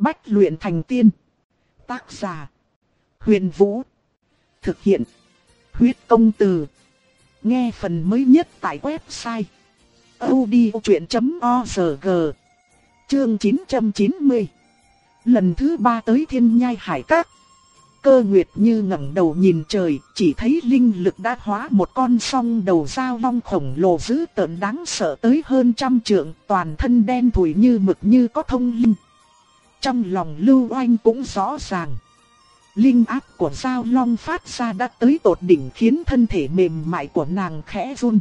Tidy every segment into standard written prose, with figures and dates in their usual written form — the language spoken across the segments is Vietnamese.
Bách luyện thành tiên. Tác giả: Huyền Vũ. Thực hiện: Huyết Công Từ. Nghe phần mới nhất tại website audiochuyện.org. Chương 990. Lần thứ 3 tới Thiên Nhai Hải Các. Cơ Nguyệt Như ngẩng đầu nhìn trời, chỉ thấy linh lực đã hóa một con song đầu dao long khổng lồ dữ tợn đáng sợ tới hơn 100 trượng, toàn thân đen thủi như mực như có thông linh. Trong lòng Lưu Oanh cũng rõ ràng, linh áp của dao long phát ra đã tới tột đỉnh khiến thân thể mềm mại của nàng khẽ run.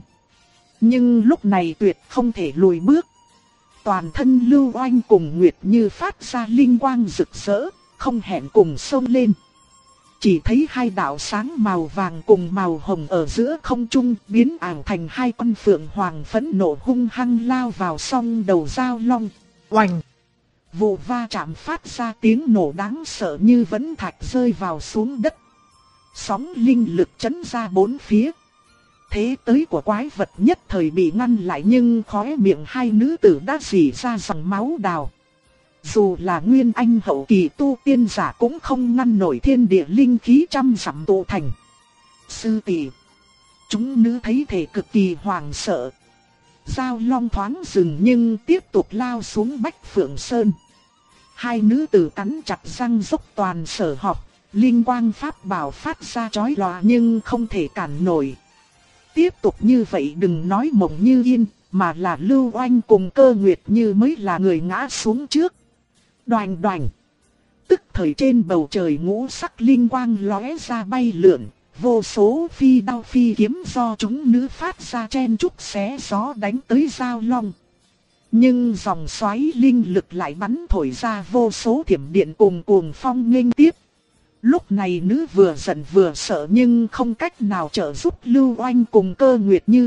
Nhưng lúc này tuyệt không thể lùi bước. Toàn thân Lưu Oanh cùng Nguyệt Như phát ra linh quang rực rỡ, không hẹn cùng xông lên. Chỉ thấy hai đạo sáng màu vàng cùng màu hồng ở giữa không trung biến ảo thành hai con phượng hoàng phẫn nộ hung hăng lao vào song đầu dao long. Oanh! Vụ va chạm phát ra tiếng nổ đáng sợ như vẫn thạch rơi vào xuống đất. Sóng linh lực chấn ra bốn phía. Thế tới của quái vật nhất thời bị ngăn lại, nhưng khóe miệng hai nữ tử đã rỉ ra dòng máu đào. Dù là nguyên anh hậu kỳ tu tiên giả cũng không ngăn nổi thiên địa linh khí trăm dặm tụ thành. Sư tỷ, chúng nữ thấy thể cực kỳ hoảng sợ. Dao long thoáng dừng nhưng tiếp tục lao xuống Bách Phượng Sơn. Hai nữ tử cắn chặt răng dốc toàn sở học, linh quang pháp bảo phát ra chói lòa nhưng không thể cản nổi. Tiếp tục như vậy đừng nói Mộng Như Yên, mà là Lưu Oanh cùng Cơ Nguyệt Như mới là người ngã xuống trước. Đoành đoành. Tức thời trên bầu trời ngũ sắc linh quang lóe ra bay lượn, vô số phi đao phi kiếm do chúng nữ phát ra chen chúc xé gió đánh tới dao long. Nhưng dòng xoáy linh lực lại bắn thổi ra vô số thiểm điện cùng cuồng phong nghênh tiếp. Lúc này nữ vừa giận vừa sợ nhưng không cách nào trợ giúp Lưu Oanh cùng Cơ Nguyệt Như.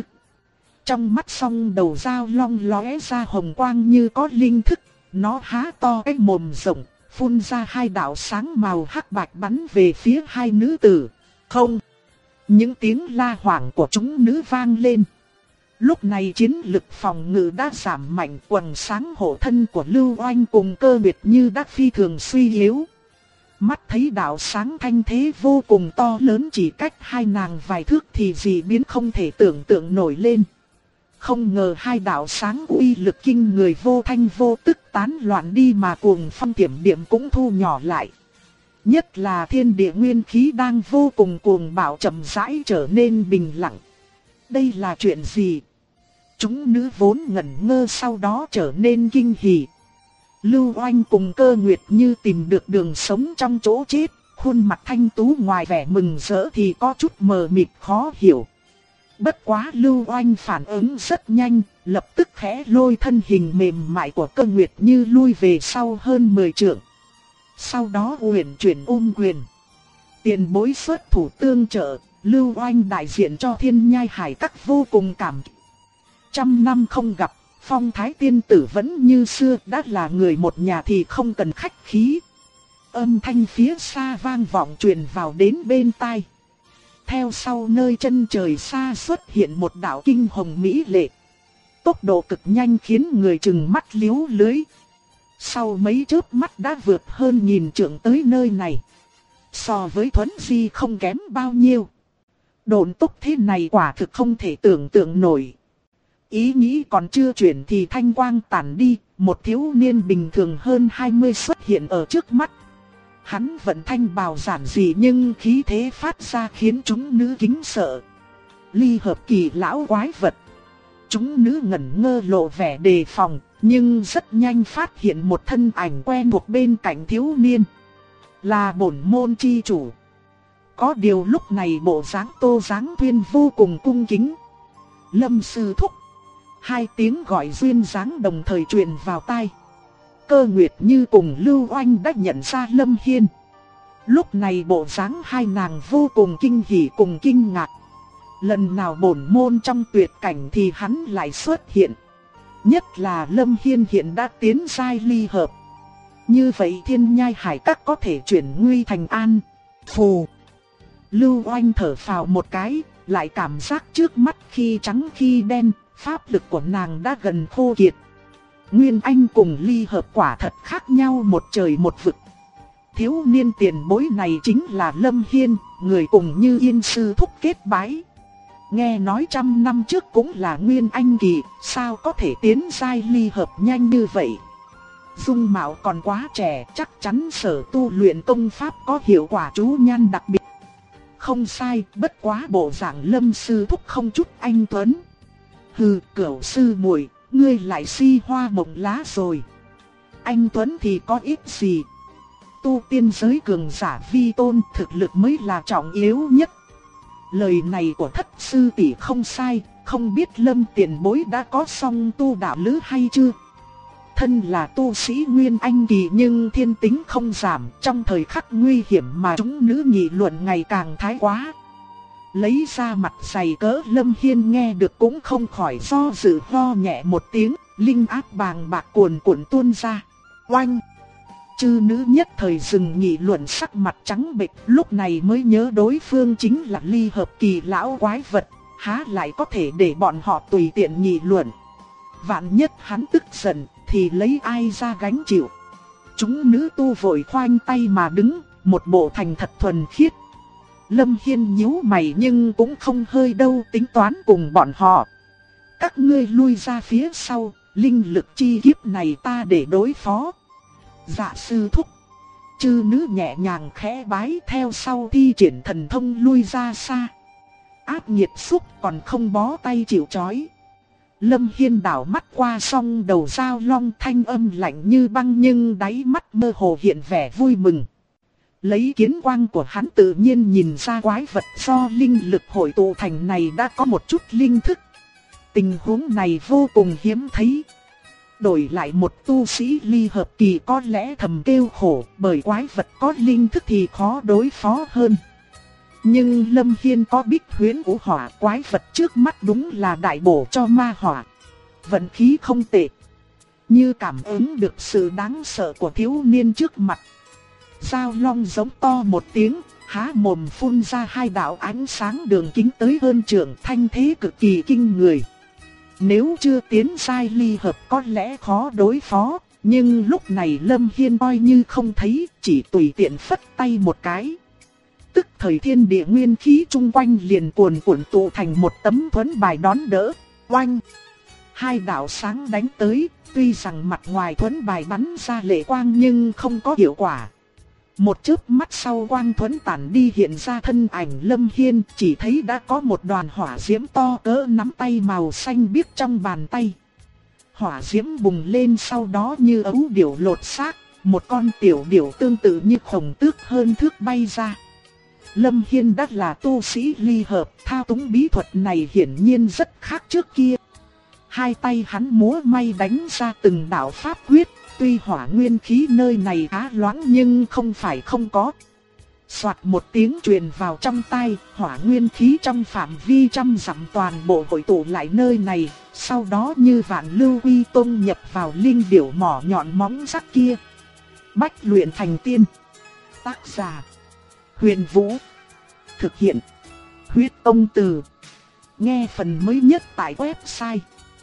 Trong mắt song đầu dao long lóe ra hồng quang như có linh thức, nó há to cái mồm rộng, phun ra hai đạo sáng màu hắc bạch bắn về phía hai nữ tử. Không! Những tiếng la hoảng của chúng nữ vang lên. Lúc này chiến lực phòng ngự đã giảm mạnh, quần sáng hộ thân của Lưu Oanh cùng Cơ Nguyệt Như đã phi thường suy yếu. Mắt thấy đạo sáng thanh thế vô cùng to lớn chỉ cách hai nàng vài thước thì dị biến không thể tưởng tượng nổi lên. Không ngờ hai đạo sáng uy lực kinh người vô thanh vô tức tán loạn đi mà cuồng phong tiệm điểm cũng thu nhỏ lại. Nhất là thiên địa nguyên khí đang vô cùng cuồng bạo chậm rãi trở nên bình lặng. Đây là chuyện gì? Chúng nữ vốn ngẩn ngơ sau đó trở nên kinh hỉ. Lưu Oanh cùng Cơ Nguyệt Như tìm được đường sống trong chỗ chết, khuôn mặt thanh tú ngoài vẻ mừng rỡ thì có chút mờ mịt khó hiểu. Bất quá Lưu Oanh phản ứng rất nhanh, lập tức khẽ lôi thân hình mềm mại của Cơ Nguyệt Như lui về sau hơn 10 trượng. Sau đó uyển chuyển quyền. Tiền bối xuất thủ tương trợ, Lưu Oanh đại diện cho Thiên Nhai Hải Các vô cùng cảm kích. 100 năm không gặp, phong thái tiên tử vẫn như xưa, đã là người một nhà thì không cần khách khí. Âm thanh phía xa vang vọng truyền vào đến bên tai. Theo sau nơi chân trời xa xuất hiện một đạo kinh hồng mỹ lệ. Tốc độ cực nhanh khiến người chừng mắt liếu lưới. Sau mấy chớp mắt đã vượt hơn 1000 trượng tới nơi này. So với Thuấn Di không kém bao nhiêu. Độn tốc thế này quả thực không thể tưởng tượng nổi. Ý nghĩ còn chưa chuyển thì thanh quang tản đi, một thiếu niên bình thường hơn 20 xuất hiện ở trước mắt. Hắn vận thanh bào giản dị nhưng khí thế phát ra khiến chúng nữ kính sợ. Ly hợp kỳ lão quái vật. Chúng nữ ngẩn ngơ lộ vẻ đề phòng, nhưng rất nhanh phát hiện một thân ảnh quen thuộc bên cạnh thiếu niên. Là bổn môn chi chủ. Có điều lúc này bộ dáng Tô Giáng Tuyên vô cùng cung kính. Lâm sư thúc. Hai tiếng gọi duyên dáng đồng thời truyền vào tai. Cơ Nguyệt Như cùng Lưu Oanh đã nhận ra Lâm Hiên. Lúc này bộ dáng hai nàng vô cùng kinh hỉ cùng kinh ngạc. Lần nào bổn môn trong tuyệt cảnh thì hắn lại xuất hiện. Nhất là Lâm Hiên hiện đã tiến giai ly hợp. Như vậy Thiên Nhai Hải Các có thể chuyển nguy thành an. Phù. Lưu Oanh thở phào một cái, lại cảm giác trước mắt khi trắng khi đen, pháp lực của nàng đã gần khô kiệt. Nguyên Anh cùng ly hợp quả thật khác nhau một trời một vực. Thiếu niên tiền bối này chính là Lâm Hiên, người cùng Như Yên sư thúc kết bái. Nghe nói 100 năm trước cũng là Nguyên Anh kỳ, sao có thể tiến giai ly hợp nhanh như vậy. Dung mạo còn quá trẻ, chắc chắn sở tu luyện công pháp có hiệu quả chú nhan đặc biệt. Không sai, bất quá bộ dạng Lâm sư thúc không chút anh tuấn. Hừ, Cửu sư muội, ngươi lại si hoa mộng lá rồi. Anh tuấn thì có ít gì. Tu tiên giới cường giả vi tôn, thực lực mới là trọng yếu nhất. Lời này của thất sư tỷ không sai, không biết Lâm tiền bối đã có song tu đạo lữ hay chưa. Thân là tu sĩ Nguyên Anh kỳ nhưng thiên tính không giảm, trong thời khắc nguy hiểm mà chúng nữ nghị luận ngày càng thái quá. Lấy ra mặt dày cỡ Lâm Hiên nghe được cũng không khỏi do dự, ho nhẹ một tiếng, linh áp bàng bạc cuồn cuộn tuôn ra. Oanh! Chư nữ nhất thời dừng nghị luận, sắc mặt trắng bệch, lúc này mới nhớ đối phương chính là ly hợp kỳ lão quái vật, há lại có thể để bọn họ tùy tiện nghị luận. Vạn nhất hắn tức giận thì lấy ai ra gánh chịu. Chúng nữ tu vội khoanh tay mà đứng, một bộ thành thật thuần khiết. Lâm Hiên nhíu mày nhưng cũng không hơi đâu, tính toán cùng bọn họ. Các ngươi lui ra phía sau, linh lực chi kiếp này ta để đối phó. Dạ sư thúc. Chư nữ nhẹ nhàng khẽ bái, theo sau thi triển thần thông lui ra xa. Áp nhiệt xúc còn không bó tay chịu trói. Lâm Hiên đảo mắt qua song đầu Giao Long, thanh âm lạnh như băng nhưng đáy mắt mơ hồ hiện vẻ vui mừng. Lấy kiến quang của hắn tự nhiên nhìn ra quái vật do linh lực hội tụ thành này đã có một chút linh thức. Tình huống này vô cùng hiếm thấy. Đổi lại một tu sĩ ly hợp kỳ có lẽ thầm kêu khổ, bởi quái vật có linh thức thì khó đối phó hơn. Nhưng Lâm Hiên có Bích Huyễn Vũ Hỏa, quái vật trước mắt đúng là đại bổ cho ma hỏa. Vận khí không tệ. Như cảm ứng được sự đáng sợ của thiếu niên trước mặt. Giao Long giống to một tiếng, há mồm phun ra hai đạo ánh sáng đường kính tới hơn trượng, thanh thế cực kỳ kinh người. Nếu chưa tiến giai ly hợp có lẽ khó đối phó, nhưng lúc này Lâm Hiên coi như không thấy, chỉ tùy tiện phất tay một cái. Tức thời thiên địa nguyên khí chung quanh liền cuồn cuộn tụ thành một tấm thuẫn bài đón đỡ. Oanh! Hai đạo sáng đánh tới, tuy rằng mặt ngoài thuẫn bài bắn ra lệ quang nhưng không có hiệu quả. Một chớp mắt sau quang thuẫn tản đi hiện ra thân ảnh Lâm Hiên, chỉ thấy đã có một đoàn hỏa diễm to cỡ nắm tay màu xanh biếc trong bàn tay. Hỏa diễm bùng lên sau đó như ấu điểu lột xác, một con tiểu điểu tương tự như khổng tước hơn thước bay ra. Lâm Hiên đã là tu sĩ ly hợp, thao túng bí thuật này hiển nhiên rất khác trước kia. Hai tay hắn múa may đánh ra từng đạo pháp quyết, tuy hỏa nguyên khí nơi này khá loãng nhưng không phải không có. Soạt một tiếng truyền vào trong tai, hỏa nguyên khí trong phạm vi trăm dặm toàn bộ hội tụ lại nơi này, sau đó như vạn lưu quy tông nhập vào linh điểu mỏ nhọn móng sắc kia. Bách luyện thành tiên. Tác giả: Huyền Vũ. Thực hiện: Huyết Tông Từ. Nghe phần mới nhất tại website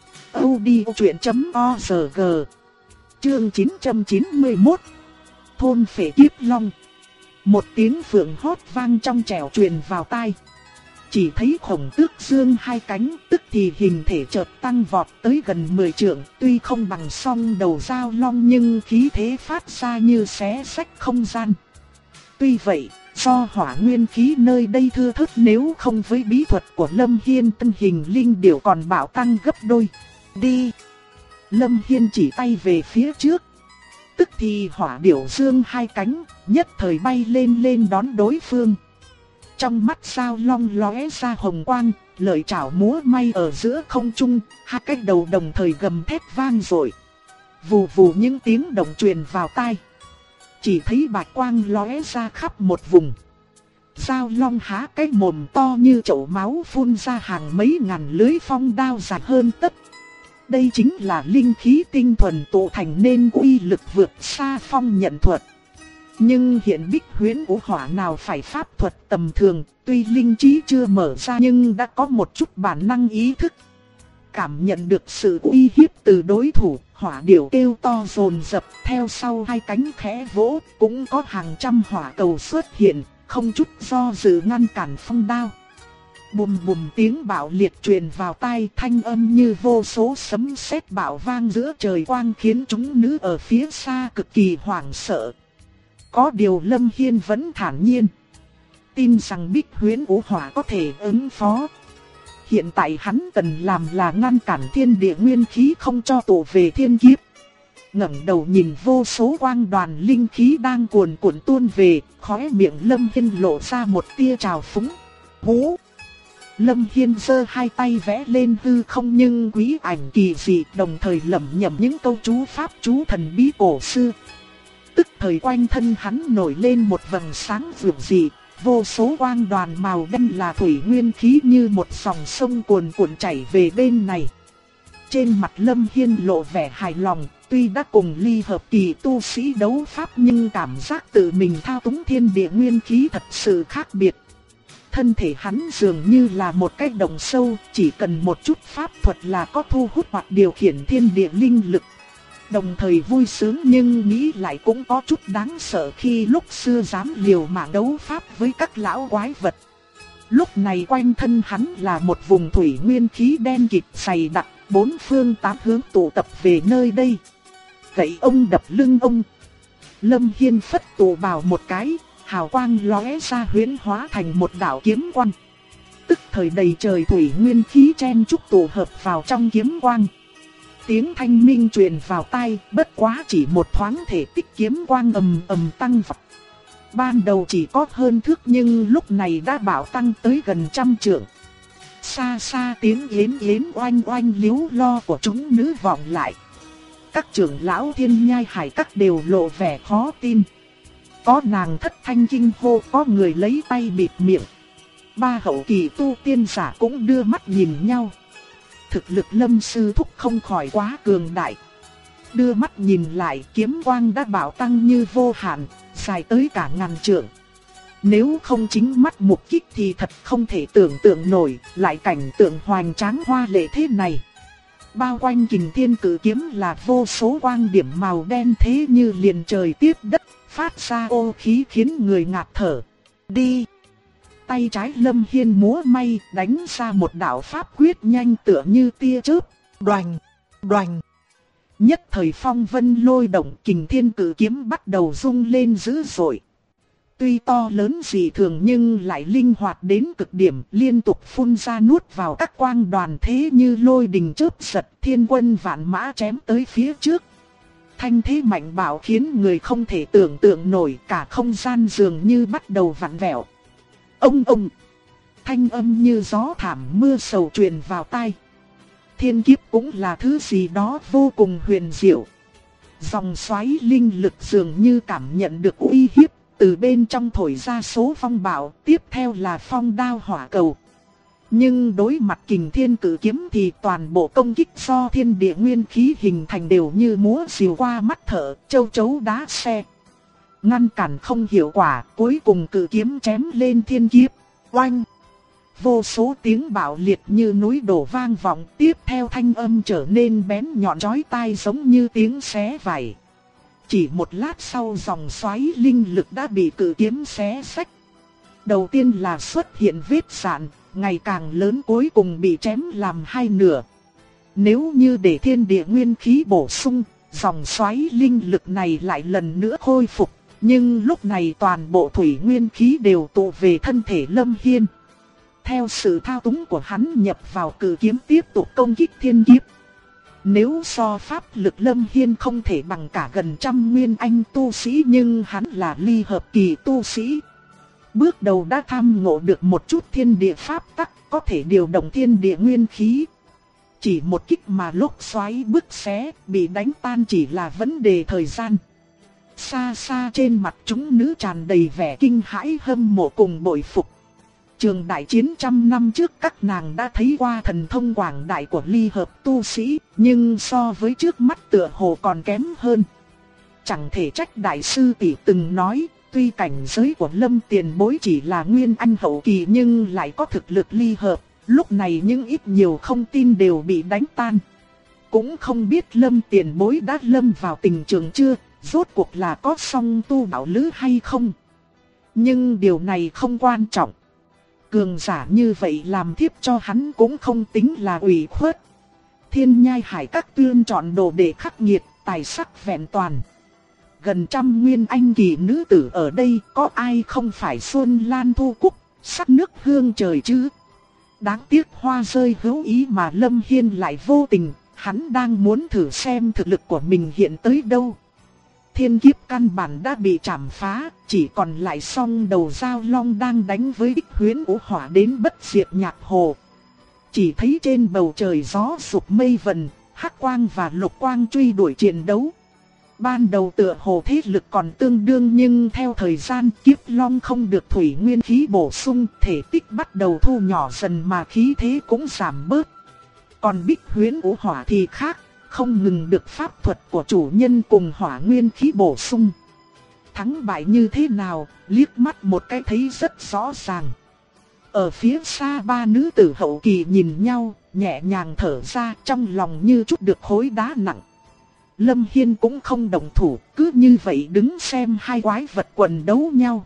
audiochuyện.org. Chương 991. Thôn Phệ Kiếp Long. Một tiếng phượng hót vang trong trẻo truyền vào tai. Chỉ thấy khổng tước dương hai cánh, tức thì hình thể chợt tăng vọt tới gần 10 trượng, tuy không bằng song đầu Giao Long nhưng khí thế phát ra như xé rách không gian. Tuy vậy, do hỏa nguyên khí nơi đây thưa thớt, nếu không với bí thuật của Lâm Hiên, thân hình linh điểu còn bạo tăng gấp đôi. Đi! Lâm Hiên chỉ tay về phía trước. Tức thì hỏa điểu dương hai cánh, nhất thời bay lên đón đối phương. Trong mắt Giao Long lóe ra hồng quang, lợi chảo múa may ở giữa không trung, hai cái đầu đồng thời gầm thét vang dội. Vù vù những tiếng động truyền vào tai. Chỉ thấy bạch quang lóe ra khắp một vùng. Giao Long há cái mồm to như chậu máu phun ra hàng mấy ngàn lưới phong đao dài hơn tấc. Đây chính là linh khí tinh thuần tụ thành nên uy lực vượt xa phong nhận thuật. Nhưng hiện Bích Huyễn Vũ Hỏa nào phải pháp thuật tầm thường, tuy linh trí chưa mở ra nhưng đã có một chút bản năng ý thức. cảm nhận được sự uy hiếp từ đối thủ, hỏa điểu kêu to dồn dập, theo sau hai cánh khẽ vỗ, cũng có hàng trăm hỏa cầu xuất hiện, không chút do dự ngăn cản phong đao. Bùm bùm tiếng bạo liệt truyền vào tai, thanh âm như vô số sấm sét bạo vang giữa trời quang khiến chúng nữ ở phía xa cực kỳ hoảng sợ. Có điều Lâm Hiên vẫn thản nhiên, tin rằng Bích Huyễn Vũ Hỏa có thể ứng phó. Hiện tại hắn cần làm là ngăn cản thiên địa nguyên khí không cho tụ về thiên kiếp. Ngẩng đầu nhìn vô số quang đoàn linh khí đang cuồn cuộn tuôn về, khóe miệng Lâm Hiên lộ ra một tia trào phúng. Hú! Lâm Hiên giơ hai tay vẽ lên hư không nhưng quý ảnh kỳ dị, đồng thời lẩm nhẩm những câu chú pháp chú thần bí cổ xưa. Tức thời quanh thân hắn nổi lên một vầng sáng rực dị, vô số quang đoàn màu đen là thủy nguyên khí như một dòng sông cuồn cuộn chảy về bên này. Trên mặt Lâm Hiên lộ vẻ hài lòng, tuy đã cùng ly hợp kỳ tu sĩ đấu pháp nhưng cảm giác tự mình thao túng thiên địa nguyên khí thật sự khác biệt. Thân thể hắn dường như là một cái đồng sâu, chỉ cần một chút pháp thuật là có thu hút hoặc điều khiển thiên địa linh lực. Đồng thời vui sướng nhưng nghĩ lại cũng có chút đáng sợ khi lúc xưa dám liều mạng đấu pháp với các lão quái vật. Lúc này quanh thân hắn là một vùng thủy nguyên khí đen kịt dày đặc, bốn phương tám hướng tụ tập về nơi đây. Gậy ông đập lưng ông. Lâm Hiên phất tụ bào một cái, hào quang lóe ra huyễn hóa thành một đạo kiếm quang. Tức thời đầy trời thủy nguyên khí chen chúc tụ hợp vào trong kiếm quang. Tiếng thanh minh truyền vào tai, bất quá chỉ một thoáng thể tích kiếm quang ầm ầm tăng vọt. Ban đầu chỉ có hơn thước nhưng lúc này đã bảo tăng tới gần trăm trượng. Xa xa tiếng yến yến oanh oanh líu lo của chúng nữ vọng lại. Các trưởng lão Thiên Nhai Hải Các đều lộ vẻ khó tin. Có nàng thất thanh kinh hô, có người lấy tay bịt miệng. Ba hậu kỳ tu tiên giả cũng đưa mắt nhìn nhau. Thực lực Lâm sư thúc không khỏi quá cường đại. Đưa mắt nhìn lại, kiếm quang đã bảo tăng như vô hạn, dài tới cả ngàn trượng. Nếu không chính mắt mục kích thì thật không thể tưởng tượng nổi, lại cảnh tượng hoành tráng hoa lệ thế này. Bao quanh Kình Thiên Cử Kiếm là vô số quang điểm màu đen thế như liền trời tiếp đất, phát ra ô khí khiến người ngạt thở. Đi! Tay trái Lâm Hiên múa may, đánh ra một đạo pháp quyết nhanh tựa như tia chớp. Đoành! Đoành! Nhất thời phong vân lôi động, Kình Thiên Cử Kiếm bắt đầu rung lên dữ dội. Tuy to lớn dị thường nhưng lại linh hoạt đến cực điểm, liên tục phun ra nuốt vào các quang đoàn thế như lôi đình chớp giật, thiên quân vạn mã chém tới phía trước. Thanh thế mạnh bạo khiến người không thể tưởng tượng nổi, cả không gian dường như bắt đầu vặn vẹo. Ông! Thanh âm như gió thảm mưa sầu truyền vào tai. Thiên kiếp cũng là thứ gì đó vô cùng huyền diệu. Dòng xoáy linh lực dường như cảm nhận được uy hiếp, từ bên trong thổi ra số phong bạo, tiếp theo là phong đao hỏa cầu. Nhưng đối mặt Kình Thiên Cử Kiếm thì toàn bộ công kích do thiên địa nguyên khí hình thành đều như múa rìu qua mắt thợ, châu chấu đá xe. Ngăn cản không hiệu quả, cuối cùng cử kiếm chém lên thiên kiếp. Oanh! Vô số tiếng bạo liệt như núi đổ vang vọng, tiếp theo thanh âm trở nên bén nhọn chói tai giống như tiếng xé vải. Chỉ một lát sau dòng xoáy linh lực đã bị cử kiếm xé xách. Đầu tiên là xuất hiện vết rạn, ngày càng lớn cuối cùng bị chém làm hai nửa. Nếu như để thiên địa nguyên khí bổ sung, dòng xoáy linh lực này lại lần nữa khôi phục. Nhưng lúc này toàn bộ thủy nguyên khí đều tụ về thân thể Lâm Hiên. Theo sự thao túng của hắn nhập vào cử kiếm tiếp tục công kích thiên kiếp. Nếu so pháp lực Lâm Hiên không thể bằng cả gần trăm nguyên anh tu sĩ nhưng hắn là ly hợp kỳ tu sĩ. Bước đầu đã tham ngộ được một chút thiên địa pháp tắc, có thể điều động thiên địa nguyên khí. Chỉ một kích mà lốc xoáy bức xé, bị đánh tan chỉ là vấn đề thời gian. Xa xa trên mặt chúng nữ tràn đầy vẻ kinh hãi hâm mộ cùng bội phục. Trường đại chiến trăm năm trước các nàng đã thấy qua thần thông quảng đại của ly hợp tu sĩ, nhưng so với trước mắt tựa hồ còn kém hơn. Chẳng thể trách đại sư tỷ từng nói, tuy cảnh giới của Lâm tiền bối chỉ là nguyên anh hậu kỳ nhưng lại có thực lực ly hợp, Lúc này những ít nhiều không tin đều bị đánh tan. Cũng không biết Lâm tiền bối đã lâm vào tình trường chưa, rốt cuộc là có song tu đạo lữ hay không. Nhưng điều này không quan trọng. Cường giả như vậy làm thiếp cho hắn cũng không tính là ủy khuất. Thiên Nhai Hải Các tuyên chọn đồ đệ khắc nghiệt, tài sắc vẹn toàn. Gần trăm nguyên anh kỳ nữ tử ở đây, có ai không phải xuân lan thu cúc, sắc nước hương trời chứ. Đáng tiếc hoa rơi hữu ý mà Lâm Hiên lại vô tình, hắn đang muốn thử xem thực lực của mình hiện tới đâu. Thiên kiếp căn bản đã bị chảm phá, chỉ còn lại song đầu Giao Long đang đánh với Bích Huyễn Vũ Hỏa đến bất diệt nhạc hồ. Chỉ thấy trên bầu trời gió sụp mây vần, hắc quang và lục quang truy đuổi chiến đấu. Ban đầu tựa hồ thế lực còn tương đương, nhưng theo thời gian Kiếp Long không được thủy nguyên khí bổ sung, thể tích bắt đầu thu nhỏ dần mà khí thế cũng giảm bớt. Còn Bích Huyễn Vũ Hỏa thì khác, không ngừng được pháp thuật của chủ nhân cùng hỏa nguyên khí bổ sung. Thắng bại như thế nào, liếc mắt một cái thấy rất rõ ràng. Ở phía xa ba nữ tử hậu kỳ nhìn nhau, nhẹ nhàng thở ra, trong lòng như chút được khối đá nặng. Lâm Hiên cũng không động thủ, cứ như vậy đứng xem hai quái vật quần đấu nhau.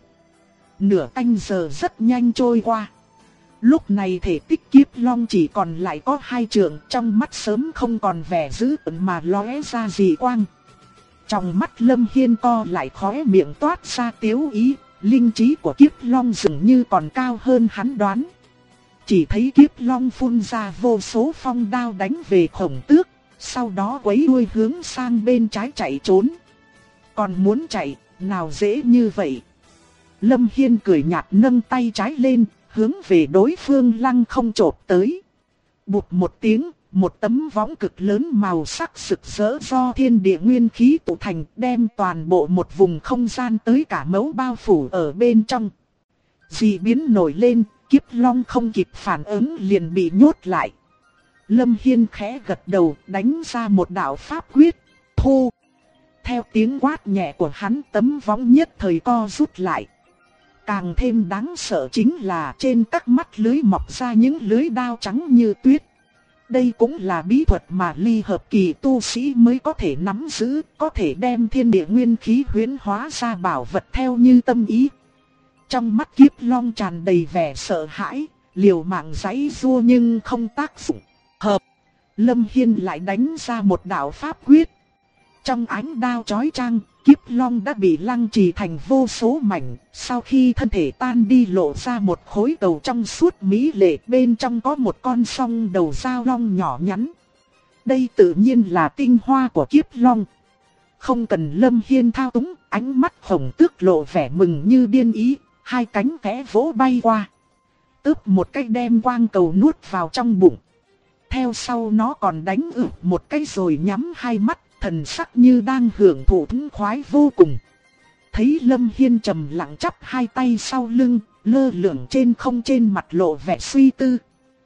Nửa canh giờ rất nhanh trôi qua. Lúc này thể tích Kiếp Long chỉ còn lại có 2 trượng, trong mắt sớm không còn vẻ dữ tợn mà lóe ra dị quang. Trong mắt Lâm Hiên co lại, khóe miệng toát ra tiếu ý, linh trí của Kiếp Long dường như còn cao hơn hắn đoán. Chỉ thấy Kiếp Long phun ra vô số phong đao đánh về Khổng Tước, sau đó quấy đuôi hướng sang bên trái chạy trốn. Còn muốn chạy, nào dễ như vậy. Lâm Hiên cười nhạt nâng tay trái lên, hướng về đối phương lăng không chộp tới. Bụp một tiếng, một tấm võng cực lớn màu sắc rực rỡ do thiên địa nguyên khí tụ thành, đem toàn bộ một vùng không gian tới cả mấu bao phủ ở bên trong. Dị biến nổi lên, Kiếp Long không kịp phản ứng liền bị nhốt lại. Lâm Hiên khẽ gật đầu, đánh ra một đạo pháp quyết, thu. Theo tiếng quát nhẹ của hắn, tấm võng nhất thời co rút lại. Càng thêm đáng sợ chính là trên các mắt lưới mọc ra những lưới đao trắng như tuyết. Đây cũng là bí thuật mà ly hợp kỳ tu sĩ mới có thể nắm giữ, có thể đem thiên địa nguyên khí huyễn hóa ra bảo vật theo như tâm ý. Trong mắt Kiếp Long tràn đầy vẻ sợ hãi, liều mạng giãy giụa nhưng không tác dụng. Hợp, Lâm Hiên lại đánh ra một đạo pháp quyết. Trong ánh đao chói chang, Kiếp Long đã bị lăng trì thành vô số mảnh, sau khi thân thể tan đi lộ ra một khối cầu trong suốt mỹ lệ, bên trong có một con song đầu Giao Long nhỏ nhắn. Đây tự nhiên là tinh hoa của Kiếp Long. Không cần Lâm Hiên thao túng, ánh mắt Khổng Tước lộ vẻ mừng như điên ý, hai cánh khẽ vỗ bay qua. Tướp một cái đem quang cầu nuốt vào trong bụng. Theo sau nó còn đánh một cái rồi nhắm hai mắt, thần sắc như đang hưởng thụ thống khoái vô cùng. Thấy Lâm Hiên trầm lặng chắp hai tay sau lưng, lơ lửng trên không, trên mặt lộ vẻ suy tư.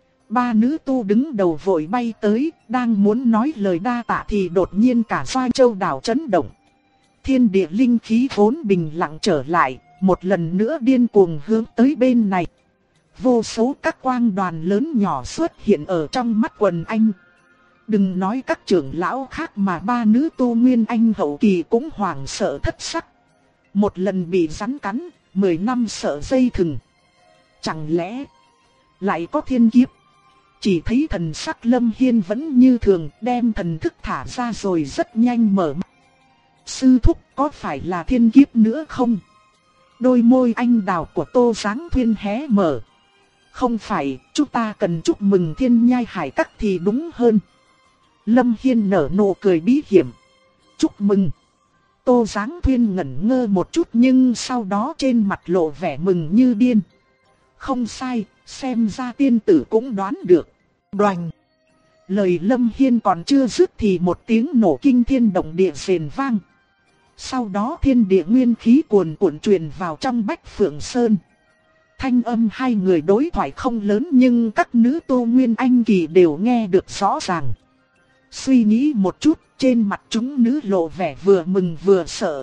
Ba nữ tu đứng đầu vội bay tới, đang muốn nói lời đa tạ thì đột nhiên cả Doanh Châu đảo chấn động. Thiên địa linh khí vốn bình lặng trở lại, một lần nữa điên cuồng hướng tới bên này. Vô số các quang đoàn lớn nhỏ xuất hiện ở trong mắt quần anh. Đừng nói các trưởng lão khác mà ba nữ tu nguyên anh hậu kỳ cũng hoảng sợ thất sắc. Một lần bị rắn cắn, 10 năm sợ dây thừng. Chẳng lẽ lại có thiên kiếp? Chỉ thấy thần sắc Lâm Hiên vẫn như thường, đem thần thức thả ra rồi rất nhanh mở mắt. Sư thúc, có phải là thiên kiếp nữa không? Đôi môi anh đào của Tô Giáng Thuyên hé mở. Không phải, chúng ta cần chúc mừng Thiên Nhai Hải Các thì đúng hơn. Lâm Hiên nở nụ cười bí hiểm. Chúc mừng. Tô Giáng Thuyên ngẩn ngơ một chút nhưng sau đó trên mặt lộ vẻ mừng như điên. Không sai, xem ra tiên tử cũng đoán được. Đoành. Lời Lâm Hiên còn chưa dứt thì một tiếng nổ kinh thiên động địa rền vang. Sau đó thiên địa nguyên khí cuồn cuộn truyền vào trong Bách Phượng Sơn. Thanh âm hai người đối thoại không lớn nhưng các nữ tu nguyên anh kỳ đều nghe được rõ ràng. Suy nghĩ một chút, trên mặt chúng nữ lộ vẻ vừa mừng vừa sợ.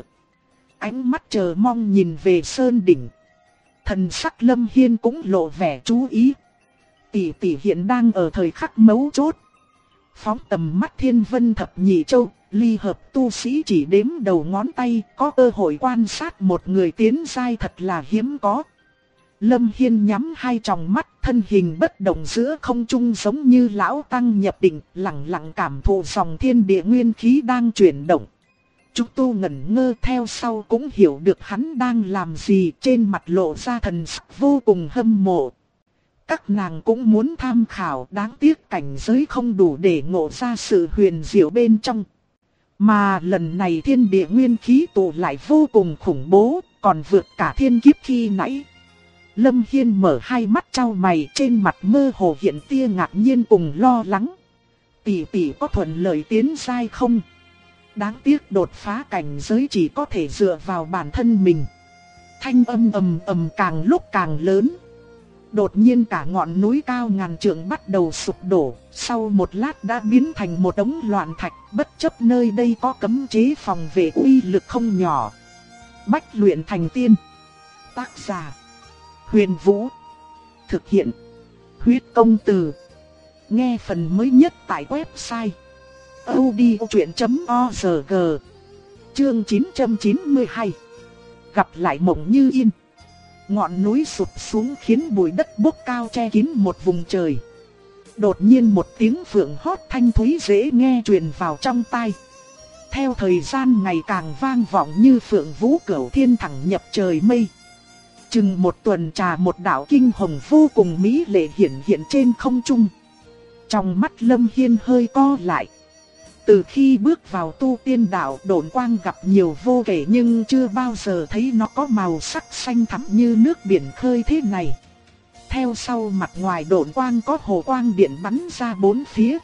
Ánh mắt chờ mong nhìn về sơn đỉnh. Thần sắc Lâm Hiên cũng lộ vẻ chú ý. Tỷ tỷ hiện đang ở thời khắc mấu chốt. Phóng tầm mắt Thiên Vân Thập Nhị Châu, ly hợp tu sĩ chỉ đếm đầu ngón tay, có cơ hội quan sát một người tiến giai thật là hiếm có. Lâm Hiên nhắm hai tròng mắt, thân hình bất động giữa không trung giống như lão tăng nhập định, lặng lặng cảm thụ dòng thiên địa nguyên khí đang chuyển động. Chúng tu ngẩn ngơ theo sau cũng hiểu được hắn đang làm gì, trên mặt lộ ra thần sắc vô cùng hâm mộ. Các nàng cũng muốn tham khảo, đáng tiếc cảnh giới không đủ để ngộ ra sự huyền diệu bên trong. Mà lần này thiên địa nguyên khí tụ lại vô cùng khủng bố, còn vượt cả thiên kiếp khi nãy. Lâm Hiên mở hai mắt trao mày, trên mặt mơ hồ hiện tia ngạc nhiên cùng lo lắng. Tỷ tỷ có thuận lợi tiến giai không? Đáng tiếc đột phá cảnh giới chỉ có thể dựa vào bản thân mình. Thanh âm ầm ầm càng lúc càng lớn. Đột nhiên cả ngọn núi cao ngàn trượng bắt đầu sụp đổ, sau một lát đã biến thành một đống loạn thạch, bất chấp nơi đây có cấm chế phòng vệ uy lực không nhỏ. Bách luyện thành tiên. Tác giả: Huyền Vũ. Thực hiện: Huyết Công Từ. Nghe phần mới nhất tại website audiochuyện.org. Chương 992. Gặp lại Mộng Như Yên. Ngọn núi sụp xuống khiến bụi đất bốc cao che kín một vùng trời. Đột nhiên một tiếng phượng hót thanh thúy dễ nghe truyền vào trong tai. Theo thời gian ngày càng vang vọng như phượng vũ cửu thiên thẳng nhập trời mây. Chừng một tuần trà một đạo kinh hồng vô cùng mỹ lệ hiển hiện trên không trung. Trong mắt Lâm Hiên hơi co lại. Từ khi bước vào tu tiên đạo, độn quang gặp nhiều vô kể nhưng chưa bao giờ thấy nó có màu sắc xanh thẳm như nước biển khơi thế này. Theo sau mặt ngoài độn quang có hồ quang điện bắn ra bốn phía.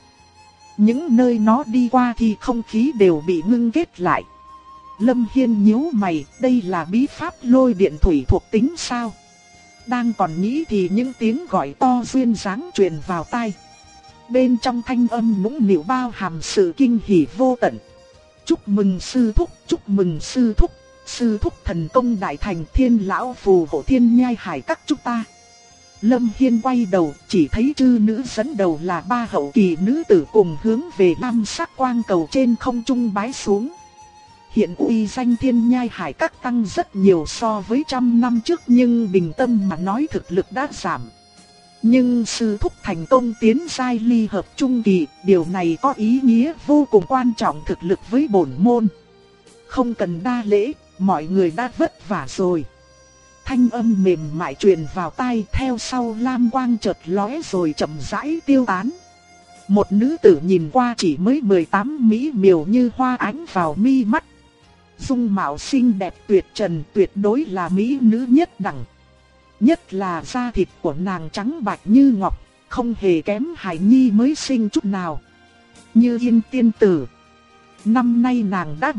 Những nơi nó đi qua thì không khí đều bị ngưng kết lại. Lâm Hiên nhíu mày, đây là bí pháp lôi điện thủy thuộc tính sao? Đang còn nghĩ thì những tiếng gọi to duyên dáng truyền vào tai. Bên trong thanh âm nũng nịu bao hàm sự kinh hỉ vô tận. Chúc mừng sư thúc, chúc mừng sư thúc, sư thúc thần công đại thành, thiên lão phù hộ thiên nhai hải các chúng ta. Lâm Hiên quay đầu, chỉ thấy chư nữ dẫn đầu là ba hậu kỳ nữ tử cùng hướng về lam sắc quang cầu trên không trung bái xuống. Hiện uy danh thiên nhai hải các tăng rất nhiều so với trăm năm trước, nhưng bình tâm mà nói thực lực đã giảm. Nhưng sư thúc thành công tiến giai ly hợp trung kỳ, điều này có ý nghĩa vô cùng quan trọng thực lực với bổn môn. Không cần đa lễ, mọi người đã vất vả rồi. Thanh âm mềm mại truyền vào tai, theo sau lam quang chợt lóe rồi chậm rãi tiêu tán. Một nữ tử nhìn qua chỉ mới 18, mỹ miều như hoa ánh vào mi mắt. Dung mạo xinh đẹp tuyệt trần, tuyệt đối là mỹ nữ nhất đẳng. Nhất là da thịt của nàng trắng bạch như ngọc, không hề kém Hải Nhi mới sinh chút nào. Như Yên tiên tử. Năm nay nàng đã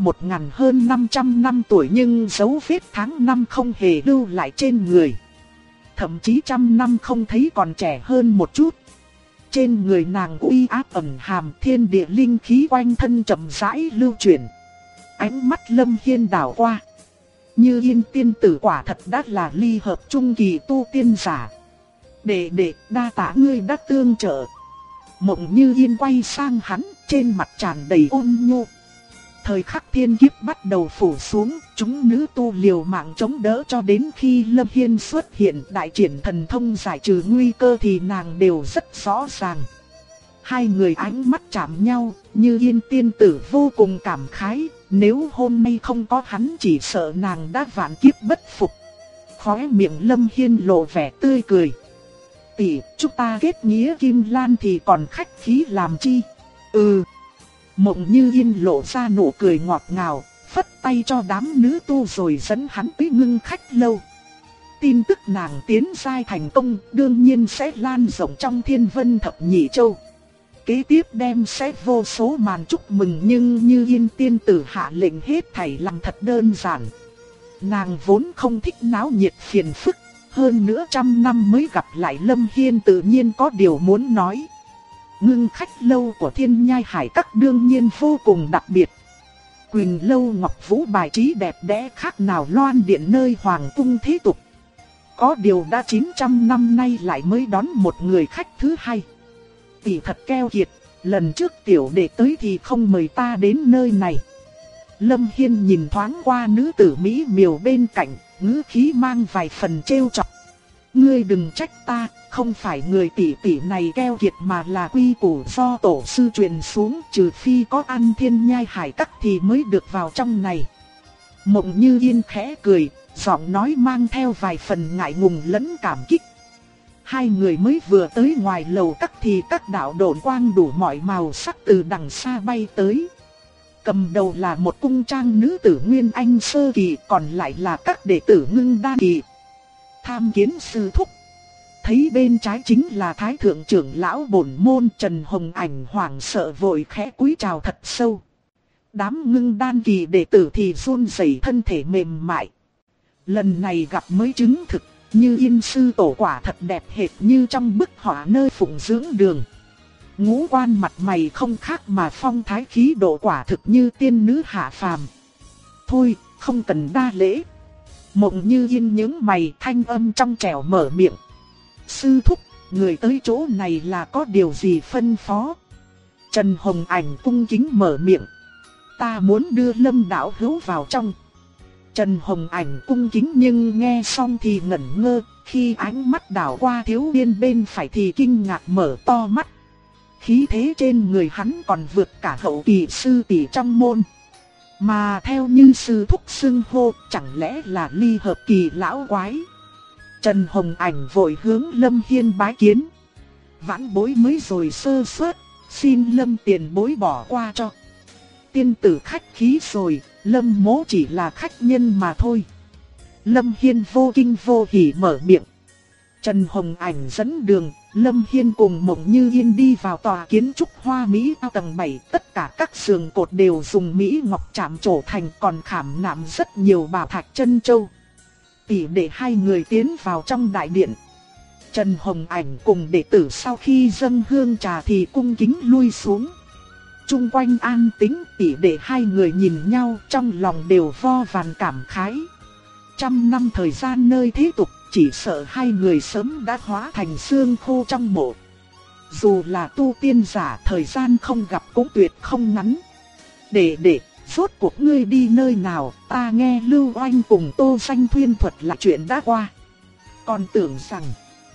1500 năm tuổi nhưng dấu vết tháng năm không hề lưu lại trên người. Thậm chí trăm năm không thấy còn trẻ hơn một chút. Trên người nàng uy áp ẩn hàm, thiên địa linh khí quanh thân chậm rãi lưu chuyển. Ánh mắt Lâm Hiên đảo qua. Như Yên tiên tử quả thật đã là ly hợp trung kỳ tu tiên giả. Đệ đa tạ ngươi đã tương trợ. Mộng Như Yên quay sang hắn, trên mặt tràn đầy ôn nhu. Thời khắc thiên kiếp bắt đầu phủ xuống, chúng nữ tu liều mạng chống đỡ cho đến khi Lâm Hiên xuất hiện đại triển thần thông giải trừ nguy cơ thì nàng đều rất rõ ràng. Hai người ánh mắt chạm nhau, Như Yên tiên tử vô cùng cảm khái, nếu hôm nay không có hắn chỉ sợ nàng đã vạn kiếp bất phục. Khóe miệng Lâm Hiên lộ vẻ tươi cười. Tỷ, chúng ta kết nghĩa Kim Lan thì còn khách khí làm chi? Mộng Như Yên lộ ra nụ cười ngọt ngào, phất tay cho đám nữ tu rồi dẫn hắn tới Ngưng Khách lâu. Tin tức nàng tiến giai thành công đương nhiên sẽ lan rộng trong Thiên Vân Thập Nhị Châu. Kế tiếp đem sẽ vô số màn chúc mừng, nhưng Như Yên tiên tử hạ lệnh hết thảy làm thật đơn giản. Nàng vốn không thích náo nhiệt phiền phức, hơn nữa trăm năm mới gặp lại Lâm Hiên tự nhiên có điều muốn nói. Ngưng Khách lâu của Thiên Nhai Hải các đương nhiên vô cùng đặc biệt. Quỳnh lâu ngọc vũ bài trí đẹp đẽ khác nào loan điện nơi hoàng cung thế tục. Có điều đã 900 năm nay lại mới đón một người khách thứ hai. Tỷ thật keo kiệt, lần trước tiểu đệ tới thì không mời ta đến nơi này. Lâm Hiên nhìn thoáng qua nữ tử mỹ miều bên cạnh, ngữ khí mang vài phần trêu chọc. Ngươi đừng trách ta, không phải người tỷ tỷ này keo kiệt mà là quy củ do tổ sư truyền xuống, trừ phi có ăn thiên nhai hải các thì mới được vào trong này. Mộng Như Yên khẽ cười, giọng nói mang theo vài phần ngại ngùng lẫn cảm kích. Hai người mới vừa tới ngoài lầu các thì các đạo độn quang đủ mọi màu sắc từ đằng xa bay tới. Cầm đầu là một cung trang nữ tử Nguyên Anh sơ kỳ, còn lại là các đệ tử Ngưng Đan kỳ. Tham kiến sư thúc. Thấy bên trái chính là Thái thượng trưởng lão bổn môn Trần Hồng Ảnh, hoảng sợ vội khẽ cúi chào thật sâu. Đám Ngưng Đan kỳ đệ tử thì run rẩy thân thể mềm mại. Lần này gặp mới chứng thực, Như Yên sư tổ quả thật đẹp hệt như trong bức họa nơi phụng dưỡng đường. Ngũ quan mặt mày không khác mà phong thái khí độ quả thực như tiên nữ hạ phàm. Thôi, không cần đa lễ. Mộng Như Yên nhướng mày, thanh âm trong trẻo mở miệng. Sư thúc, người tới chỗ này là có điều gì phân phó? Trần Hồng Ảnh cung kính mở miệng. Ta muốn đưa Lâm đạo hữu vào trong. Trần Hồng Ảnh cung kính nhưng nghe xong thì ngẩn ngơ, khi ánh mắt đảo qua thiếu niên bên phải thì kinh ngạc mở to mắt. Khí thế trên người hắn còn vượt cả hậu kỳ sư tỷ trong môn. Mà theo như sư thúc xưng hô, chẳng lẽ là ly hợp kỳ lão quái? Trần Hồng Ảnh vội hướng Lâm Hiên bái kiến. Vãn bối mới rồi sơ suất, xin Lâm tiền bối bỏ qua cho. Tiên tử khách khí rồi, Lâm mỗ chỉ là khách nhân mà thôi. Lâm Hiên vô kinh vô hỉ mở miệng. Trần Hồng Ảnh dẫn đường, Lâm Hiên cùng Mộng Như Yên đi vào tòa kiến trúc hoa mỹ cao tầng 7. Tất cả các giường cột đều dùng mỹ ngọc chạm trổ thành, còn khảm nạm rất nhiều bảo thạch chân châu. Tỷ đệ hai người tiến vào trong đại điện. Trần Hồng Ảnh cùng đệ tử sau khi dâng hương trà thì cung kính lui xuống. Trung quanh an tĩnh, tỷ đệ hai người nhìn nhau trong lòng đều vo vàn cảm khái. Trăm năm thời gian nơi thế tục, chỉ sợ hai người sớm đã hóa thành xương khô trong mộ. Dù là tu tiên giả, thời gian không gặp cũng tuyệt không ngắn. Đệ, rốt cuộc ngươi đi nơi nào? Ta nghe Lưu Oanh cùng Tô Sanh thuyên thuật là chuyện đã qua. Còn tưởng rằng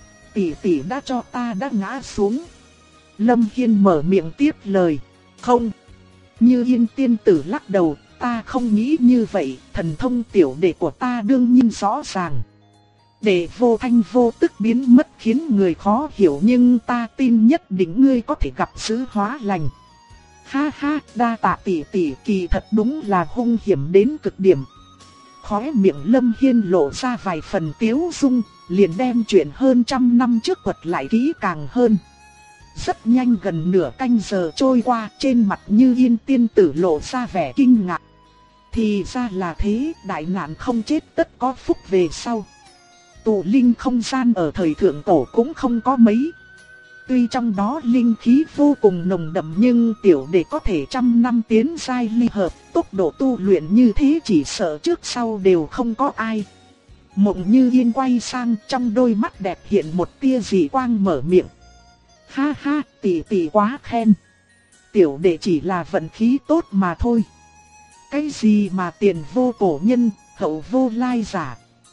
tỷ đã cho ta đã ngã xuống. Lâm Hiên mở miệng tiếp lời. Không. Như Yên tiên tử lắc đầu. Ta không nghĩ như vậy, thần thông tiểu đệ của ta đương nhiên rõ ràng. Để vô thanh vô tức biến mất khiến người khó hiểu, nhưng ta tin nhất định ngươi có thể gặp sự hóa lành. Ha ha, đa tạ tỷ, kỳ thật đúng là hung hiểm đến cực điểm. Khóe miệng Lâm Hiên lộ ra vài phần tiếu dung, liền đem chuyện hơn trăm năm trước thuật lại kỹ càng hơn. Rất nhanh gần nửa canh giờ trôi qua, trên mặt Như Yên tiên tử lộ ra vẻ kinh ngạc. Thì ra là thế, đại nạn không chết tất có phúc về sau. Tụ linh không gian ở thời thượng cổ cũng không có mấy. Tuy trong đó linh khí vô cùng nồng đậm nhưng tiểu đệ có thể trăm năm tiến giai ly hợp, tốc độ tu luyện như thế chỉ sợ trước sau đều không có ai. Mộng Như Yên quay sang, trong đôi mắt đẹp hiện một tia dị quang mở miệng. Ha ha, tỷ quá khen. Tiểu đệ chỉ là vận khí tốt mà thôi. Cái gì mà tiền vô cổ nhân, hậu vô lai giả.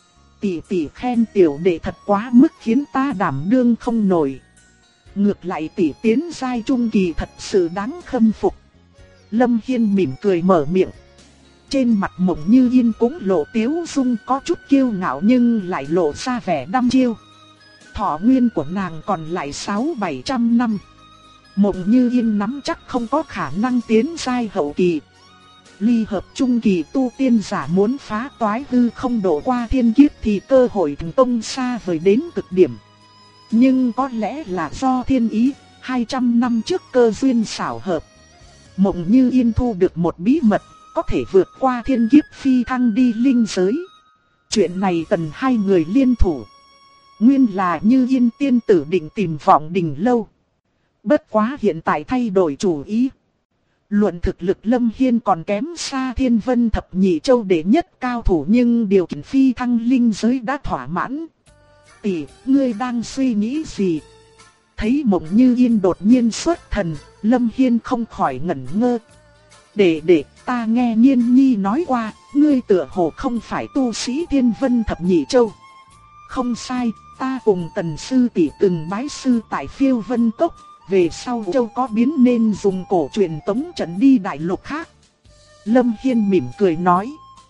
Tỷ khen tiểu đệ thật quá mức khiến ta đảm đương không nổi. Ngược lại tỷ tiến giai trung kỳ thật sự đáng khâm phục. Lâm Hiên mỉm cười mở miệng. Trên mặt Mộng Như Yên cũng lộ tiếu dung, có chút kiêu ngạo nhưng lại lộ ra vẻ đăm chiêu. Thọ nguyên của nàng còn lại 600-700 năm. Mộng Như Yên nắm chắc không có khả năng tiến giai hậu kỳ. Ly hợp trung kỳ tu tiên giả muốn phá toái hư không độ qua thiên kiếp thì cơ hội thành công xa vời đến cực điểm. Nhưng có lẽ là do thiên ý, 200 năm trước cơ duyên xảo hợp. Mộng Như Yên thu được một bí mật, có thể vượt qua thiên kiếp phi thăng đi linh giới. Chuyện này cần hai người liên thủ. Nguyên là Như Yên tiên tử định tìm Vọng Đình lâu. Bất quá hiện tại thay đổi chủ ý. Luận thực lực Lâm Hiên còn kém xa Thiên Vân Thập Nhị Châu đệ nhất cao thủ, nhưng điều kiện phi thăng linh giới đã thỏa mãn. tỷ, ngươi đang suy nghĩ gì? Thấy Mộng Như Yên đột nhiên xuất thần, Lâm Hiên không khỏi ngẩn ngơ. Để ta nghe Nhiên Nhi nói qua, ngươi tựa hồ không phải tu sĩ Thiên Vân Thập Nhị Châu. Không sai, ta cùng Tần sư tỷ từng bái sư tại Phiêu Vân Cốc, về sau châu có biến nên dùng cổ truyền tống trận đi đại lục khác. Lâm Hiên mỉm cười nói.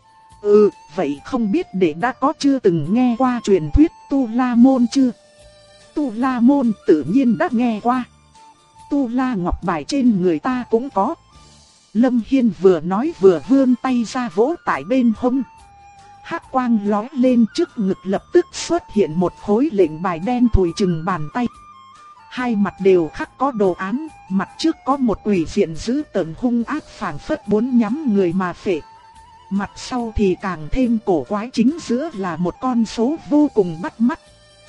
Vậy không biết đệ đã có chưa từng nghe qua truyền thuyết Tu La Môn chưa? Tu La Môn tự nhiên đã nghe qua. Tu La ngọc bài trên người ta cũng có. Lâm Hiên vừa nói vừa vươn tay ra vỗ tại bên hông. Hắc quang lóe lên, trước ngực lập tức xuất hiện một khối lệnh bài đen thùi chừng bàn tay. Hai mặt đều khắc có đồ án, mặt trước có một quỷ diện dữ tợn hung ác phảng phất muốn nhắm người mà phệ. Mặt sau thì càng thêm cổ quái, chính giữa là một con số vô cùng bắt mắt.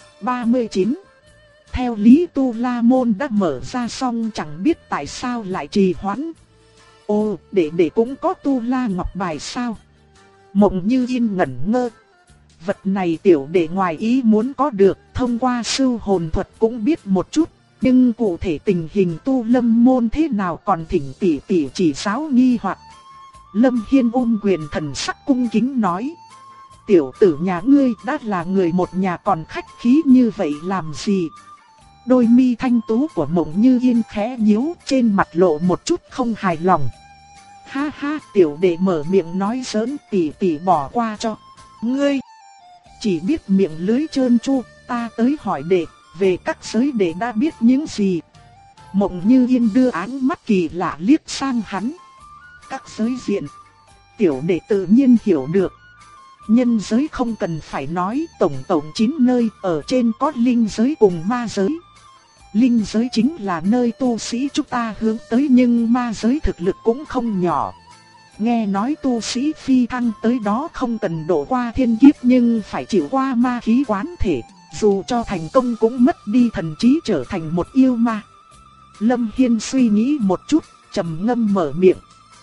39. Theo lý Tu La Môn đã mở ra xong, chẳng biết tại sao lại trì hoãn. Ồ, để cũng có Tu La ngọc bài sao? Mộng Như Yên ngẩn ngơ. Vật này tiểu đệ ngoài ý muốn có được, thông qua sưu hồn thuật cũng biết một chút. Nhưng cụ thể tình hình Tu Lâm Môn thế nào còn thỉnh tỷ tỷ chỉ giáo nghi hoặc. Lâm Hiên ôm quyền thần sắc cung kính nói. Tiểu tử nhà ngươi đã là người một nhà còn khách khí như vậy làm gì? Đôi mi thanh tú của Mộng Như Yên khẽ nhíu, trên mặt lộ một chút không hài lòng. Ha ha, tiểu đệ mở miệng nói giỡn, tỷ tỷ bỏ qua cho. Ngươi chỉ biết miệng lưới trơn tru, ta tới hỏi đệ, về các giới đệ đã biết những gì? Mộng Như Yên đưa ánh mắt kỳ lạ liếc sang hắn. Các giới diện, tiểu đệ tự nhiên hiểu được. Nhân giới không cần phải nói, tổng 9 nơi, ở trên có linh giới cùng ma giới. Linh giới chính là nơi tu sĩ chúng ta hướng tới, nhưng ma giới thực lực cũng không nhỏ. Nghe nói tu sĩ phi thăng tới đó không cần độ qua thiên kiếp nhưng phải chịu qua ma khí quán thể, dù cho thành công cũng mất đi thần trí trở thành một yêu ma. Lâm Hiên suy nghĩ một chút, trầm ngâm mở miệng.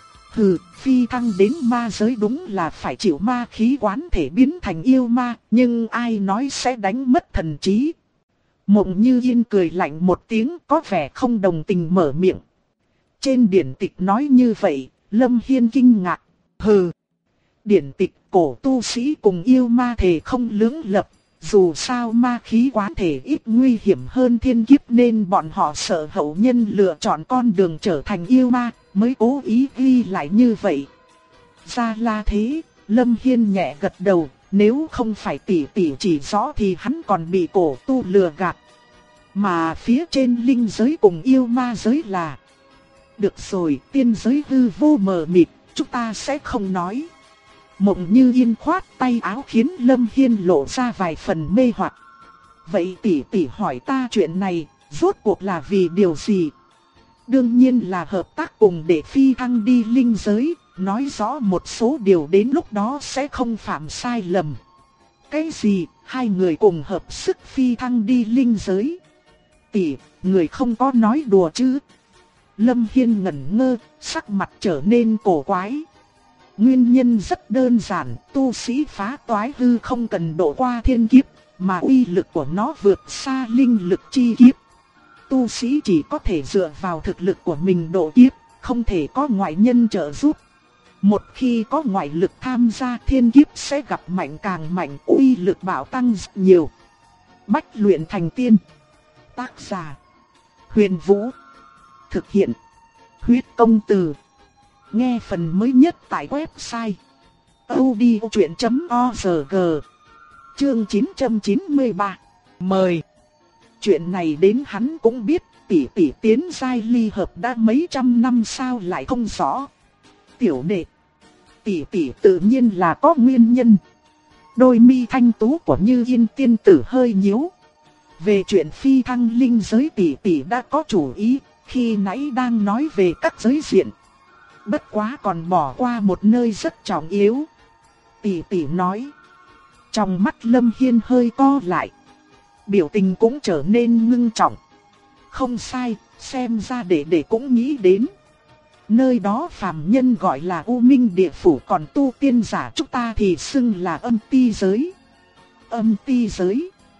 Phi thăng đến ma giới đúng là phải chịu ma khí quán thể biến thành yêu ma, nhưng ai nói sẽ đánh mất thần trí? Mộng Như Yên cười lạnh một tiếng, có vẻ không đồng tình mở miệng. Trên điển tịch nói như vậy, Lâm Hiên kinh ngạc. Điển tịch cổ tu sĩ cùng yêu ma thể không lưỡng lập, dù sao ma khí quán thể ít nguy hiểm hơn thiên kiếp nên bọn họ sợ hậu nhân lựa chọn con đường trở thành yêu ma, mới cố ý ghi lại như vậy. Ra là thế, Lâm Hiên nhẹ gật đầu, nếu không phải tỷ tỷ chỉ rõ thì hắn còn bị cổ tu lừa gạt. Mà phía trên linh giới cùng yêu ma giới là... Được rồi, tiên giới hư vô mờ mịt, chúng ta sẽ không nói. Mộng Như Yên khoát tay áo khiến Lâm Hiên lộ ra vài phần mê hoặc. Vậy tỷ tỷ hỏi ta chuyện này, rốt cuộc là vì điều gì? Đương nhiên là hợp tác cùng để phi thăng đi linh giới, nói rõ một số điều đến lúc đó sẽ không phạm sai lầm. Cái gì, hai người cùng hợp sức phi thăng đi linh giới? Tỷ, người không có nói đùa chứ? Lâm Hiên ngẩn ngơ, sắc mặt trở nên cổ quái. Nguyên nhân rất đơn giản, tu sĩ phá toái hư không cần độ qua thiên kiếp, mà uy lực của nó vượt xa linh lực chi kiếp. Tu sĩ chỉ có thể dựa vào thực lực của mình độ kiếp, không thể có ngoại nhân trợ giúp. Một khi có ngoại lực tham gia, thiên kiếp sẽ gặp mạnh càng mạnh, uy lực bạo tăng rất nhiều. Bách luyện thành tiên. Tác giả: Huyền Vũ. Thực hiện: Huyết Công Từ. Nghe phần mới nhất tại website audiochuyện.org. Chương 993. Mời. Chuyện này đến hắn cũng biết, tỷ tỷ tiến giai ly hợp đã mấy trăm năm sao lại không rõ. Tiểu đệ, tỷ tỷ tự nhiên là có nguyên nhân. Đôi mi thanh tú của Như Yên tiên tử hơi nhíu. Về chuyện phi thăng linh giới tỷ tỷ đã có chủ ý, khi nãy đang nói về các giới diện. Bất quá còn bỏ qua một nơi rất trọng yếu. Tỷ tỷ nói. Trong mắt Lâm Hiên hơi co lại, biểu tình cũng trở nên ngưng trọng. Không sai, xem ra đệ cũng nghĩ đến. Nơi đó phàm nhân gọi là U Minh Địa Phủ, còn tu tiên giả chúng ta thì xưng là Âm Ti Giới. Âm Ti Giới?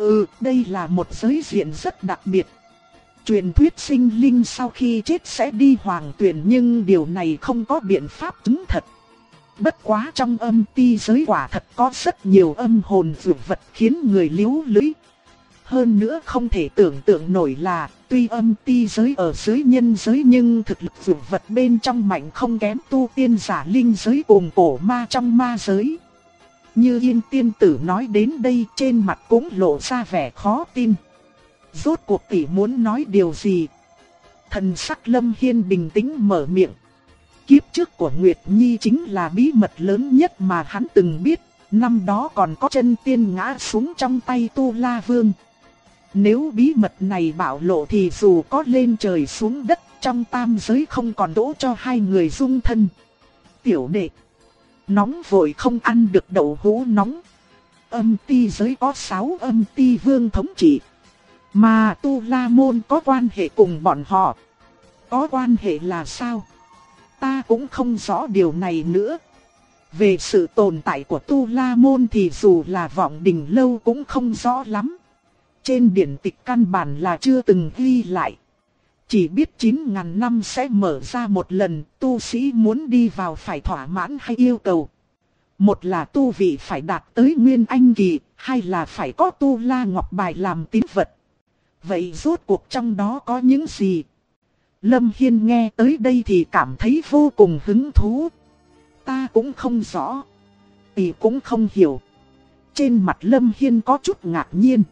Đây là một giới diện rất đặc biệt. Truyền thuyết sinh linh sau khi chết sẽ đi hoàng tuyển, nhưng điều này không có biện pháp chứng thật. Bất quá trong âm ti giới quả thật có rất nhiều âm hồn dược vật khiến người líu lưỡi. Hơn nữa không thể tưởng tượng nổi là, tuy âm ti giới ở dưới nhân giới nhưng thực lực dược vật bên trong mạnh không kém tu tiên giả linh giới cùng cổ ma trong ma giới. Như Yên tiên tử nói đến đây, trên mặt cũng lộ ra vẻ khó tin. Rốt cuộc tỷ muốn nói điều gì? Thần sắc Lâm Hiên bình tĩnh mở miệng. Kiếp trước của Nguyệt Nhi chính là bí mật lớn nhất mà hắn từng biết. Năm đó còn có chân tiên ngã xuống trong tay Tu La Vương. Nếu bí mật này bạo lộ thì dù có lên trời xuống đất, trong tam giới không còn đỗ cho hai người dung thân. Tiểu đệ, nóng vội không ăn được đậu hũ nóng. Âm ti giới có 6 âm ti vương thống trị, mà Tu La Môn có quan hệ cùng bọn họ. Có quan hệ là sao? Ta cũng không rõ điều này nữa. Về sự tồn tại của Tu La Môn thì dù là Vọng Đình Lâu cũng không rõ lắm. Trên điển tịch căn bản là chưa từng ghi lại. Chỉ biết 9.000 năm sẽ mở ra một lần, tu sĩ muốn đi vào phải thỏa mãn hai yêu cầu. Một là tu vị phải đạt tới Nguyên Anh kỳ, hai là phải có Tu La Ngọc Bài làm tín vật. Vậy rốt cuộc trong đó có những gì? Lâm Hiên nghe tới đây thì cảm thấy vô cùng hứng thú. Ta cũng không rõ, tỷ cũng không hiểu. Trên mặt Lâm Hiên có chút ngạc nhiên.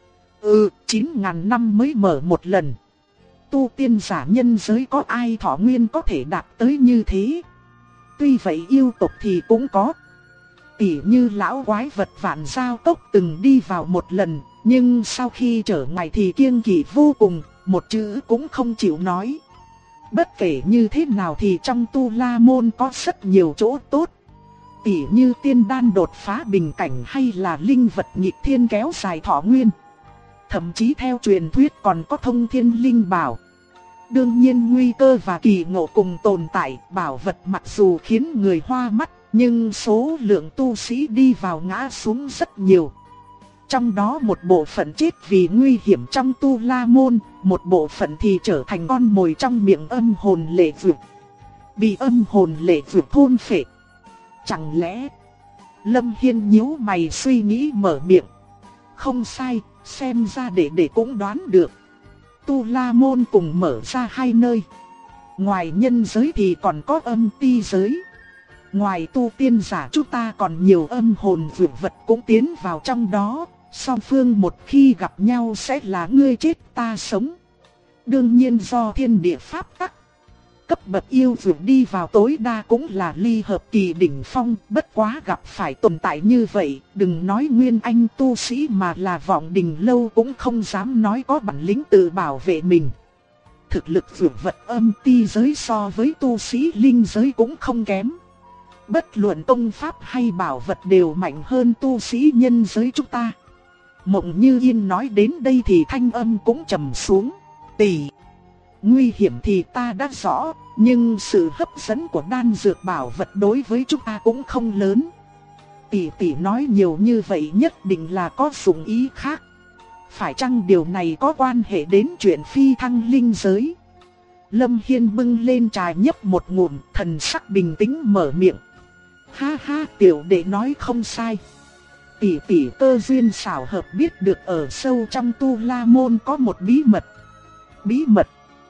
9.000 năm mới mở một lần. Tu tiên giả nhân giới có ai thọ nguyên có thể đạt tới như thế? Tuy vậy yêu tộc thì cũng có. Tỉ như lão quái vật Vạn Giao Cốc từng đi vào một lần, nhưng sau khi trở ngại thì kiêng kỵ vô cùng, một chữ cũng không chịu nói. Bất kể như thế nào thì trong Tu La Môn có rất nhiều chỗ tốt. Tỉ như tiên đan đột phá bình cảnh hay là linh vật nghịch thiên kéo dài thọ nguyên. Thậm chí theo truyền thuyết còn có thông thiên linh bảo. Đương nhiên nguy cơ và kỳ ngộ cùng tồn tại, bảo vật mặc dù khiến người hoa mắt, nhưng số lượng tu sĩ đi vào ngã xuống rất nhiều. Trong đó một bộ phận chết vì nguy hiểm trong Tu La Môn, một bộ phận thì trở thành con mồi trong miệng âm hồn lệ vượt. Bị âm hồn lệ vượt thôn phệ. Chẳng lẽ... Lâm Hiên nhíu mày suy nghĩ mở miệng. Không sai, xem ra để cũng đoán được. Tu La Môn cùng mở ra hai nơi. Ngoài nhân giới thì còn có âm ti giới. Ngoài tu tiên giả chúng ta còn nhiều âm hồn vượt vật cũng tiến vào trong đó. Song phương một khi gặp nhau sẽ là ngươi chết ta sống. Đương nhiên do thiên địa pháp tắc. Cấp bậc yêu vượt đi vào tối đa cũng là ly hợp kỳ đỉnh phong. Bất quá gặp phải tồn tại như vậy, đừng nói Nguyên Anh tu sĩ mà là Vọng Đình Lâu cũng không dám nói có bản lĩnh tự bảo vệ mình. Thực lực vượt vật âm ti giới so với tu sĩ linh giới cũng không kém. Bất luận công pháp hay bảo vật đều mạnh hơn tu sĩ nhân giới chúng ta. Mộng Như Yên nói đến đây thì thanh âm cũng trầm xuống. Tỷ, nguy hiểm thì ta đã rõ, nhưng sự hấp dẫn của đan dược bảo vật đối với chúng ta cũng không lớn. Tỷ nói nhiều như vậy nhất định là có dụng ý khác. Phải chăng điều này có quan hệ đến chuyện phi thăng linh giới? Lâm Hiên bưng lên trà nhấp một ngụm, thần sắc bình tĩnh mở miệng. Ha ha, tiểu đệ nói không sai. Tỷ cơ duyên xảo hợp biết được ở sâu trong Tu La Môn có một bí mật. Bí mật?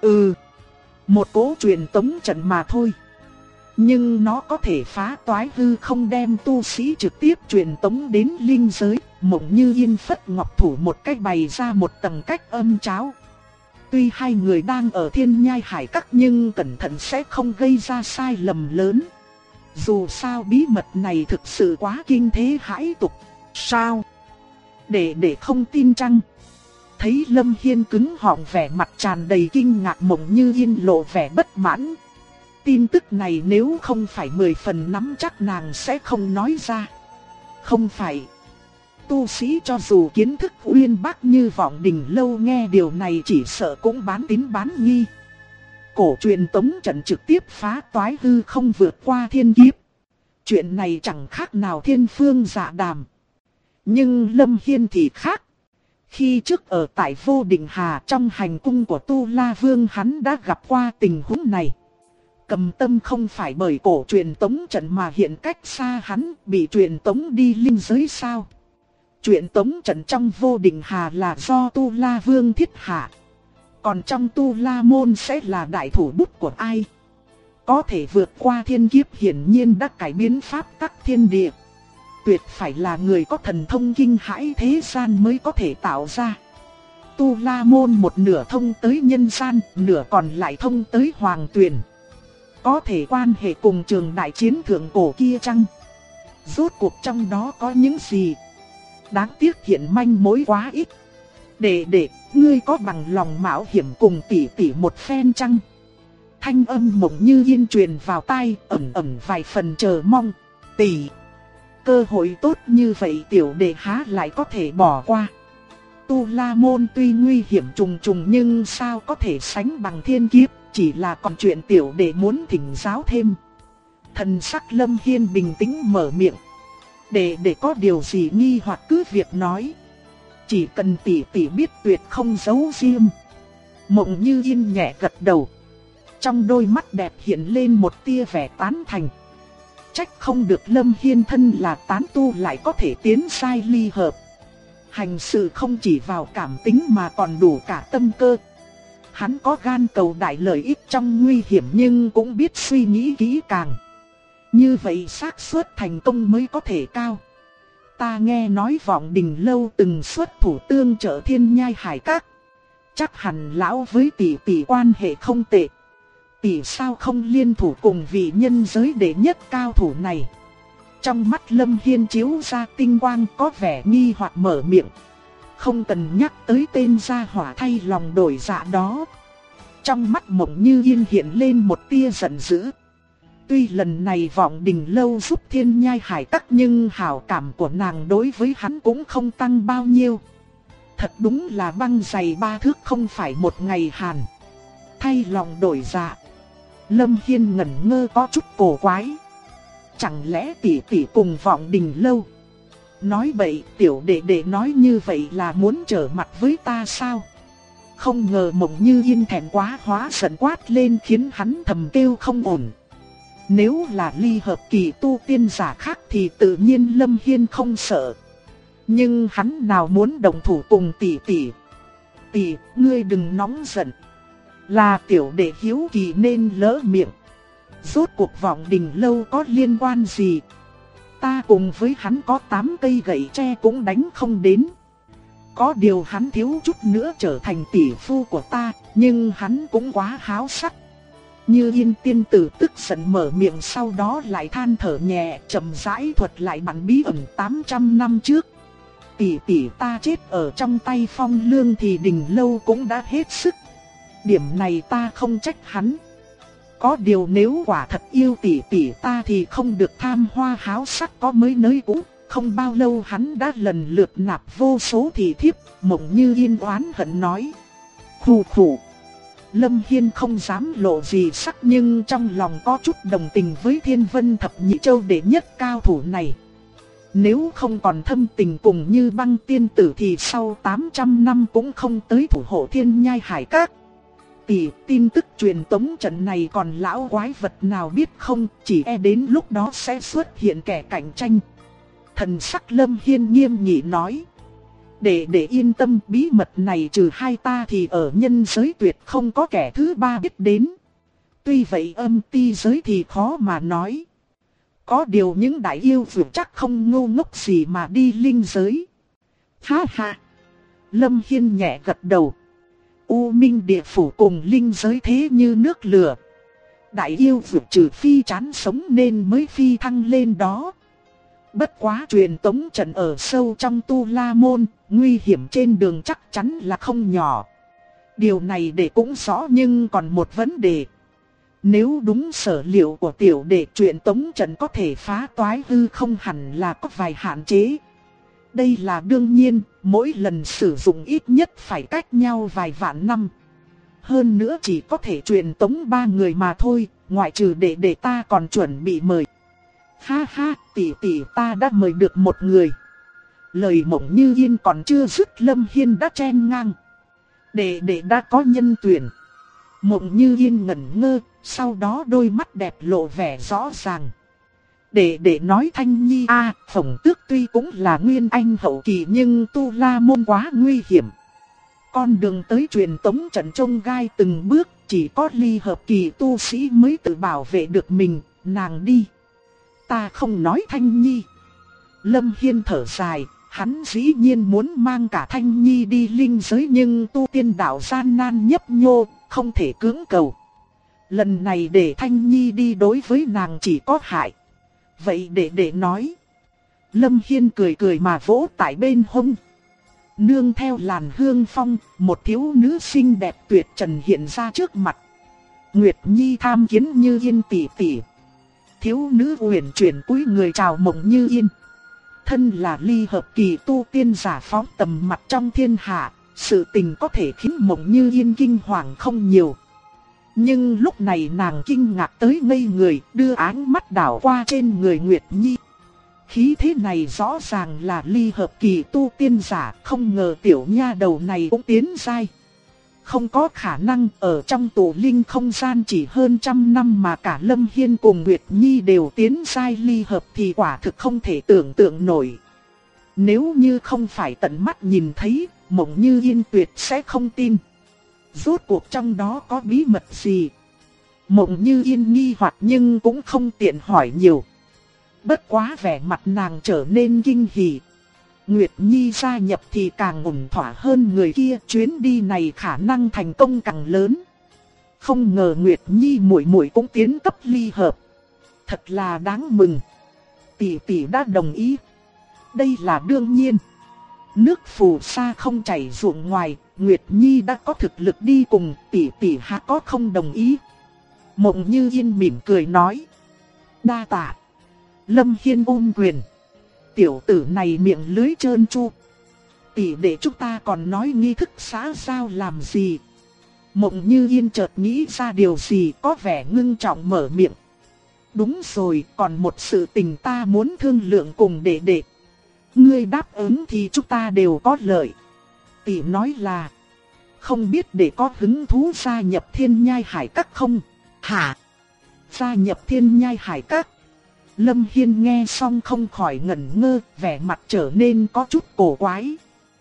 Một cố truyền tống trận mà thôi. Nhưng nó có thể phá toái hư không đem tu sĩ trực tiếp truyền tống đến linh giới. Mộng Như Yên phất ngọc thủ một cách bày ra một tầng cách âm cháo. Tuy hai người đang ở Thiên Nhai Hải Các nhưng cẩn thận sẽ không gây ra sai lầm lớn. Dù sao bí mật này thực sự quá kinh thế hãi tục. Sao? Để không tin chăng? Thấy Lâm Hiên cứng họng vẻ mặt tràn đầy kinh ngạc, Mộng Như Yên lộ vẻ bất mãn. Tin tức này nếu không phải 10 phần nắm chắc nàng sẽ không nói ra. Không phải. Tu sĩ cho dù kiến thức uyên bác như Vọng Đình Lâu nghe điều này chỉ sợ cũng bán tín bán nghi. Cổ truyền tống trận trực tiếp phá toái hư không vượt qua thiên kiếp. Chuyện này chẳng khác nào thiên phương dạ đàm. Nhưng Lâm Hiên thì khác. Khi trước ở tại Vô Định Hà trong hành cung của Tu La Vương hắn đã gặp qua tình huống này. Cầm Tâm không phải bởi cổ truyền tống trận mà hiện cách xa hắn bị truyền tống đi linh giới sao? Truyền tống trận trong Vô Định Hà là do Tu La Vương thiết hạ. Còn trong Tu La Môn sẽ là đại thủ bút của ai? Có thể vượt qua thiên kiếp hiển nhiên đã cải biến pháp tắc thiên địa. Tuyệt phải là người có thần thông kinh hãi thế gian mới có thể tạo ra. Tu La Môn một nửa thông tới nhân gian, nửa còn lại thông tới hoàng tuyền. Có thể quan hệ cùng trường đại chiến thượng cổ kia chăng? Rốt cuộc trong đó có những gì? Đáng tiếc hiện manh mối quá ít. Đệ, ngươi có bằng lòng mạo hiểm cùng tỷ tỷ một phen chăng? Thanh âm Mộng Như Yên truyền vào tai, ẩn ẩn vài phần chờ mong. Tỷ, cơ hội tốt như vậy tiểu đệ há lại có thể bỏ qua. Tu La Môn tuy nguy hiểm trùng trùng nhưng sao có thể sánh bằng thiên kiếp, chỉ là còn chuyện tiểu đệ muốn thỉnh giáo thêm. Thần sắc Lâm Hiên bình tĩnh mở miệng. Để có điều gì nghi hoặc cứ việc nói. Chỉ cần tỷ tỷ biết tuyệt không giấu riêng. Mộng Như Yên nhẹ gật đầu. Trong đôi mắt đẹp hiện lên một tia vẻ tán thành. Trách không được Lâm Hiên thân là tán tu lại có thể tiến sai ly hợp. Hành sự không chỉ vào cảm tính mà còn đủ cả tâm cơ. Hắn có gan cầu đại lợi ích trong nguy hiểm nhưng cũng biết suy nghĩ kỹ càng. Như vậy xác suất thành công mới có thể cao. Ta nghe nói Vọng Đình Lâu từng xuất thủ tương trợ Thiên Nhai Hải Các. Chắc hẳn lão với tỷ tỷ quan hệ không tệ. Tỷ sao không liên thủ cùng vị nhân giới đệ nhất cao thủ này? Trong mắt Lâm Hiên chiếu ra tinh quang có vẻ nghi hoặc mở miệng. Không cần nhắc tới tên gia hỏa thay lòng đổi dạ đó. Trong mắt Mộng Như Yên hiện lên một tia giận dữ. Tuy lần này Vọng Đình Lâu giúp Thiên Nhai Hải Các nhưng hảo cảm của nàng đối với hắn cũng không tăng bao nhiêu. Thật đúng là băng dày 3 thước không phải một ngày hàn. Thay lòng đổi dạ. Lâm Hiên ngẩn ngơ có chút cổ quái. Chẳng lẽ tỷ tỷ cùng Vọng Đình Lâu? Nói bậy, tiểu đệ nói như vậy là muốn trở mặt với ta sao? Không ngờ Mộng Như Yên thẹn quá hóa giận quát lên khiến hắn thầm kêu không ổn. Nếu là ly hợp kỳ tu tiên giả khác thì tự nhiên Lâm Hiên không sợ. Nhưng hắn nào muốn đồng thủ cùng tỷ tỷ. Tỷ, ngươi đừng nóng giận. Là tiểu đệ hiếu kỳ nên lỡ miệng. Rốt cuộc Vọng Đình Lâu có liên quan gì? Ta cùng với hắn có 8 cây gậy tre cũng đánh không đến. Có điều hắn thiếu chút nữa trở thành tỷ phu của ta, nhưng hắn cũng quá háo sắc. Như Yên tiên tử tức giận mở miệng sau đó lại than thở nhẹ, chậm rãi thuật lại bản bí ẩn 800 năm trước. Tỷ ta chết ở trong tay Phong Lương thì Đình Lâu cũng đã hết sức. Điểm này ta không trách hắn. Có điều nếu quả thật yêu tỷ ta thì không được tham hoa háo sắc có mới nới cũ. Không bao lâu hắn đã lần lượt nạp vô số thị thiếp. Mộng Như Yên oán hận nói. Khù khù. Lâm Hiên không dám lộ gì sắc nhưng trong lòng có chút đồng tình với Thiên Vân Thập Nhị Châu đệ nhất cao thủ này. Nếu không còn thâm tình cùng Như Băng tiên tử thì sau 800 năm cũng không tới thủ hộ Thiên Nhai Hải Các. Tỷ, tin tức truyền tống trận này còn lão quái vật nào biết không, chỉ e đến lúc đó sẽ xuất hiện kẻ cạnh tranh. Thần sắc Lâm Hiên nghiêm nghị nói. Để yên tâm, bí mật này trừ hai ta thì ở nhân giới tuyệt không có kẻ thứ ba biết đến. Tuy vậy âm ti giới thì khó mà nói. Có điều những đại yêu vượt chắc không ngu ngốc gì mà đi linh giới. Ha ha. Lâm Hiên nhẹ gật đầu. U Minh địa phủ cùng linh giới thế như nước lửa. Đại yêu vượt trừ phi chán sống nên mới phi thăng lên đó. Bất quá truyền tống trận ở sâu trong Tu La Môn, nguy hiểm trên đường chắc chắn là không nhỏ. Điều này để cũng rõ nhưng còn một vấn đề. Nếu đúng sở liệu của tiểu đệ, truyền tống trận có thể phá toái hư không hẳn là có vài hạn chế. Đây là đương nhiên, mỗi lần sử dụng ít nhất phải cách nhau vài vạn năm. Hơn nữa chỉ có thể truyền tống 3 người mà thôi, ngoại trừ đệ ta còn chuẩn bị mời. Ha ha, tỷ ta đã mời được một người. Lời Mộng Như Yên còn chưa dứt, Lâm Hiên đã chen ngang. Đệ đã có nhân tuyển. Mộng Như Yên ngẩn ngơ, sau đó đôi mắt đẹp lộ vẻ rõ ràng. Đệ nói Thanh Nhi Phổng Tước tuy cũng là nguyên anh hậu kỳ nhưng Tu La Môn quá nguy hiểm. Con đường tới truyền tống trận trông gai từng bước, chỉ có ly hợp kỳ tu sĩ mới tự bảo vệ được mình, nàng đi. Ta không nói Thanh Nhi. Lâm Hiên thở dài, hắn dĩ nhiên muốn mang cả Thanh Nhi đi linh giới nhưng tu tiên đạo gian nan nhấp nhô, không thể cưỡng cầu. Lần này để Thanh Nhi đi đối với nàng chỉ có hại. Vậy để nói. Lâm Hiên cười cười mà vỗ tại bên hông. Nương theo làn hương phong, một thiếu nữ xinh đẹp tuyệt trần hiện ra trước mặt. Nguyệt Nhi tham kiến Như Yên tỷ tỷ. Thiếu nữ uyển chuyển cúi người chào Mộng Như Yên. Thân là ly hợp kỳ tu tiên giả phóng tầm mặt trong thiên hạ, sự tình có thể khiến Mộng Như Yên kinh hoàng không nhiều. Nhưng lúc này nàng kinh ngạc tới ngây người, đưa ánh mắt đảo qua trên người Nguyệt Nhi. Khí thế này rõ ràng là ly hợp kỳ tu tiên giả, không ngờ tiểu nha đầu này cũng tiến giai. Không có khả năng ở trong tụ linh không gian chỉ hơn 100 năm mà cả Lâm Hiên cùng Nguyệt Nhi đều tiến giai ly hợp thì quả thực không thể tưởng tượng nổi. Nếu như không phải tận mắt nhìn thấy, Mộng Như Yên tuyệt sẽ không tin. Rốt cuộc trong đó có bí mật gì? Mộng Như Yên nghi hoặc nhưng cũng không tiện hỏi nhiều. Bất quá vẻ mặt nàng trở nên kinh hỉ. Nguyệt Nhi gia nhập thì càng ổn thỏa hơn người kia, chuyến đi này khả năng thành công càng lớn. Không ngờ Nguyệt Nhi muội muội cũng tiến cấp ly hợp. Thật là đáng mừng. Tỷ tỷ đã đồng ý. Đây là đương nhiên. Nước phù sa không chảy ruộng ngoài, Nguyệt Nhi đã có thực lực đi cùng, tỷ tỷ há có không đồng ý. Mộng Như Yên mỉm cười nói. Đa tạ. Lâm Hiên ôm quyền. Tiểu tử này miệng lưới trơn tru. Tỷ để chúng ta còn nói nghi thức xã giao làm gì? Mộng Như Yên chợt nghĩ ra điều gì, có vẻ ngưng trọng mở miệng. Đúng rồi, còn một sự tình ta muốn thương lượng cùng đệ. Ngươi đáp ứng thì chúng ta đều có lợi. Tỷ nói là, không biết đệ có hứng thú gia nhập Thiên Nhai Hải Các không? Hả? Gia nhập Thiên Nhai Hải Các? Lâm Hiên nghe xong không khỏi ngẩn ngơ, vẻ mặt trở nên có chút cổ quái.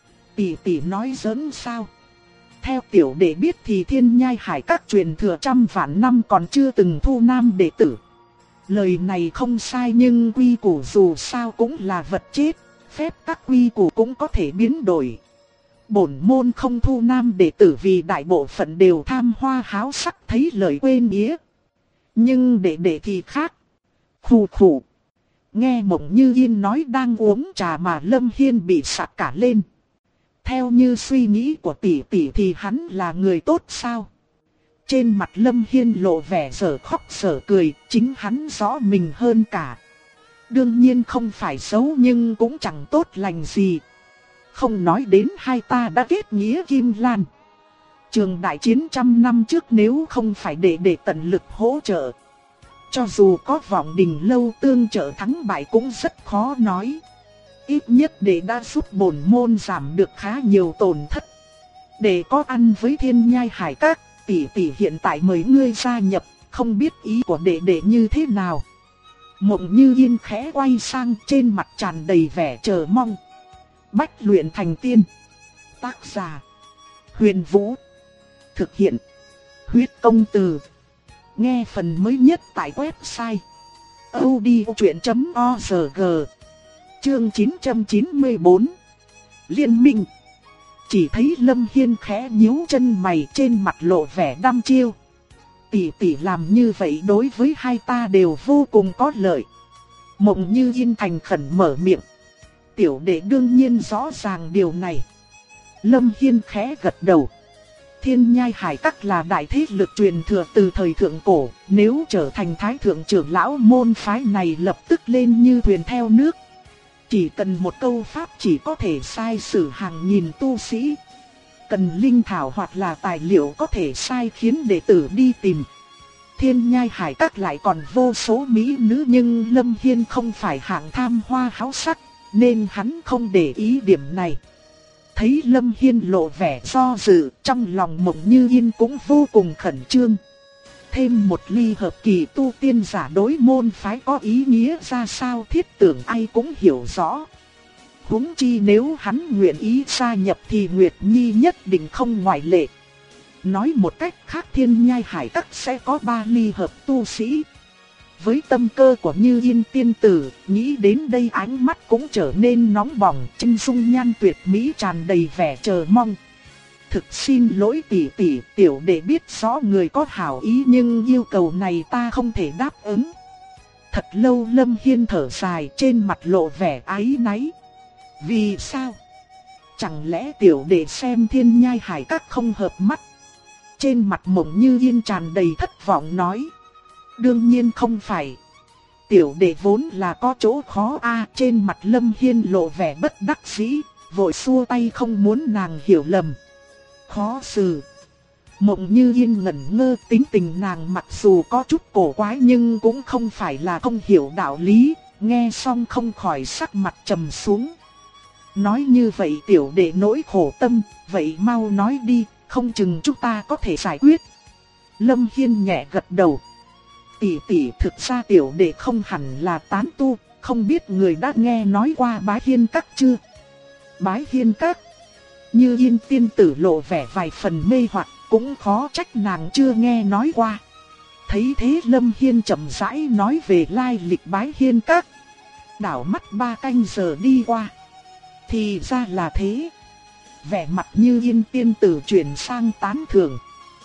Tỷ nói giỡn sao? Theo tiểu đệ biết thì Thiên Nhai Hải Các truyền thừa trăm vạn năm còn chưa từng thu nam đệ tử. Lời này không sai nhưng quy củ dù sao cũng là vật chết, phép các quy củ cũng có thể biến đổi. Bổn môn không thu nam đệ tử vì đại bộ phận đều tham hoa háo sắc, thấy lời quên nghĩa. Nhưng đệ thì khác. Khù khù. Nghe Mộng Như Yên nói đang uống trà mà Lâm Hiên bị sặc cả lên. Theo như suy nghĩ của tỷ thì hắn là người tốt sao? Trên mặt Lâm Hiên lộ vẻ dở khóc dở cười, chính hắn rõ mình hơn cả. Đương nhiên không phải xấu nhưng cũng chẳng tốt lành gì. Không nói đến hai ta đã kết nghĩa kim lan. Trường đại chiến 100 năm trước nếu không phải để tận lực hỗ trợ, cho dù có Vọng Đình Lâu tương trợ thắng bại cũng rất khó nói. Ít nhất để đã giúp bổn môn giảm được khá nhiều tổn thất. Để có ăn với Thiên Nhai Hải Các, tỷ hiện tại mời ngươi gia nhập, không biết ý của đệ như thế nào. Mộng Như Yên khẽ quay sang, trên mặt tràn đầy vẻ chờ mong. Bách luyện thành tiên. Tác giả: Huyền Vũ. Thực hiện: Huyết Công Từ. Nghe phần mới nhất tại website audiochuyen.org. Chương 994. Liên minh. Chỉ thấy Lâm Hiên khẽ nhíu chân mày, trên mặt lộ vẻ đăm chiêu. Tỷ làm như vậy đối với hai ta đều vô cùng có lợi. Mộng Như Yên thành khẩn mở miệng. Tiểu đệ đương nhiên rõ ràng điều này. Lâm Hiên khẽ gật đầu. Thiên Nhai Hải Các là đại thế lực truyền thừa từ thời thượng cổ, nếu trở thành thái thượng trưởng lão môn phái này lập tức lên như thuyền theo nước. Chỉ cần một câu pháp chỉ có thể sai sử hàng nghìn tu sĩ. Cần linh thảo hoặc là tài liệu có thể sai khiến đệ tử đi tìm. Thiên Nhai Hải Các lại còn vô số mỹ nữ nhưng Lâm Hiên không phải hạng tham hoa háo sắc, nên hắn không để ý điểm này. Thấy Lâm Hiên lộ vẻ do dự, trong lòng Mộng Như Yên cũng vô cùng khẩn trương. Thêm một ly hợp kỳ tu tiên giả đối môn phái có ý nghĩa ra sao thiết tưởng ai cũng hiểu rõ. Huống chi nếu hắn nguyện ý gia nhập thì Nguyệt Nhi nhất định không ngoại lệ. Nói một cách khác Thiên Nhai Hải Các sẽ có 3 ly hợp tu sĩ. Với tâm cơ của Như Yên tiên tử, nghĩ đến đây ánh mắt cũng trở nên nóng bỏng, chân dung nhan tuyệt mỹ tràn đầy vẻ chờ mong. Thực xin lỗi tỷ tỷ, tiểu đệ biết rõ người có hảo ý nhưng yêu cầu này ta không thể đáp ứng. Thật lâu Lâm Hiên thở dài, trên mặt lộ vẻ áy náy. Vì sao? Chẳng lẽ tiểu đệ xem Thiên Nhai Hải Các không hợp mắt? Trên mặt Mộng Như Yên tràn đầy thất vọng nói. Đương nhiên không phải. Tiểu đệ vốn là có chỗ khó a. Trên mặt Lâm Hiên lộ vẻ bất đắc dĩ, vội xua tay không muốn nàng hiểu lầm. Khó xử. Mộng Như Yên ngẩn ngơ, tính tình nàng mặc dù có chút cổ quái nhưng cũng không phải là không hiểu đạo lý, nghe xong không khỏi sắc mặt trầm xuống. Nói như vậy tiểu đệ nỗi khổ tâm, vậy mau nói đi, không chừng chúng ta có thể giải quyết. Lâm Hiên nhẹ gật đầu. Tỷ tỷ, thực ra tiểu đệ không hẳn là tán tu, không biết người đã nghe nói qua Bái Hiên Các chưa? Bái Hiên Các? Như Yên tiên tử lộ vẻ vài phần mê hoặc, cũng khó trách nàng chưa nghe nói qua. Thấy thế Lâm Hiên chậm rãi nói về lai lịch Bái Hiên Các. Đảo mắt 3 canh giờ đi qua. Thì ra là thế. Vẻ mặt Như Yên tiên tử chuyển sang tán thưởng.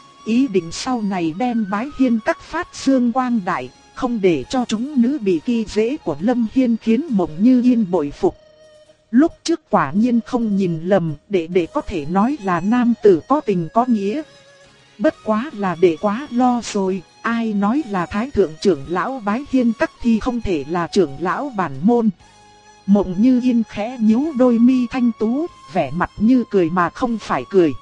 Ý định sau này đem Bái Hiên Các phát dương quang đại, không để cho chúng nữ bị khi dễ của Lâm Hiên khiến Mộng Như Yên bội phục. Lúc trước quả nhiên không nhìn lầm, đệ có thể nói là nam tử có tình có nghĩa. Bất quá là đệ quá lo rồi, ai nói là thái thượng trưởng lão Bái Hiên Các thì không thể là trưởng lão bản môn. Mộng Như Yên khẽ nhíu đôi mi thanh tú, vẻ mặt như cười mà không phải cười.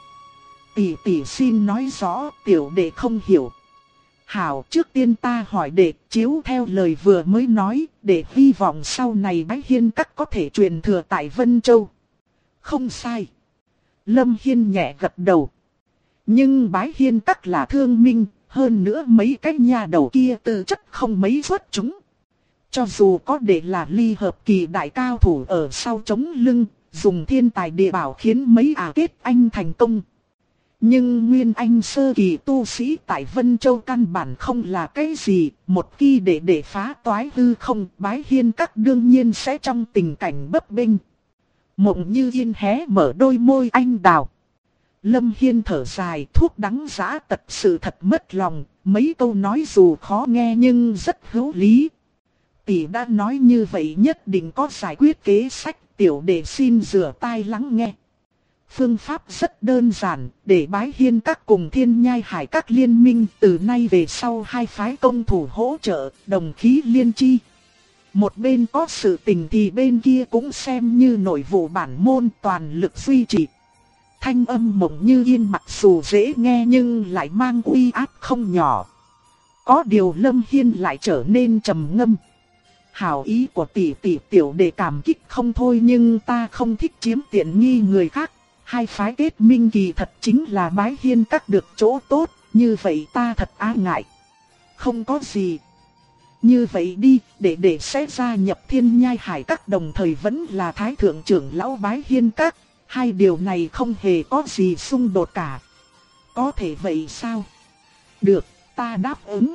Tỷ tỷ xin nói rõ, tiểu đệ không hiểu. Hảo, trước tiên ta hỏi đệ, chiếu theo lời vừa mới nói, để hy vọng sau này Bái Hiên Các có thể truyền thừa tại Vân Châu. Không sai. Lâm Hiên nhẹ gật đầu. Nhưng Bái Hiên Các là thương minh, hơn nữa mấy cái nhà đầu kia tư chất không mấy xuất chúng. Cho dù có đệ là ly hợp kỳ đại cao thủ ở sau chống lưng, dùng thiên tài địa bảo khiến mấy kết anh thành công. Nhưng nguyên anh sơ kỳ tu sĩ tại Vân Châu căn bản không là cái gì, một khi để phá toái hư không, Bái Hiên Các đương nhiên sẽ trong tình cảnh bấp bênh. Mộng Như Yên hé mở đôi môi anh đào. Lâm Hiên thở dài, thuốc đắng dã tật sự thật mất lòng, mấy câu nói dù khó nghe nhưng rất hữu lý. Tỷ đã nói như vậy nhất định có giải quyết kế sách, tiểu đệ xin rửa tai lắng nghe. Phương pháp rất đơn giản, để Bái Hiên Các cùng Thiên Nhai Hải Các liên minh, từ nay về sau hai phái công thủ hỗ trợ, đồng khí liên chi. Một bên có sự tình thì bên kia cũng xem như nội vụ bản môn toàn lực duy trì. Thanh âm Mộng Như Yên mặc dù dễ nghe nhưng lại mang uy áp không nhỏ. Có điều Lâm Hiên lại trở nên trầm ngâm. Hảo ý của tỷ tỷ tiểu đệ cảm kích không thôi nhưng ta không thích chiếm tiện nghi người khác. Hai phái kết minh kỳ thật chính là Bái Hiên Các được chỗ tốt, như vậy ta thật ngại. Không có gì. Như vậy đi, để sẽ gia nhập Thiên Nhai Hải Các đồng thời vẫn là thái thượng trưởng lão Bái Hiên Các. Hai điều này không hề có gì xung đột cả. Có thể vậy sao? Được, ta đáp ứng.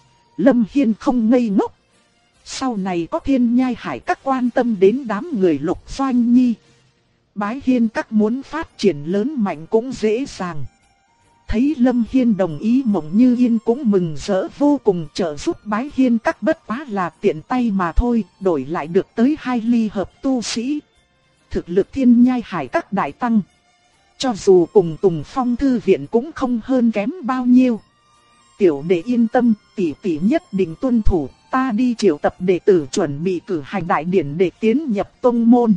Lâm Hiên không ngây ngốc. Sau này có Thiên Nhai Hải Các quan tâm đến đám người Lục Doanh Nhi, Bái Hiên Các muốn phát triển lớn mạnh cũng dễ dàng. Thấy Lâm Hiên đồng ý, Mộng Như Yên cũng mừng rỡ vô cùng, trợ giúp Bái Hiên Các bất quá là tiện tay mà thôi, đổi lại được tới 2 ly hợp tu sĩ. Thực lực Thiên Nhai Hải Các đại tăng. Cho dù cùng Tùng Phong thư viện cũng không hơn kém bao nhiêu. Tiểu đệ yên tâm, tỷ tỷ nhất định tuân thủ, ta đi triệu tập đệ tử chuẩn bị cử hành đại điển để tiến nhập tông môn.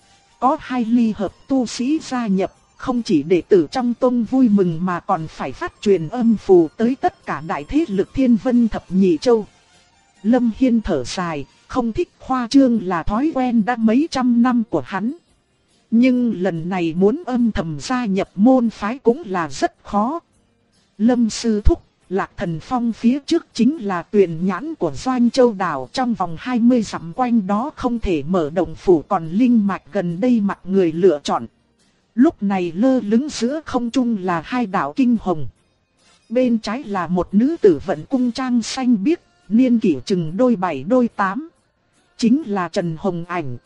Có 2 ly hợp tu sĩ gia nhập, không chỉ đệ tử trong tông vui mừng mà còn phải phát truyền âm phù tới tất cả đại thế lực Thiên Vân Thập Nhị Châu. Lâm Hiên thở dài, không thích khoa trương là thói quen đã mấy trăm năm của hắn. Nhưng lần này muốn âm thầm gia nhập môn phái cũng là rất khó. Lâm sư thúc, Lạc Thần Phong phía trước chính là tuyền nhãn của Doanh Châu Đảo, trong vòng 20 dặm quanh đó không thể mở động phủ, còn linh mạch gần đây mặc người lựa chọn. Lúc này lơ lửng giữa không trung là hai đạo kinh hồng. Bên trái là một nữ tử vận cung trang xanh biếc, niên kỷ chừng đôi 7 đôi 8. Chính là Trần Hồng Ảnh.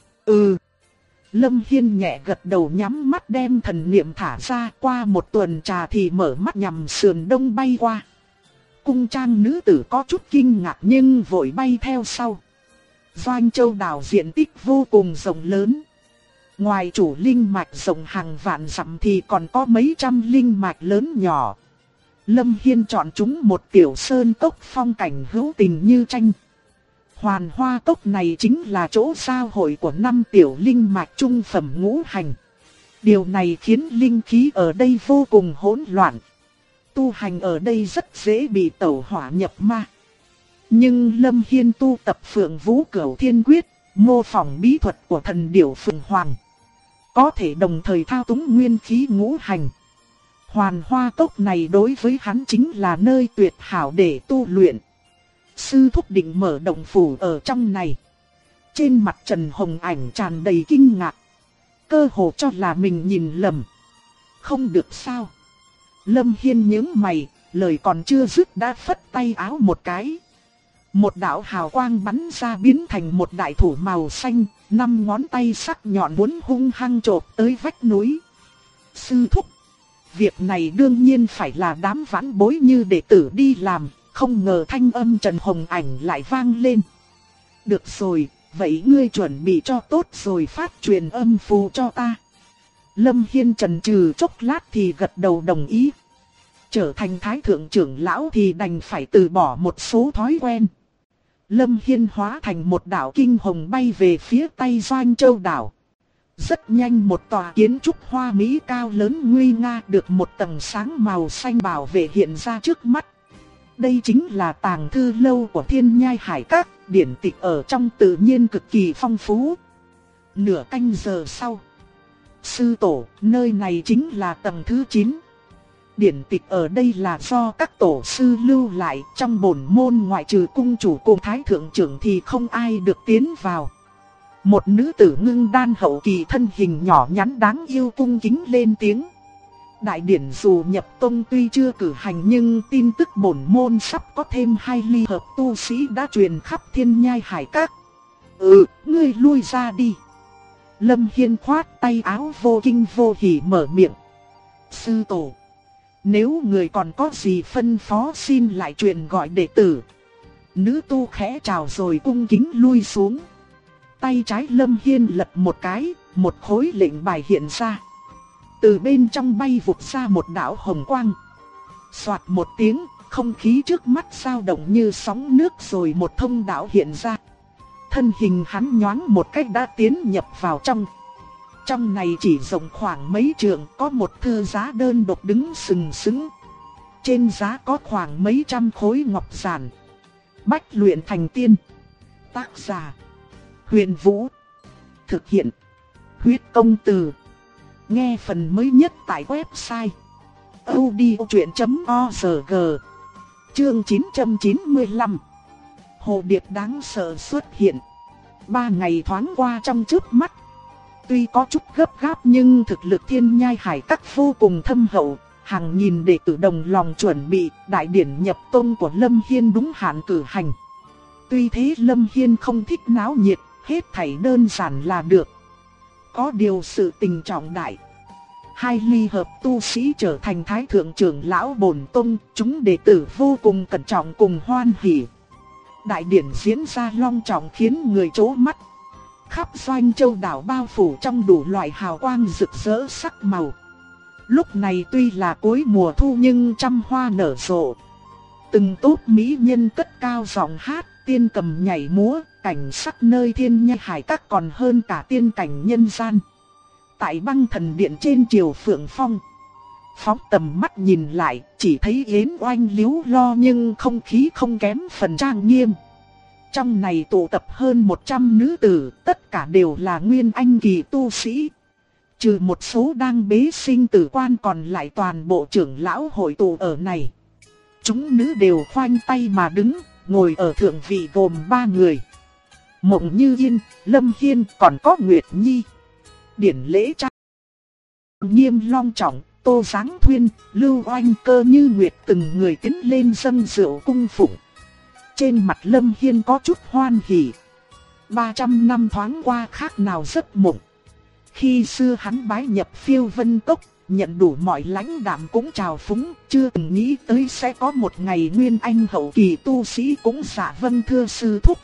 Lâm Hiên nhẹ gật đầu, nhắm mắt đem thần niệm thả ra. Qua một tuần trà thì mở mắt nhằm sườn đông bay qua. Cung trang nữ tử có chút kinh ngạc nhưng vội bay theo sau. Doanh Châu Đảo diện tích vô cùng rộng lớn. Ngoài chủ linh mạch rộng hàng vạn dặm thì còn có mấy trăm linh mạch lớn nhỏ. Lâm Hiên chọn chúng một tiểu sơn cốc phong cảnh hữu tình như tranh. Hoàn Hoa Cốc này chính là chỗ giao hội của 5 tiểu linh mạch trung phẩm ngũ hành. Điều này khiến linh khí ở đây vô cùng hỗn loạn. Tu hành ở đây rất dễ bị tẩu hỏa nhập ma. Nhưng Lâm Hiên tu tập Phượng Vũ Cửu Thiên Quyết, mô phỏng bí thuật của thần điểu Phượng Hoàng, có thể đồng thời thao túng nguyên khí ngũ hành. Hoàn Hoa Cốc này đối với hắn chính là nơi tuyệt hảo để tu luyện. Sư thúc định mở động phủ ở trong này. Trên mặt Trần Hồng Ảnh tràn đầy kinh ngạc, cơ hồ cho là mình nhìn lầm. Không được sao? Lâm Hiên nhướng mày, lời còn chưa dứt đã phất tay áo một cái. Một đạo hào quang bắn ra biến thành một đại thủ màu xanh, 5 ngón tay sắc nhọn muốn hung hăng chộp tới vách núi. Sư thúc, việc này đương nhiên phải là đám vãn bối như đệ tử đi làm. Không ngờ thanh âm Trần Hồng Ảnh lại vang lên. Được rồi, vậy ngươi chuẩn bị cho tốt rồi phát truyền âm phù cho ta. Lâm Hiên chần chừ chốc lát thì gật đầu đồng ý. Trở thành thái thượng trưởng lão thì đành phải từ bỏ một số thói quen. Lâm Hiên hóa thành một đạo kinh hồng bay về phía tây Doanh Châu Đảo. Rất nhanh một tòa kiến trúc hoa mỹ cao lớn nguy nga được một tầng sáng màu xanh bảo vệ hiện ra trước mắt. Đây chính là tàng thư lâu của Thiên Nhai Hải Các, điển tịch ở trong tự nhiên cực kỳ phong phú. Nửa canh giờ sau, sư tổ, nơi này chính là tầng thứ 9. Điển tịch ở đây là do các tổ sư lưu lại, trong bổn môn ngoại trừ cung chủ cùng thái thượng trưởng thì không ai được tiến vào. Một nữ tử ngưng đan hậu kỳ thân hình nhỏ nhắn đáng yêu cung kính lên tiếng. Đại điển dù nhập tông tuy chưa cử hành nhưng tin tức bổn môn sắp có thêm 2 ly hợp tu sĩ đã truyền khắp Thiên Nhai Hải Các. Ngươi lui ra đi. Lâm Hiên khoát tay áo vô kinh vô hỉ mở miệng. Sư tổ, nếu người còn có gì phân phó xin lại truyền gọi đệ tử. Nữ tu khẽ chào rồi cung kính lui xuống. Tay trái Lâm Hiên lật một cái, một khối lệnh bài hiện ra. Từ bên trong bay vụt ra một đạo hồng quang. Soạt một tiếng, không khí trước mắt dao động như sóng nước rồi một thông đạo hiện ra. Thân hình hắn nhoáng một cách đã tiến nhập vào trong. Trong này chỉ rộng khoảng mấy trượng, có một thư giá đơn độc đứng sừng sững. Trên giá có khoảng mấy trăm khối ngọc giản. Bách luyện thành tiên. Tác giả: Huyền Vũ. Thực hiện: Huyết Công Từ. Nghe phần mới nhất tại website audiochuyện.org. Chương 995. Hồ điệp đáng sợ xuất hiện. 3 ngày thoáng qua trong chớp mắt. Tuy có chút gấp gáp nhưng thực lực Thiên Nhai Hải Các vô cùng thâm hậu. Hàng nghìn đệ tử đồng lòng chuẩn bị, đại điển nhập tông của Lâm Hiên đúng hạn cử hành. Tuy thế Lâm Hiên không thích náo nhiệt, hết thảy đơn giản là được. Có điều sự tình trọng đại. 2 ly hợp tu sĩ trở thành thái thượng trưởng lão bổn tông, chúng đệ tử vô cùng cẩn trọng cùng hoan hỉ. Đại điển diễn ra long trọng khiến người chố mắt. Khắp Doanh Châu Đảo bao phủ trong đủ loại hào quang rực rỡ sắc màu. Lúc này tuy là cuối mùa thu nhưng trăm hoa nở rộ. Từng tốp mỹ nhân cất cao giọng hát, tiên cầm nhảy múa, cảnh sắc nơi Thiên Nhai Hải Các còn hơn cả tiên cảnh nhân gian. Tại Băng Thần Điện trên triều Phượng Phong, phóng tầm mắt nhìn lại, chỉ thấy yến oanh liếu lo nhưng không khí không kém phần trang nghiêm. Trong này tụ tập hơn 100 nữ tử, tất cả đều là nguyên anh kỳ tu sĩ. Trừ một số đang bế sinh tử quan, còn lại toàn bộ trưởng lão hội tụ ở này. Chúng nữ đều khoanh tay mà đứng, ngồi ở thượng vị gồm 3 người. Mộng Như Yên, Lâm Hiên, còn có Nguyệt Nhi. Điển lễ trang nghiêm long trọng, Tô Giáng Thuyên, Lưu Oanh Cơ Như Nguyệt từng người tiến lên dâng rượu cung phụng. Trên mặt Lâm Hiên có chút hoan hỉ. 300 năm thoáng qua khác nào giấc mộng. Khi xưa hắn bái nhập Phiêu Vân Cốc, nhận đủ mọi lãnh đạm cũng trào phúng, chưa từng nghĩ tới sẽ có một ngày nguyên anh hậu kỳ tu sĩ cũng dạ vâng thưa sư thúc.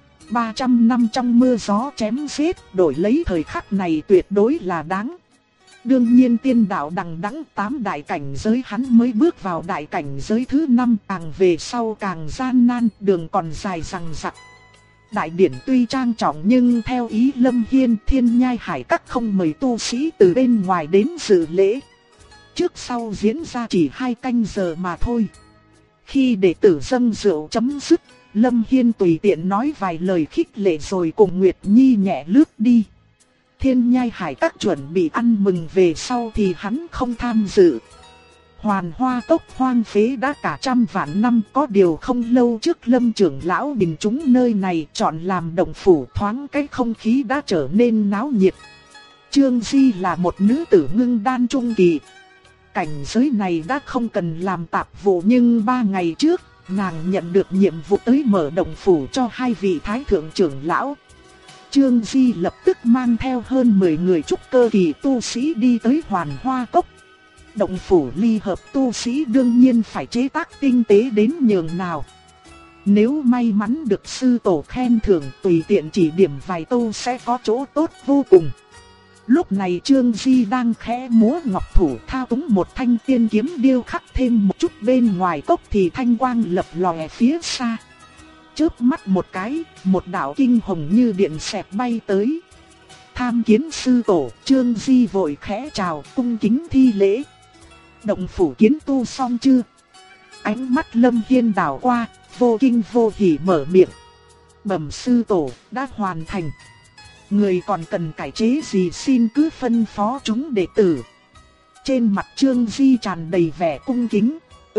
300 năm trong mưa gió chém giết, đổi lấy thời khắc này tuyệt đối là đáng. Đương nhiên tiên đạo đằng đẵng 8 đại cảnh giới, hắn mới bước vào đại cảnh giới thứ 5, càng về sau càng gian nan, đường còn dài dằng dặc. Đại điển tuy trang trọng nhưng theo ý Lâm Hiên, Thiên Nhai Hải Các không mời tu sĩ từ bên ngoài đến dự lễ. Trước sau diễn ra chỉ 2 canh giờ mà thôi. Khi đệ tử dâng rượu chấm dứt, Lâm Hiên tùy tiện nói vài lời khích lệ rồi cùng Nguyệt Nhi nhẹ lướt đi. Thiên Nhai Hải Các chuẩn bị ăn mừng về sau thì hắn không tham dự. Hoàn Hoa Cốc hoang phế đã cả trăm vạn năm, có điều không lâu trước Lâm trưởng lão đình chúng nơi này chọn làm động phủ, thoáng cái không khí đã trở nên náo nhiệt. Trương Di là một nữ tử ngưng đan trung kỳ. Cảnh giới này đã không cần làm tạp vụ, nhưng 3 ngày trước, nàng nhận được nhiệm vụ tới mở động phủ cho 2 vị thái thượng trưởng lão. Trương Di lập tức mang theo hơn 10 người trúc cơ kỳ tu sĩ đi tới Hoàn Hoa Cốc. Động phủ ly hợp tu sĩ đương nhiên phải chế tác tinh tế đến nhường nào. Nếu may mắn được sư tổ khen thưởng, tùy tiện chỉ điểm vài câu sẽ có chỗ tốt vô cùng. Lúc này Trương Di đang khẽ múa ngọc thủ thao túng một thanh tiên kiếm điêu khắc thêm một chút bên ngoài cốc thì thanh quang lập lòe phía xa. Chớp mắt một cái, một đạo kinh hồng như điện xẹt bay tới. Tham kiến sư tổ, Trương Di vội khẽ chào cung kính thi lễ. Động phủ kiến tu xong chưa? Ánh mắt Lâm Hiên đảo qua, vô kinh vô hỉ mở miệng. Bẩm sư tổ, đã hoàn thành. Người còn cần cải chế gì xin cứ phân phó chúng đệ tử. Trên mặt Trương Di tràn đầy vẻ cung kính.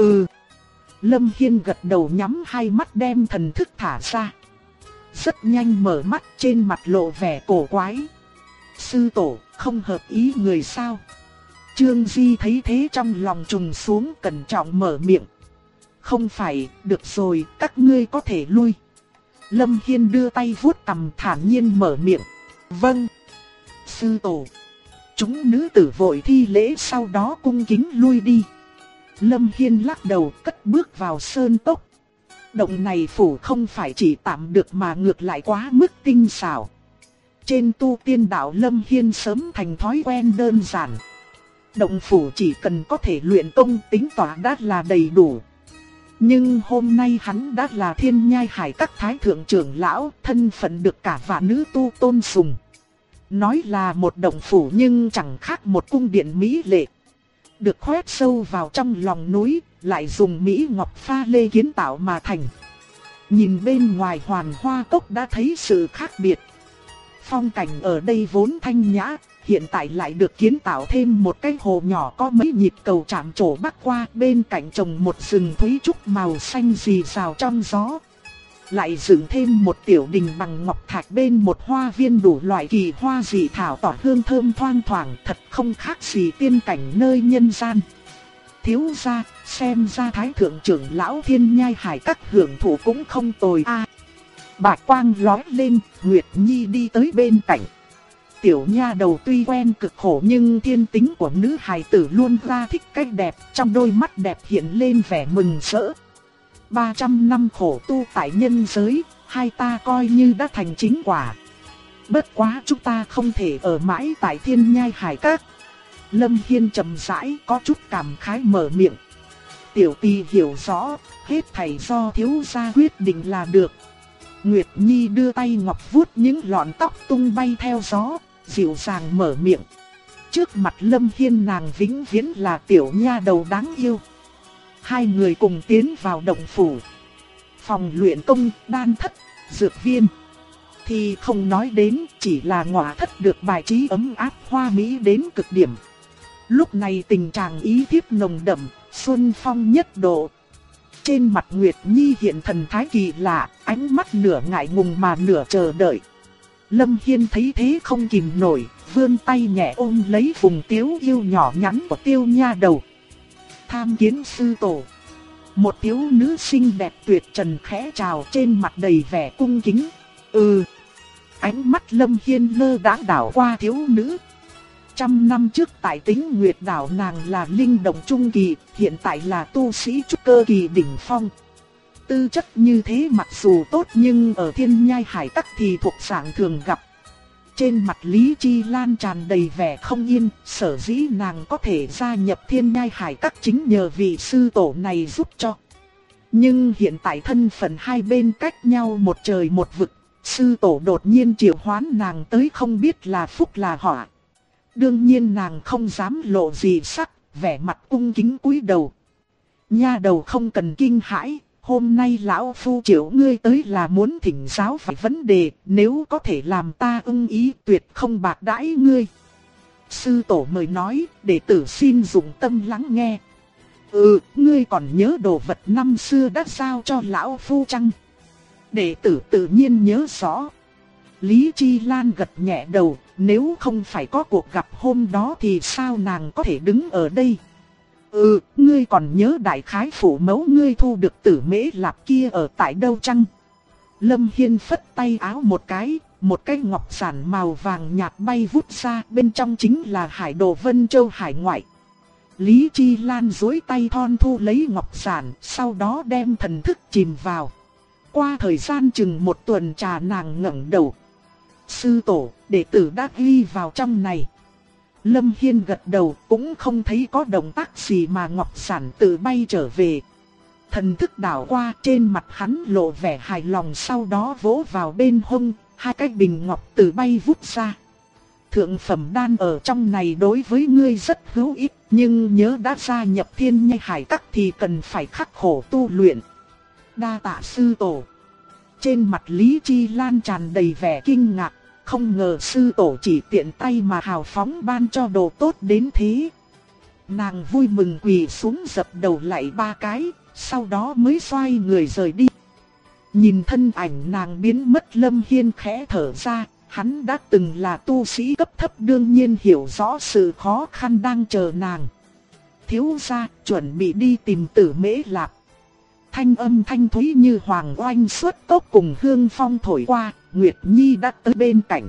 Lâm Hiên gật đầu nhắm hai mắt đem thần thức thả ra. Rất nhanh mở mắt, trên mặt lộ vẻ cổ quái. Sư tổ, không hợp ý người sao? Trương Di thấy thế trong lòng trùng xuống, cẩn trọng mở miệng. Không phải, được rồi, các ngươi có thể lui. Lâm Hiên đưa tay vuốt cằm thản nhiên mở miệng. Vâng. Sư tổ. Chúng nữ tử vội thi lễ sau đó cung kính lui đi. Lâm Hiên lắc đầu cất bước vào sơn cốc. Động này phủ không phải chỉ tạm được mà ngược lại quá mức tinh xảo. Trên tu tiên đạo Lâm Hiên sớm thành thói quen đơn giản. Động phủ chỉ cần có thể luyện công tính tỏa đã là đầy đủ. Nhưng hôm nay hắn đã là Thiên Nhai Hải Các thái thượng trưởng lão, thân phận được cả vạn nữ tu tôn sùng. Nói là một động phủ nhưng chẳng khác một cung điện mỹ lệ. Được khoét sâu vào trong lòng núi, lại dùng mỹ ngọc pha lê kiến tạo mà thành. Nhìn bên ngoài Hoàn Hoa Cốc đã thấy sự khác biệt. Phong cảnh ở đây vốn thanh nhã, hiện tại lại được kiến tạo thêm một cái hồ nhỏ có mấy nhịp cầu chạm trổ bắc qua, bên cạnh trồng một rừng thúy trúc màu xanh rì rào trong gió. Lại dựng thêm một tiểu đình bằng ngọc thạch bên một hoa viên đủ loại kỳ hoa dị thảo tỏa hương thơm thoang thoảng, thật không khác gì tiên cảnh nơi nhân gian. Thiếu gia, xem ra thái thượng trưởng lão Thiên Nhai Hải Các hưởng thụ cũng không tồi a. Bạch quang lóe lên, Nguyệt Nhi đi tới bên cạnh. Tiểu nha đầu tuy quen cực khổ nhưng thiên tính của nữ hài tử luôn ra thích cách đẹp, trong đôi mắt đẹp hiện lên vẻ mừng rỡ. 300 năm khổ tu tại nhân giới, hai ta coi như đã thành chính quả. Bất quá chúng ta không thể ở mãi tại Thiên Nhai Hải Các. Lâm Hiên trầm rãi có chút cảm khái mở miệng. Tiểu tỳ hiểu rõ, hết thảy do thiếu gia quyết định là được. Nguyệt Nhi đưa tay ngọc vuốt những lọn tóc tung bay theo gió, dịu dàng mở miệng. Trước mặt Lâm Hiên nàng vĩnh viễn là tiểu nha đầu đáng yêu. Hai người cùng tiến vào động phủ. Phòng luyện công, đan thất, dược viên thì không nói đến, chỉ là ngọa thất được bài trí ấm áp hoa mỹ đến cực điểm. Lúc này tình trạng ý thiếp nồng đậm, xuân phong nhất độ. Trên mặt Nguyệt Nhi hiện thần thái kỳ lạ, ánh mắt nửa ngại ngùng mà nửa chờ đợi. Lâm Hiên thấy thế không kìm nổi, vươn tay nhẹ ôm lấy vùng tiếu yêu nhỏ nhắn của Tiêu Nha Đầu. Tham kiến sư tổ. Một thiếu nữ xinh đẹp tuyệt trần khẽ chào, trên mặt đầy vẻ cung kính. Ánh mắt Lâm Hiên lơ đãng đảo qua thiếu nữ. 100 năm trước tại Tĩnh Nguyệt đảo nàng là linh động trung kỳ, hiện tại là tu sĩ trúc cơ kỳ đỉnh phong. Tư chất như thế mặc dù tốt nhưng ở Thiên Nhai Hải Các thì thuộc dạng thường gặp. Trên mặt Lý Chi Lan tràn đầy vẻ không yên, sở dĩ nàng có thể gia nhập Thiên Nhai Hải Các chính nhờ vị sư tổ này giúp cho. Nhưng hiện tại thân phận hai bên cách nhau một trời một vực, sư tổ đột nhiên triệu hoán nàng tới không biết là phúc là họa. Đương nhiên nàng không dám lộ gì sắc, vẻ mặt cung kính cúi đầu. Nha đầu không cần kinh hãi, hôm nay lão phu triệu ngươi tới là muốn thỉnh giáo vài vấn đề, nếu có thể làm ta ưng ý tuyệt không bạc đãi ngươi. Sư tổ mời nói, đệ tử xin dụng tâm lắng nghe. Ngươi còn nhớ đồ vật năm xưa đã giao cho lão phu chăng? Đệ tử tự nhiên nhớ rõ. Lý Chi Lan gật nhẹ đầu, nếu không phải có cuộc gặp hôm đó thì sao nàng có thể đứng ở đây? Ngươi còn nhớ đại khái phủ mẫu ngươi thu được Tử Mễ Lạp kia ở tại đâu chăng? Lâm Hiên phất tay áo một cái ngọc giản màu vàng nhạt bay vút ra, bên trong chính là hải đồ Vân Châu hải ngoại. Lý Chi Lan duỗi tay thon thu lấy ngọc giản, sau đó đem thần thức chìm vào. Qua thời gian chừng một tuần trà nàng ngẩng đầu. Sư tổ, đệ tử đã ghi vào trong này. Lâm Hiên gật đầu, cũng không thấy có động tác gì mà ngọc giản tự bay trở về. Thần thức đảo qua, trên mặt hắn lộ vẻ hài lòng, sau đó vỗ vào bên hông, hai cái bình ngọc tự bay vút ra. Thượng phẩm đan ở trong này đối với ngươi rất hữu ích, nhưng nhớ đã gia nhập Thiên Nhai Hải Các thì cần phải khắc khổ tu luyện. Đa tạ sư tổ. Trên mặt Lý Chi Lan tràn đầy vẻ kinh ngạc, không ngờ sư tổ chỉ tiện tay mà hào phóng ban cho đồ tốt đến thế. Nàng vui mừng quỳ xuống dập đầu lạy 3 cái, sau đó mới xoay người rời đi. Nhìn thân ảnh nàng biến mất, Lâm Hiên khẽ thở ra, hắn đã từng là tu sĩ cấp thấp đương nhiên hiểu rõ sự khó khăn đang chờ nàng. Thiếu gia chuẩn bị đi tìm Tử Mễ Lạp. Thanh âm thanh thúy như hoàng oanh xuất tốc cùng hương phong thổi qua, Nguyệt Nhi đã tới bên cạnh.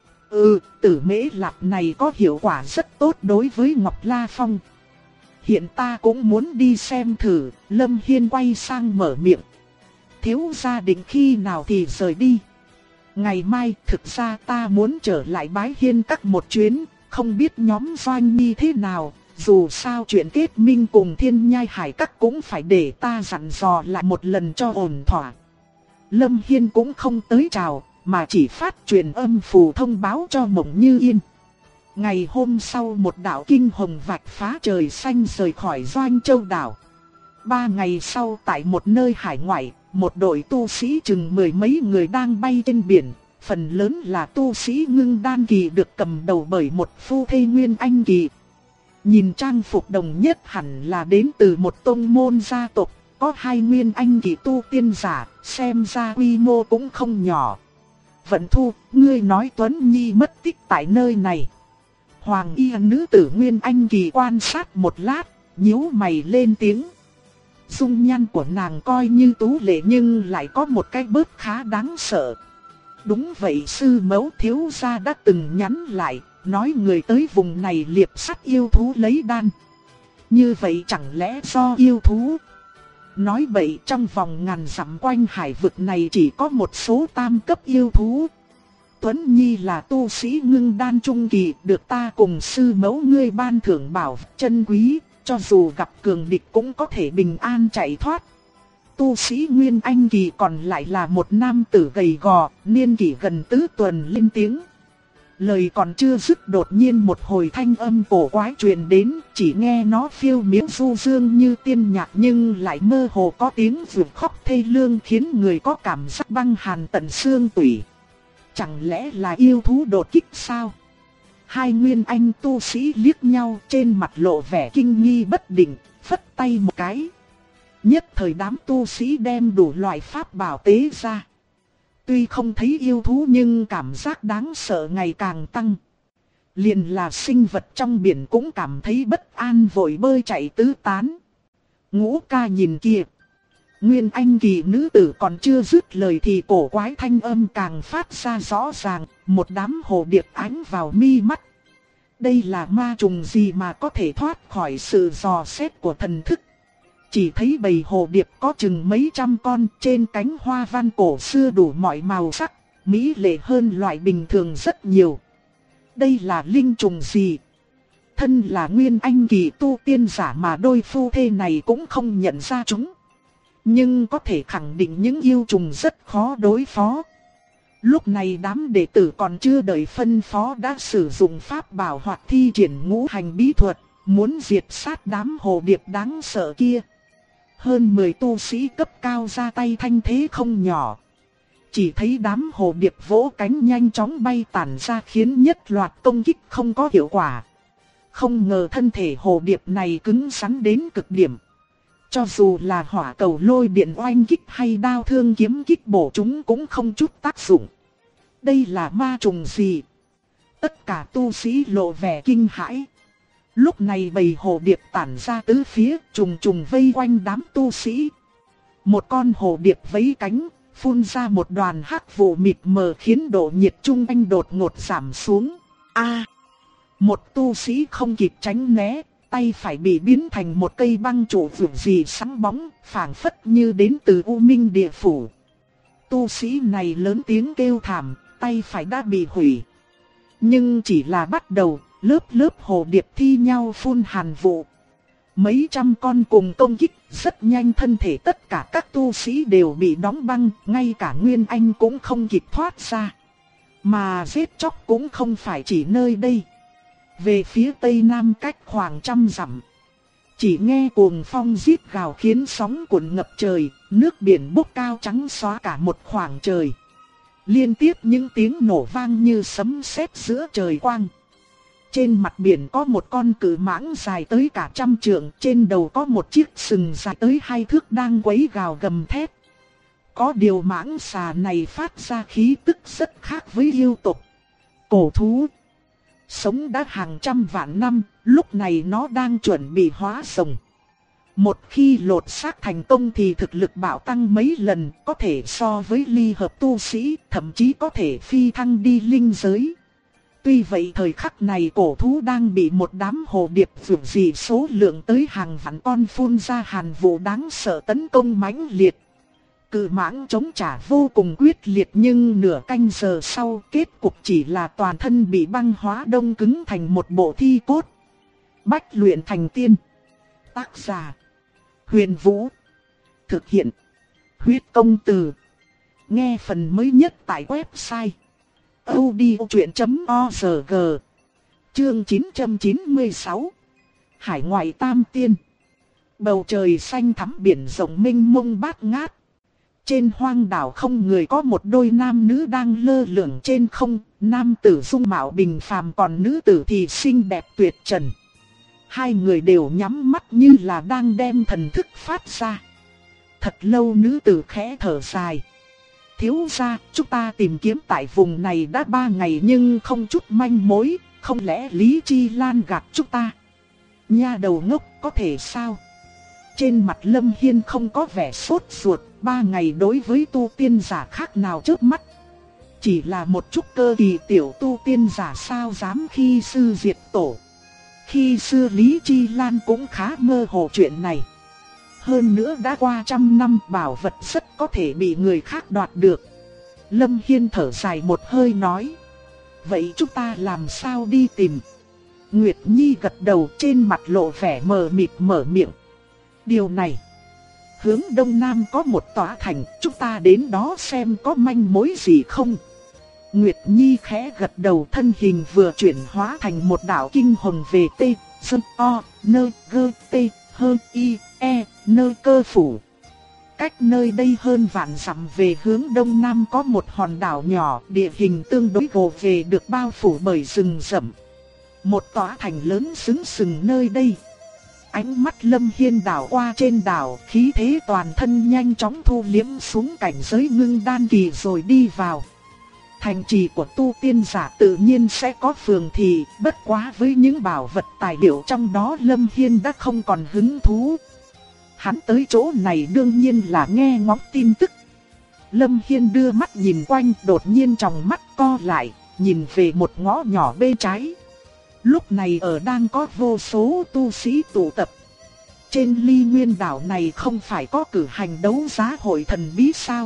Tử Mễ Lạp này có hiệu quả rất tốt đối với Ngọc La Phong. Hiện ta cũng muốn đi xem thử. Lâm Hiên quay sang mở miệng. Thiếu gia định khi nào thì rời đi? Ngày mai, thực ra ta muốn trở lại Bái Hiên Các một chuyến, không biết nhóm Doanh Nhi thế nào. Dù sao chuyện kết minh cùng Thiên Nhai Hải Các cũng phải để ta dặn dò lại một lần cho ổn thỏa. Lâm Hiên cũng không tới chào, mà chỉ phát truyền âm phù thông báo cho Mộng Như Yên. Ngày hôm sau một đạo kinh hồng vạch phá trời xanh rời khỏi Doanh Châu đảo. 3 ngày sau tại một nơi hải ngoại, một đội tu sĩ chừng 10 mấy người đang bay trên biển. Phần lớn là tu sĩ ngưng đan kỳ được cầm đầu bởi một phu thê nguyên anh kỳ. Nhìn trang phục đồng nhất hẳn là đến từ một tông môn gia tộc, có 2 nguyên anh kỳ tu tiên giả, xem ra quy mô cũng không nhỏ. Vận Thu, ngươi nói Tuấn Nhi mất tích tại nơi này. Hoàng y nữ tử nguyên anh kỳ quan sát một lát, nhíu mày lên tiếng. Dung nhan của nàng coi như tú lệ nhưng lại có một cái bớt khá đáng sợ. Đúng vậy, sư mẫu thiếu gia đã từng nhắn lại, nói người tới vùng này liệp sắt yêu thú lấy đan. Như vậy chẳng lẽ do yêu thú? Nói bậy, trong vòng ngàn dặm quanh hải vực này chỉ có một số tam cấp yêu thú. Tuấn Nhi là tu sĩ ngưng đan trung kỳ, được ta cùng sư mẫu ngươi ban thưởng bảo chân quý, cho dù gặp cường địch cũng có thể bình an chạy thoát. Tu sĩ nguyên anh kỳ còn lại là một nam tử gầy gò, niên kỷ gần tứ tuần lên tiếng. Lời còn chưa dứt đột nhiên một hồi thanh âm cổ quái truyền đến, chỉ nghe nó phiêu miếu du dương như tiên nhạc nhưng lại mơ hồ có tiếng vượt khóc thê lương khiến người có cảm giác băng hàn tận xương tủy. Chẳng lẽ là yêu thú đột kích sao? Hai nguyên anh tu sĩ liếc nhau, trên mặt lộ vẻ kinh nghi bất định, phất tay một cái. Nhất thời đám tu sĩ đem đủ loại pháp bảo tế ra. Tuy không thấy yêu thú nhưng cảm giác đáng sợ ngày càng tăng. Liền là sinh vật trong biển cũng cảm thấy bất an, vội bơi chạy tứ tán. Ngũ ca nhìn kìa. Nguyên anh kỳ nữ tử còn chưa dứt lời thì cổ quái thanh âm càng phát ra rõ ràng, một đám hồ điệp ánh vào mi mắt. Đây là ma trùng gì mà có thể thoát khỏi sự dò xét của thần thức? Chỉ thấy bầy hồ điệp có chừng mấy trăm con, trên cánh hoa văn cổ xưa đủ mọi màu sắc, mỹ lệ hơn loại bình thường rất nhiều. Đây là linh trùng gì? Thân là nguyên anh kỳ tu tiên giả mà đôi phu thê này cũng không nhận ra chúng. Nhưng có thể khẳng định những yêu trùng rất khó đối phó. Lúc này đám đệ tử còn chưa đợi phân phó đã sử dụng pháp bảo hoặc thi triển ngũ hành bí thuật, muốn diệt sát đám hồ điệp đáng sợ kia. Hơn 10 tu sĩ cấp cao ra tay thanh thế không nhỏ. Chỉ thấy đám hồ điệp vỗ cánh nhanh chóng bay tản ra khiến nhất loạt công kích không có hiệu quả. Không ngờ thân thể hồ điệp này cứng rắn đến cực điểm. Cho dù là hỏa cầu lôi điện oanh kích hay đao thương kiếm kích bổ chúng cũng không chút tác dụng. Đây là ma trùng gì? Tất cả tu sĩ lộ vẻ kinh hãi. Lúc này bầy hồ điệp tản ra tứ phía, trùng trùng vây quanh đám tu sĩ. Một con hồ điệp vẫy cánh, phun ra một đoàn hắc vụ mịt mờ khiến độ nhiệt chung quanh đột ngột giảm xuống. Một tu sĩ không kịp tránh né, tay phải bị biến thành một cây băng trụ vượng gì sáng bóng, phảng phất như đến từ U Minh địa phủ. Tu sĩ này lớn tiếng kêu thảm, tay phải đã bị hủy. Nhưng chỉ là bắt đầu, lớp lớp hồ điệp thi nhau phun hàn vụ. Mấy trăm con cùng công kích, rất nhanh thân thể tất cả các tu sĩ đều bị đóng băng, ngay cả Nguyên Anh cũng không kịp thoát ra. Mà giết chóc cũng không phải chỉ nơi đây. Về phía tây nam cách khoảng 100 dặm, chỉ nghe cuồng phong rít gào khiến sóng cuộn ngập trời, nước biển bốc cao trắng xóa cả một khoảng trời. Liên tiếp những tiếng nổ vang như sấm sét giữa trời quang. Trên mặt biển có một con cự mãng dài tới cả 100 trượng, trên đầu có một chiếc sừng dài tới 2 thước đang quấy gào gầm thét. Có điều mãng xà này phát ra khí tức rất khác với yêu tộc. Cổ thú sống đã hàng trăm vạn năm, lúc này nó đang chuẩn bị hóa rồng. Một khi lột xác thành công thì thực lực bạo tăng mấy lần, có thể so với ly hợp tu sĩ, thậm chí có thể phi thăng đi linh giới. Tuy vậy thời khắc này cổ thú đang bị một đám hồ điệp vượt dị số lượng tới hàng vạn con phun ra hàn vụ đáng sợ tấn công mãnh liệt. Cự mãng chống trả vô cùng quyết liệt nhưng nửa canh giờ sau kết cục chỉ là toàn thân bị băng hóa đông cứng thành một bộ thi cốt. Bách luyện thành tiên. Tác giả Huyền Vũ. Thực hiện Huyết Công Từ. Nghe phần mới nhất tại website audiochuyện.org. Chương 996. Hải ngoại tam tiên. Bầu trời xanh thẳm, biển rộng mênh mông bát ngát. Trên hoang đảo không người, có một đôi nam nữ đang lơ lửng trên không. Nam tử dung mạo bình phàm, còn nữ tử thì xinh đẹp tuyệt trần. Hai người đều nhắm mắt như là đang đem thần thức phát ra. Thật lâu nữ tử khẽ thở dài. Thiếu gia, chúng ta tìm kiếm tại vùng này đã 3 ngày nhưng không chút manh mối, không lẽ Lý Chi Lan gạt chúng ta? Nha đầu ngốc, có thể sao? Trên mặt Lâm Hiên không có vẻ sốt ruột, 3 ngày đối với tu tiên giả khác nào chớp mắt. Chỉ là một chút cơ kỳ tiểu tu tiên giả sao dám khi sư diệt tổ. Khi xưa Lý Chi Lan cũng khá mơ hồ chuyện này. Hơn nữa đã qua 100 năm, bảo vật rất có thể bị người khác đoạt được. Lâm Hiên thở dài một hơi nói. Vậy chúng ta làm sao đi tìm? Nguyệt Nhi gật đầu, trên mặt lộ vẻ mờ mịt mở miệng. Điều này, hướng đông nam có một tòa thành, chúng ta đến đó xem có manh mối gì không. Nguyệt Nhi khẽ gật đầu, thân hình vừa chuyển hóa thành một đạo kinh hồng về T, S, O, N, G, T, H, I, E, N cơ phủ. Cách nơi đây hơn vạn dặm về hướng đông nam có một hòn đảo nhỏ, địa hình tương đối gồ ghề, được bao phủ bởi rừng rậm. Một tòa thành lớn xứng sừng nơi đây. Ánh mắt Lâm Hiên đảo qua trên đảo, khí thế toàn thân nhanh chóng thu liễm xuống cảnh giới ngưng đan kỳ rồi đi vào. Thành trì của tu tiên giả tự nhiên sẽ có phường thị, bất quá với những bảo vật tài liệu trong đó Lâm Hiên đã không còn hứng thú. Hắn tới chỗ này đương nhiên là nghe ngóng tin tức. Lâm Hiên đưa mắt nhìn quanh, đột nhiên tròng mắt co lại, nhìn về một ngõ nhỏ bên trái. Lúc này ở đang có vô số tu sĩ tụ tập. Trên Ly Nguyên đảo này không phải có cử hành đấu giá hội thần bí sao?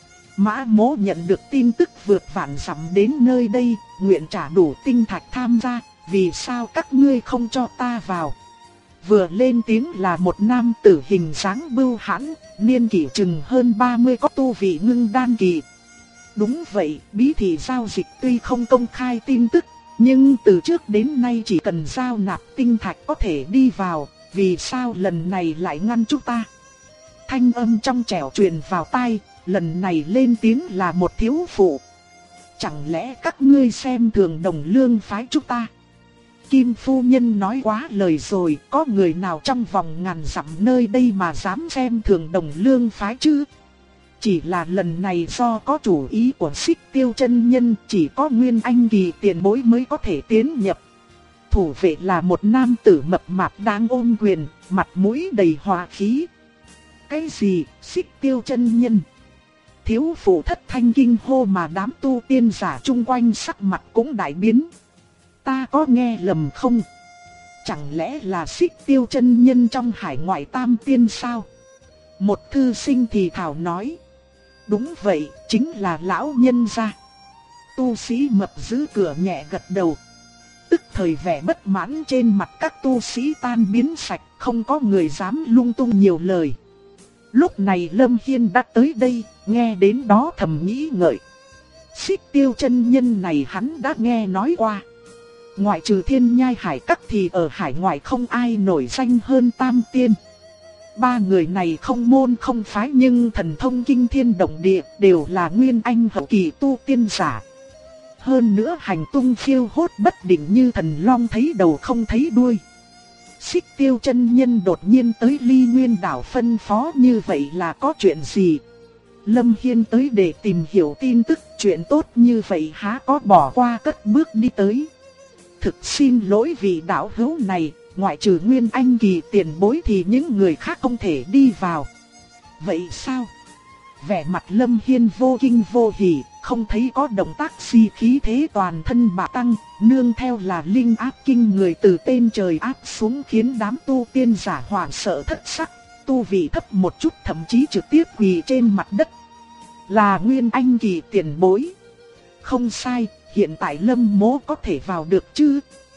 Mã Mỗ nhận được tin tức vượt vạn dặm đến nơi đây, nguyện trả đủ tinh thạch tham gia, vì sao các ngươi không cho ta vào? Vừa lên tiếng là một nam tử hình dáng bưu hãn, niên kỷ chừng hơn 30, có tu vị ngưng đan kỳ. Đúng vậy, bí thị giao dịch tuy không công khai tin tức, nhưng từ trước đến nay chỉ cần giao nạp tinh thạch có thể đi vào, vì sao lần này lại ngăn chúng ta? Thanh âm trong trẻo truyền vào tai, lần này lên tiếng là một thiếu phụ. Chẳng lẽ các ngươi xem thường Đồng Lương phái chúng ta? Kim phu nhân nói quá lời rồi, có người nào trong vòng ngàn dặm nơi đây mà dám xem thường Đồng Lương phái chứ? Chỉ là lần này do có chủ ý của Xích Tiêu chân nhân, chỉ có Nguyên Anh kỳ tiền bối mới có thể tiến nhập. Thủ vệ là một nam tử mập mạp đang ôm quyền, mặt mũi đầy hòa khí. Cái gì, Xích Tiêu chân nhân? Thiếu phụ thất thanh kinh hô, mà đám tu tiên giả chung quanh sắc mặt cũng đại biến. Ta có nghe lầm không? Chẳng lẽ là Xích Tiêu chân nhân trong hải ngoại tam tiên sao? Một thư sinh thì thảo nói. Đúng vậy, chính là lão nhân gia. Tu sĩ mập giữ cửa nhẹ gật đầu. Tức thời vẻ bất mãn trên mặt các tu sĩ tan biến sạch, không có người dám lung tung nhiều lời. Lúc này Lâm Hiên đã tới đây, nghe đến đó thầm nghĩ ngợi. Xích Tiêu chân nhân này hắn đã nghe nói qua. Ngoại trừ Thiên Nhai Hải Các thì ở hải ngoại không ai nổi danh hơn tam tiên. Ba người này không môn không phái nhưng thần thông kinh thiên động địa, đều là Nguyên Anh hậu kỳ tu tiên giả. Hơn nữa hành tung phiêu hốt bất định như thần long thấy đầu không thấy đuôi. Xích Tiêu chân nhân đột nhiên tới Ly Nguyên đảo phân phó như vậy là có chuyện gì? Lâm Hiên tới để tìm hiểu tin tức, chuyện tốt như vậy há có bỏ qua cất bước đi tới. Thực xin lỗi vị đạo hữu này, ngoại trừ Nguyên Anh kỳ tiền bối thì những người khác không thể đi vào. Vậy sao? Vẻ mặt Lâm Hiên vô kinh vô hỉ, không thấy có động tác gì, khí thế toàn thân bạo tăng, nương theo là linh áp kinh người từ trên trời áp xuống khiến đám tu tiên giả hoảng sợ thất sắc, tu vị thấp một chút thậm chí trực tiếp quỳ trên mặt đất. Là Nguyên Anh kỳ tiền bối. Không sai, hiện tại Lâm Mỗ có thể vào được chứ?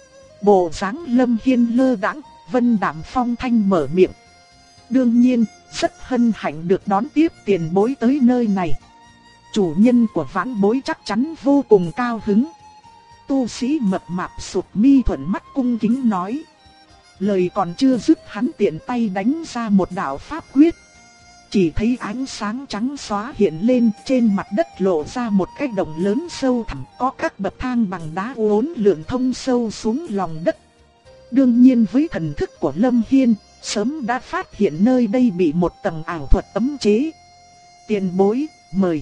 Bộ dáng Lâm Hiên lơ đãng, vân đạm phong thanh mở miệng. Đương nhiên, rất hân hạnh được đón tiếp tiền bối tới nơi này. Chủ nhân của vãn bối chắc chắn vô cùng cao hứng. Tu sĩ mập mạp sụp mi thuận mắt cung kính nói. Lời còn chưa dứt hắn tiện tay đánh ra một đạo pháp quyết. Chỉ thấy ánh sáng trắng xóa hiện lên, trên mặt đất lộ ra một cái động lớn sâu thẳm, có các bậc thang bằng đá uốn lượn thông sâu xuống lòng đất. Đương nhiên với thần thức của Lâm Hiên, sớm đã phát hiện nơi đây bị một tầng ảo thuật ấm chế. Tiền bối, mời.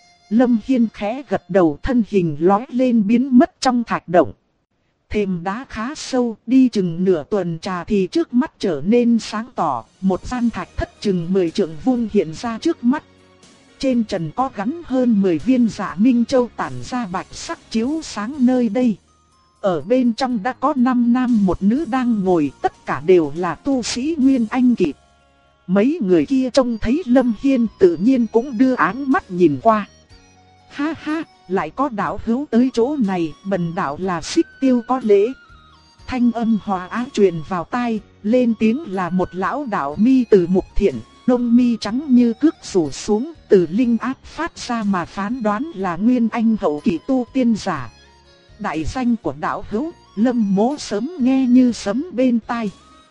Lâm Hiên khẽ gật đầu, thân hình lói lên biến mất trong thạch động. Thềm đá khá sâu, đi chừng nửa tuần trà thì trước mắt trở nên sáng tỏ, một gian thạch thất chừng 10 trượng vuông hiện ra trước mắt. Trên trần có gắn hơn 10 viên Dạ Minh Châu tản ra bạch sắc chiếu sáng nơi đây. Ở bên trong đã có 5 nam một nữ đang ngồi, tất cả đều là tu sĩ Nguyên Anh kỳ. Mấy người kia trông thấy Lâm Hiên tự nhiên cũng đưa ánh mắt nhìn qua. Ha ha, lại có đạo hữu tới chỗ này, bần đạo là Xích Tiêu có lễ. Thanh âm hòa á truyền vào tai, lên tiếng là một lão đạo mi từ Mục Thiện, Lông mi trắng như cước rủ xuống, từ linh áp phát ra mà phán đoán là nguyên anh hậu kỳ tu tiên giả. Đại danh của đạo hữu, Lâm Mỗ sớm nghe như sấm bên tai.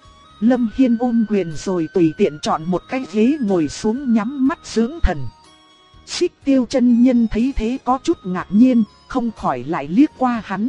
Lâm Hiên ôm quyền rồi tùy tiện chọn một cái ghế ngồi xuống nhắm mắt dưỡng thần. Xích Tiêu chân nhân thấy thế có chút ngạc nhiên, không khỏi lại liếc qua hắn.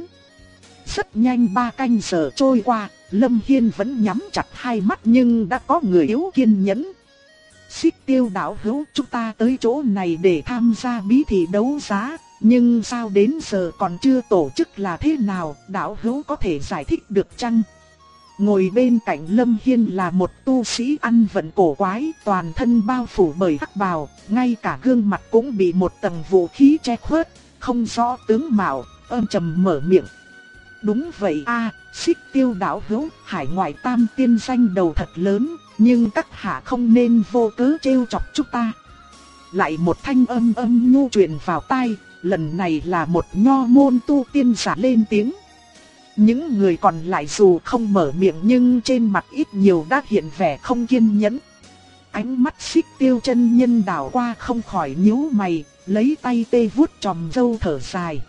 Rất nhanh 3 canh giờ trôi qua, Lâm Hiên vẫn nhắm chặt hai mắt nhưng đã có người yếu kiên nhẫn. Xích Tiêu đạo hữu, chúng ta tới chỗ này để tham gia bí thị đấu giá, nhưng sao đến giờ còn chưa tổ chức là thế nào, đạo hữu có thể giải thích được chăng? Ngồi bên cạnh Lâm Hiên là một tu sĩ ăn vận cổ quái, toàn thân bao phủ bởi hắc bào, ngay cả gương mặt cũng bị một tầng vũ khí che khuất, không rõ tướng mạo, âm trầm mở miệng. Đúng vậy a, Xích Tiêu đạo hữu, hải ngoại tam tiên danh đầu thật lớn, nhưng các hạ không nên vô cớ trêu chọc chúng ta. Lại một thanh âm nhu truyền vào tai, lần này là một nho môn tu tiên giả lên tiếng. Những người còn lại dù không mở miệng nhưng trên mặt ít nhiều đã hiện vẻ không kiên nhẫn. Ánh mắt Xích Tiêu chân nhân đảo qua không khỏi nhíu mày, lấy tay tê vuốt chòm râu thở dài.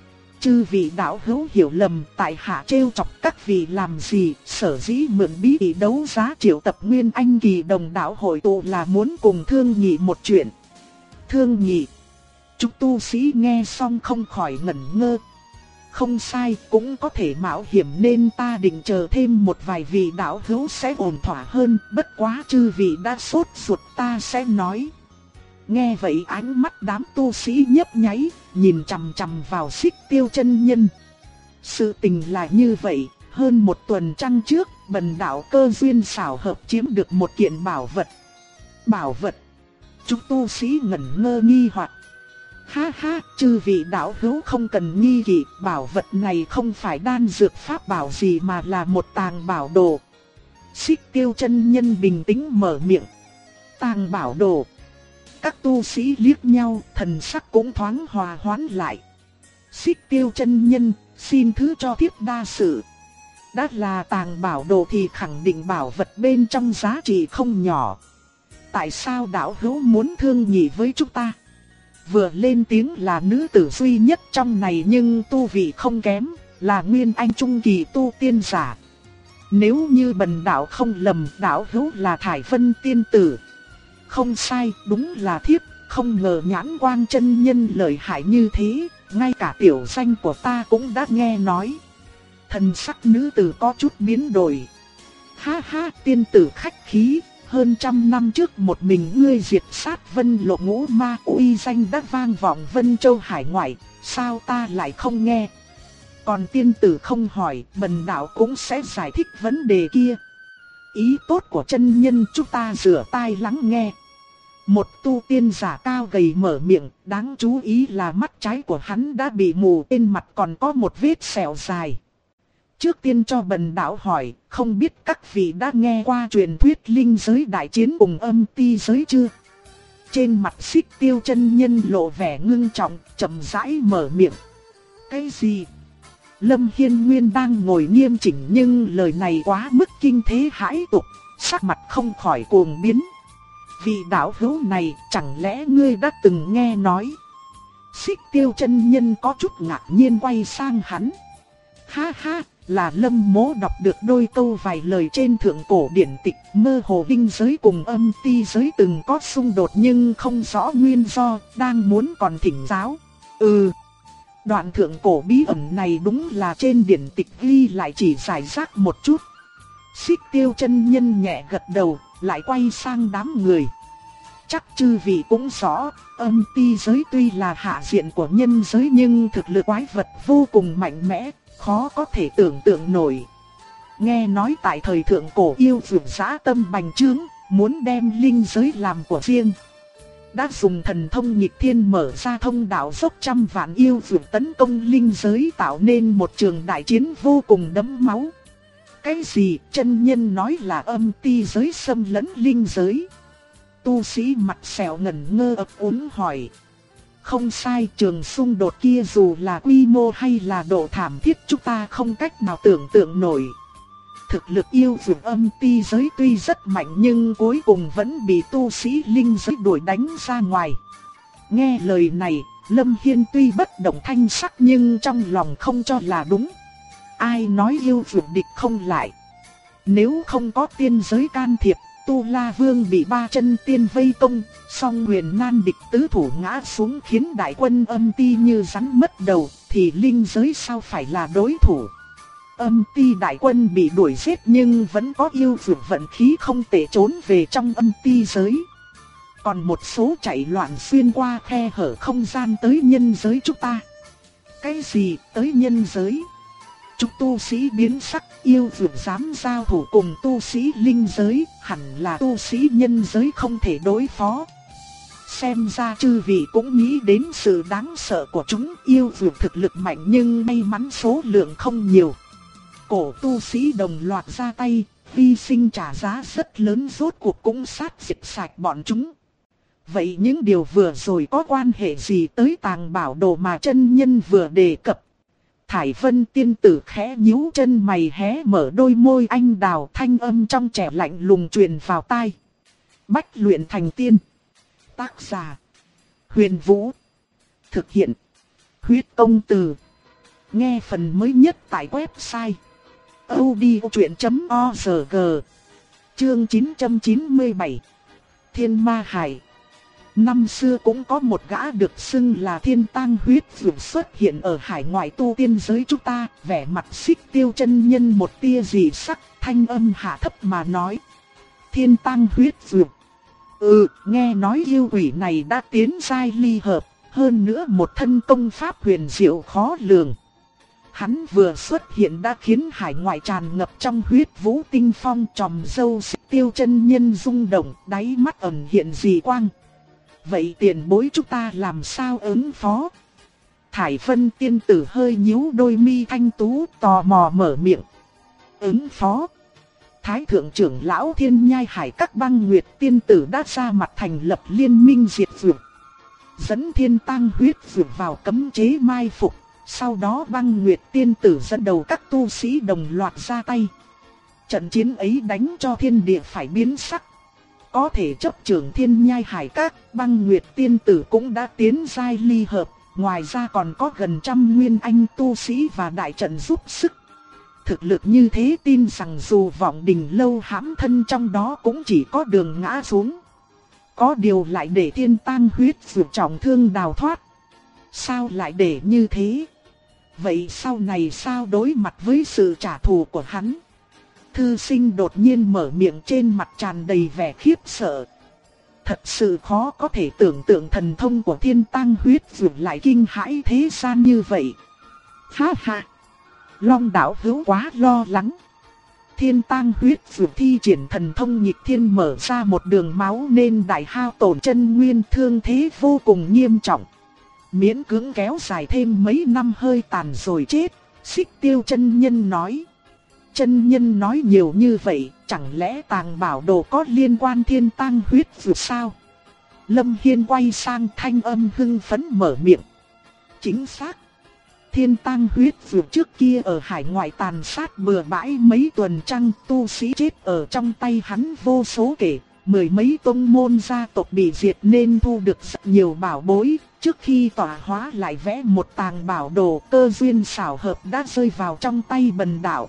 Chư vị đạo hữu hiểu lầm, tại hạ trêu chọc các vị làm gì, sở dĩ mượn bí thị đấu giá triệu tập nguyên anh kỳ đồng đạo hội tụ là muốn cùng thương nghị một chuyện. Thương nghị? Chúng tu sĩ nghe xong không khỏi ngẩn ngơ. Không sai, cũng có thể mạo hiểm nên ta định chờ thêm một vài vị đạo hữu sẽ ổn thỏa hơn, bất quá chư vị đã sốt ruột ta sẽ nói. Nghe vậy ánh mắt đám tu sĩ nhấp nháy, nhìn chằm chằm vào Xích Tiêu chân nhân. Sự tình là như vậy, hơn một tuần trăng trước, bần đạo cơ duyên xảo hợp chiếm được một kiện bảo vật. Bảo vật? Chúng tu sĩ ngẩn ngơ nghi hoặc. Ha ha, chư vị đạo hữu không cần nghi kỵ, bảo vật này không phải đan dược pháp bảo gì mà là một tàng bảo đồ. Xích Tiêu chân nhân bình tĩnh mở miệng. Tàng bảo đồ? Các tu sĩ liếc nhau, thần sắc cũng thoáng hòa hoãn lại. Xích Tiêu chân nhân, xin thứ cho thiếp đa sự. Đã là tàng bảo đồ thì khẳng định bảo vật bên trong giá trị không nhỏ. Tại sao đạo hữu muốn thương nghị với chúng ta? Vừa lên tiếng là nữ tử duy nhất trong này nhưng tu vị không kém, là nguyên anh trung kỳ tu tiên giả. Nếu như bần đạo không lầm, đạo hữu là Thải Vân tiên tử. Không sai, đúng là thiếp, không ngờ nhãn quang chân nhân lợi hại như thế, ngay cả tiểu danh của ta cũng đã nghe nói. Thần sắc nữ tử có chút biến đổi. Ha ha, tiên tử khách khí, hơn trăm năm trước một mình ngươi diệt sát Vân Lộ Ngũ Ma, uy danh đã vang vọng Vân Châu hải ngoại, sao ta lại không nghe? Còn tiên tử không hỏi, bần đạo cũng sẽ giải thích vấn đề kia. Ý tốt của chân nhân chúng ta rửa tai lắng nghe. Một tu tiên giả cao gầy mở miệng, đáng chú ý là mắt trái của hắn đã bị mù, trên mặt còn có một vết sẹo dài. Trước tiên cho bần đạo hỏi, không biết các vị đã nghe qua truyền thuyết linh giới đại chiến cùng âm ti giới chưa? Trên mặt Xích Tiêu chân nhân lộ vẻ ngưng trọng, chậm rãi mở miệng. Cái gì? Lâm Hiên Nguyên đang ngồi nghiêm chỉnh nhưng lời này quá mức kinh thế hãi tục, sắc mặt không khỏi cuồng biến. Vị đạo hữu này chẳng lẽ ngươi đã từng nghe nói? Xích Tiêu chân nhân có chút ngạc nhiên quay sang hắn. Ha ha, là Lâm Mỗ đọc được đôi câu vài lời trên thượng cổ điển tịch, mơ hồ linh giới cùng âm ti giới từng có xung đột nhưng không rõ nguyên do, đang muốn còn thỉnh giáo. Đoạn thượng cổ bí ẩn này đúng là trên điển tịch ghi lại chỉ giải rác một chút. Xích Tiêu chân nhân nhẹ gật đầu, lại quay sang đám người. Chắc chư vị cũng rõ, âm ti giới tuy là hạ diện của nhân giới nhưng thực lực quái vật vô cùng mạnh mẽ, khó có thể tưởng tượng nổi. Nghe nói tại thời thượng cổ yêu dược dã tâm bành trướng, muốn đem linh giới làm của riêng. Đã dùng thần thông nghịch thiên mở ra thông đạo dốc trăm vạn yêu dược tấn công linh giới, tạo nên một trường đại chiến vô cùng đẫm máu. Cái gì? Chân nhân nói là âm ti giới xâm lấn linh giới. Tu sĩ mặt sẹo ngẩn ngơ ấp úng hỏi. Không sai, trường xung đột kia dù là quy mô hay là độ thảm thiết chúng ta không cách nào tưởng tượng nổi. Thực lực yêu dược âm ti giới tuy rất mạnh nhưng cuối cùng vẫn bị tu sĩ linh giới đuổi đánh ra ngoài. Nghe lời này, Lâm Hiên tuy bất động thanh sắc nhưng trong lòng không cho là đúng. Ai nói yêu dược địch không lại. Nếu không có tiên giới can thiệp, Tu La Vương bị ba chân tiên vây công, song huyền nan địch tứ thủ ngã xuống khiến đại quân âm ti như rắn mất đầu, thì linh giới sao phải là đối thủ. Âm ti đại quân bị đuổi giết nhưng vẫn có yêu dược vận khí không tệ trốn về trong âm ti giới. Còn một số chạy loạn xuyên qua khe hở không gian tới nhân giới chúng ta. Cái gì tới nhân giới? Chúng tu sĩ biến sắc, yêu dược dám giao thủ cùng tu sĩ linh giới, hẳn là tu sĩ nhân giới không thể đối phó. Xem ra chư vị cũng nghĩ đến sự đáng sợ của chúng, yêu dược thực lực mạnh nhưng may mắn số lượng không nhiều. Cổ tu sĩ đồng loạt ra tay, hy sinh trả giá rất lớn, rốt cuộc cũng sát diệt sạch bọn chúng. Vậy những điều vừa rồi có quan hệ gì tới tàng bảo đồ mà chân nhân vừa đề cập? Thải Vân tiên tử khẽ nhíu chân mày, hé mở đôi môi anh đào, thanh âm trong trẻo lạnh lùng truyền vào tai. Bách luyện thành tiên. Tác giả: Huyền Vũ. Thực hiện: Huyết Công Từ. Nghe phần mới nhất tại website audiochuyện.org. Chương 997. Thiên Ma Hải. Năm xưa cũng có một gã được xưng là Thiên Tang Huyết Dược xuất hiện ở hải ngoại tu tiên giới chúng ta, vẻ mặt Xích Tiêu chân nhân một tia dị sắc, thanh âm hạ thấp mà nói: Thiên Tang Huyết Dược. Nghe nói yêu quỷ này đã tiến giai ly hợp, hơn nữa một thân công pháp huyền diệu khó lường. Hắn vừa xuất hiện đã khiến hải ngoại tràn ngập trong huyết vũ tinh phong, tròm râu Xích Tiêu chân nhân rung động, đáy mắt ẩn hiện dị quang. Vậy tiền bối chúng ta làm sao ứng phó? Thải Vân tiên tử hơi nhíu đôi mi thanh tú, tò mò mở miệng. Ứng phó? Thái thượng trưởng lão Thiên Nhai Hải các băng nguyệt tiên tử đã ra mặt thành lập liên minh diệt dược, dẫn Thiên Tang Huyết Dược vào cấm chế mai phục. Sau đó băng nguyệt tiên tử dẫn đầu các tu sĩ đồng loạt ra tay. Trận chiến ấy đánh cho thiên địa phải biến sắc. Có thể chấp trưởng Thiên Nhai Hải các, băng nguyệt tiên tử cũng đã tiến giai ly hợp. Ngoài ra còn có gần 100 nguyên anh tu sĩ và đại trận giúp sức. Thực lực như thế tin rằng dù vọng đình lâu hãm thân trong đó cũng chỉ có đường ngã xuống. Có điều lại để Thiên Tang Huyết Dược trọng thương đào thoát. Sao lại để như thế? Vậy sau này sao đối mặt với sự trả thù của hắn? Thư sinh đột nhiên mở miệng, trên mặt tràn đầy vẻ khiếp sợ. Thật sự khó có thể tưởng tượng thần thông của Thiên Tang Huyết Dược lại kinh hãi thế gian như vậy. Ha ha! Long đạo hữu quá lo lắng. Thiên Tang Huyết Dược thi triển thần thông nghịch thiên mở ra một đường máu nên đại hao tổn chân nguyên, thương thế vô cùng nghiêm trọng. Miễn cưỡng kéo dài thêm mấy năm hơi tàn rồi chết. Xích Tiêu chân nhân nói. Chân nhân nói nhiều như vậy, chẳng lẽ tàng bảo đồ có liên quan Thiên Tang Huyết Dược sao? Lâm Hiên quay sang, thanh âm hưng phấn mở miệng. Chính xác. Thiên Tang Huyết Dược trước kia ở hải ngoại tàn sát bừa bãi mấy tuần trăng, tu sĩ chết ở trong tay hắn vô số kể. Mười mấy tông môn gia tộc bị diệt nên thu được rất nhiều bảo bối. Trước khi tỏa hóa lại vẽ một tàng bảo đồ, cơ duyên xảo hợp đã rơi vào trong tay bần đạo.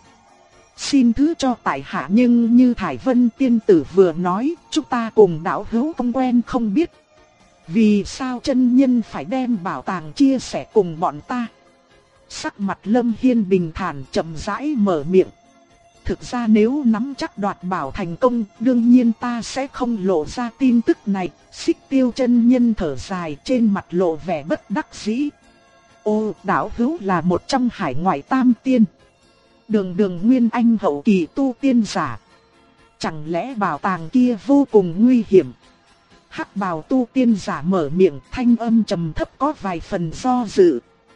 Xin thứ cho tại hạ, nhưng như Thải Vân tiên tử vừa nói, chúng ta cùng đạo hữu không quen không biết. Vì sao chân nhân phải đem bảo tàng chia sẻ cùng bọn ta? Sắc mặt Lâm Hiên bình thản chậm rãi mở miệng. Thực ra nếu nắm chắc đoạt bảo thành công, đương nhiên ta sẽ không lộ ra tin tức này. Xích Tiêu chân nhân thở dài, trên mặt lộ vẻ bất đắc dĩ. Ô, đạo hữu là một trong hải ngoại tam tiên, đường đường nguyên anh hậu kỳ tu tiên giả. Chẳng lẽ bảo tàng kia vô cùng nguy hiểm? Hắc bào tu tiên giả mở miệng, thanh âm trầm thấp có vài phần do dự.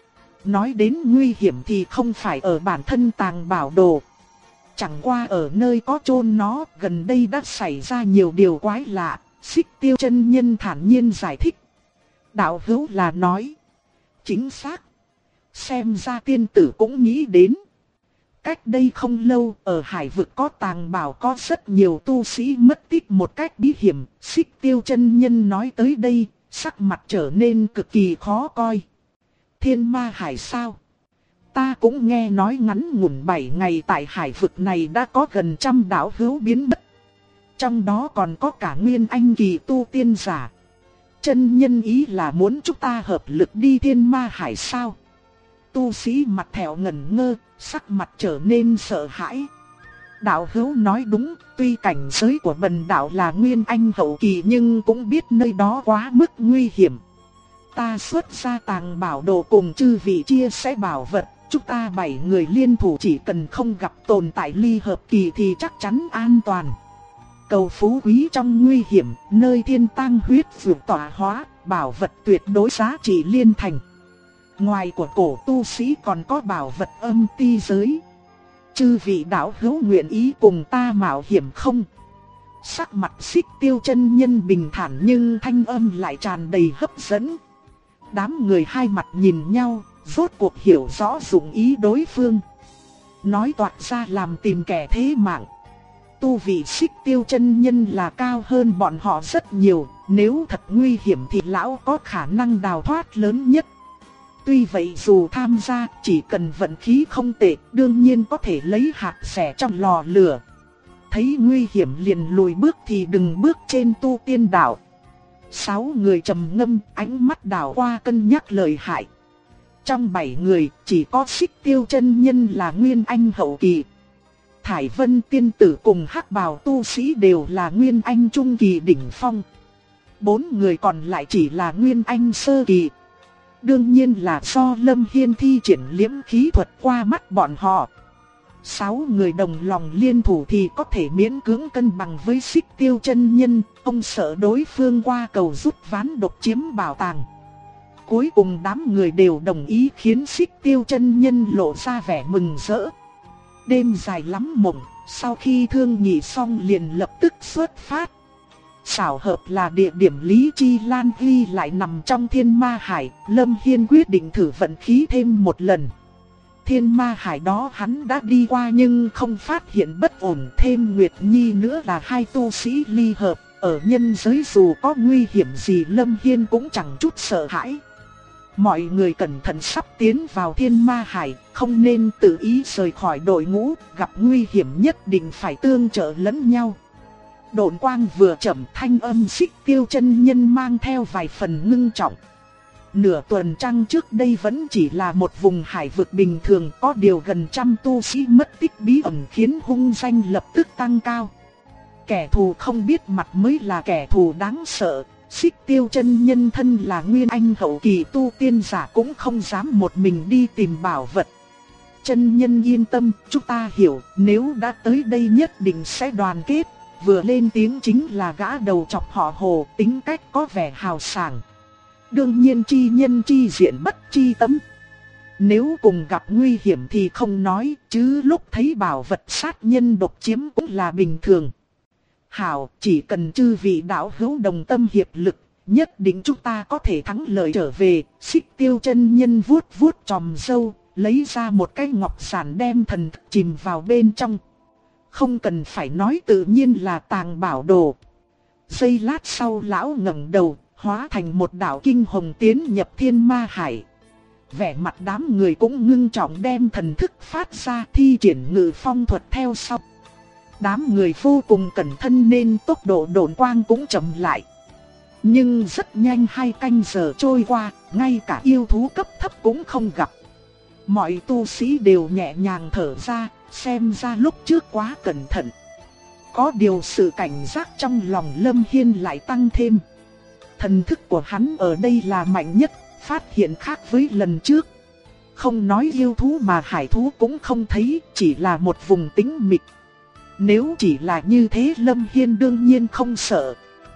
Nói đến nguy hiểm thì không phải ở bản thân tàng bảo đồ, chẳng qua ở nơi có chôn nó. Gần đây đã xảy ra nhiều điều quái lạ. Xích Tiêu chân nhân thản nhiên giải thích. Đạo hữu là nói. Chính xác. Xem ra tiên tử cũng nghĩ đến. Cách đây không lâu, ở hải vực có tàng bảo có rất nhiều tu sĩ mất tích một cách bí hiểm. Xích Tiêu chân nhân nói tới đây, sắc mặt trở nên cực kỳ khó coi. Thiên Ma Hải sao? Ta cũng nghe nói ngắn ngủn 7 ngày tại hải vực này đã có gần 100 đạo hữu biến mất. Trong đó còn có cả Nguyên Anh kỳ tu tiên giả. Chân nhân ý là muốn chúng ta hợp lực đi Thiên Ma Hải sao? Tu sĩ mặt thẹo ngẩn ngơ, sắc mặt trở nên sợ hãi. Đạo hữu nói đúng, tuy cảnh giới của bần đạo là Nguyên Anh hậu kỳ nhưng cũng biết nơi đó quá mức nguy hiểm. Ta xuất ra tàng bảo đồ cùng chư vị chia sẻ bảo vật, chúng ta 7 người liên thủ chỉ cần không gặp tồn tại ly hợp kỳ thì chắc chắn an toàn. Cầu phú quý trong nguy hiểm, nơi thiên tang huyết vượt tỏa hóa, bảo vật tuyệt đối giá trị liên thành. Ngoài của cổ tu sĩ còn có bảo vật âm ti giới. Chư vị đạo hữu nguyện ý cùng ta mạo hiểm không? Sắc mặt Xích Tiêu chân nhân bình thản nhưng thanh âm lại tràn đầy hấp dẫn. Đám người hai mặt nhìn nhau, rốt cuộc hiểu rõ dụng ý đối phương. Nói toạc ra làm tìm kẻ thế mạng. Tu vị Xích Tiêu chân nhân là cao hơn bọn họ rất nhiều, nếu thật nguy hiểm thì lão có khả năng đào thoát lớn nhất. Tuy vậy dù tham gia, chỉ cần vận khí không tệ, đương nhiên có thể lấy hạt xẻ trong lò lửa. Thấy nguy hiểm liền lùi bước thì đừng bước trên tu tiên đạo. 6 người trầm ngâm, ánh mắt đảo qua cân nhắc lời hại. Trong 7 người, chỉ có Xích Tiêu chân nhân là Nguyên Anh hậu kỳ. Thải Vân tiên tử cùng Hắc Bào tu sĩ đều là Nguyên Anh trung kỳ đỉnh phong. 4 người còn lại chỉ là Nguyên Anh sơ kỳ. Đương nhiên là do Lâm Hiên thi triển liễm khí thuật qua mắt bọn họ. 6 người đồng lòng liên thủ thì có thể miễn cưỡng cân bằng với Xích Tiêu chân nhân, ông sợ đối phương qua cầu rút ván độc chiếm bảo tàng. Cuối cùng đám người đều đồng ý khiến Xích Tiêu chân nhân lộ ra vẻ mừng rỡ. Đêm dài lắm mộng, sau khi thương nghị xong liền lập tức xuất phát. Xảo hợp là địa điểm Lý Chi Lan ghi lại nằm trong Thiên Ma Hải, Lâm Hiên quyết định thử vận khí thêm một lần. Thiên Ma Hải đó hắn đã đi qua nhưng không phát hiện bất ổn, thêm Nguyệt Nhi nữa là 2 tu sĩ ly hợp, ở nhân giới dù có nguy hiểm gì Lâm Hiên cũng chẳng chút sợ hãi. Mọi người cẩn thận sắp tiến vào Thiên Ma Hải, không nên tự ý rời khỏi đội ngũ, gặp nguy hiểm nhất định phải tương trợ lẫn nhau. Độn quang vừa chậm, thanh âm Xích Tiêu chân nhân mang theo vài phần ngưng trọng. Nửa tuần trăng trước đây vẫn chỉ là một vùng hải vực bình thường, có điều gần 100 tu sĩ mất tích bí ẩn khiến hung danh lập tức tăng cao. Kẻ thù không biết mặt mới là kẻ thù đáng sợ. Xích Tiêu chân nhân thân là Nguyên Anh hậu kỳ tu tiên giả cũng không dám một mình đi tìm bảo vật. Chân nhân yên tâm, chúng ta hiểu, nếu đã tới đây nhất định sẽ đoàn kết. Vừa lên tiếng chính là gã đầu chọc họ Hồ, tính cách có vẻ hào sảng. Đương nhiên chi nhân chi diện bất chi tâm. Nếu cùng gặp nguy hiểm thì không nói, chứ lúc thấy bảo vật sát nhân độc chiếm cũng là bình thường. Hảo, chỉ cần chư vị đạo hữu đồng tâm hiệp lực, nhất định chúng ta có thể thắng lợi trở về. Xích Tiêu chân nhân vuốt vuốt chòm râu, lấy ra một cái ngọc giản đem thần thức chìm vào bên trong. Không cần phải nói, tự nhiên là tàng bảo đồ. Giây lát sau lão ngẩng đầu, hóa thành một đạo kinh hồng tiến nhập Thiên Ma Hải. Vẻ mặt đám người cũng ngưng trọng đem thần thức phát ra, thi triển ngự phong thuật theo sau. Đám người vô cùng cẩn thận nên tốc độ độn quang cũng chậm lại. Nhưng rất nhanh 2 canh giờ trôi qua, ngay cả yêu thú cấp thấp cũng không gặp. Mọi tu sĩ đều nhẹ nhàng thở ra, xem ra lúc trước quá cẩn thận. Có điều sự cảnh giác trong lòng Lâm Hiên lại tăng thêm. Thần thức của hắn ở đây là mạnh nhất, phát hiện khác với lần trước. Không nói yêu thú mà hải thú cũng không thấy, chỉ là một vùng tĩnh mịch. Nếu chỉ là như thế Lâm Hiên đương nhiên không sợ.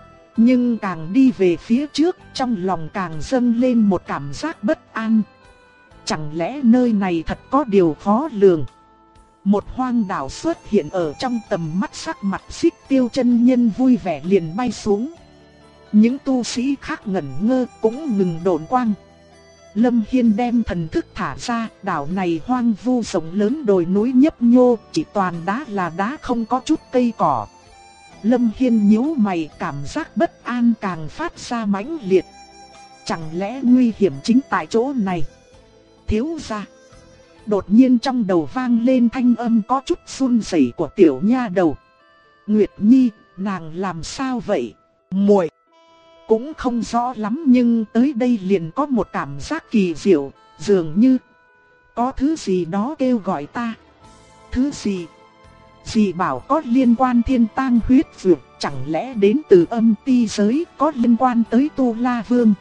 Nhưng càng đi về phía trước, trong lòng càng dâng lên một cảm giác bất an. Chẳng lẽ nơi này thật có điều khó lường? Một hoang đảo xuất hiện ở trong tầm mắt, sắc mặt Xích Tiêu chân nhân vui vẻ liền bay xuống. Những tu sĩ khác ngẩn ngơ cũng ngừng độn quang. Lâm Hiên đem thần thức thả ra, đảo này hoang vu rộng lớn, đồi núi nhấp nhô, chỉ toàn đá là đá, không có chút cây cỏ. Lâm Hiên nhíu mày, cảm giác bất an càng phát ra mãnh liệt. Chẳng lẽ nguy hiểm chính tại chỗ này? Thiếu gia. Đột nhiên trong đầu vang lên thanh âm có chút run rẩy của tiểu nha đầu. Nguyệt Nhi, nàng làm sao vậy? Muội cũng không rõ lắm, nhưng tới đây liền có một cảm giác kỳ diệu, dường như có thứ gì đó kêu gọi ta. Thứ gì? Dì bảo có liên quan thiên tang huyết vực, chẳng lẽ đến từ âm ti giới, có liên quan tới Tu La Vương?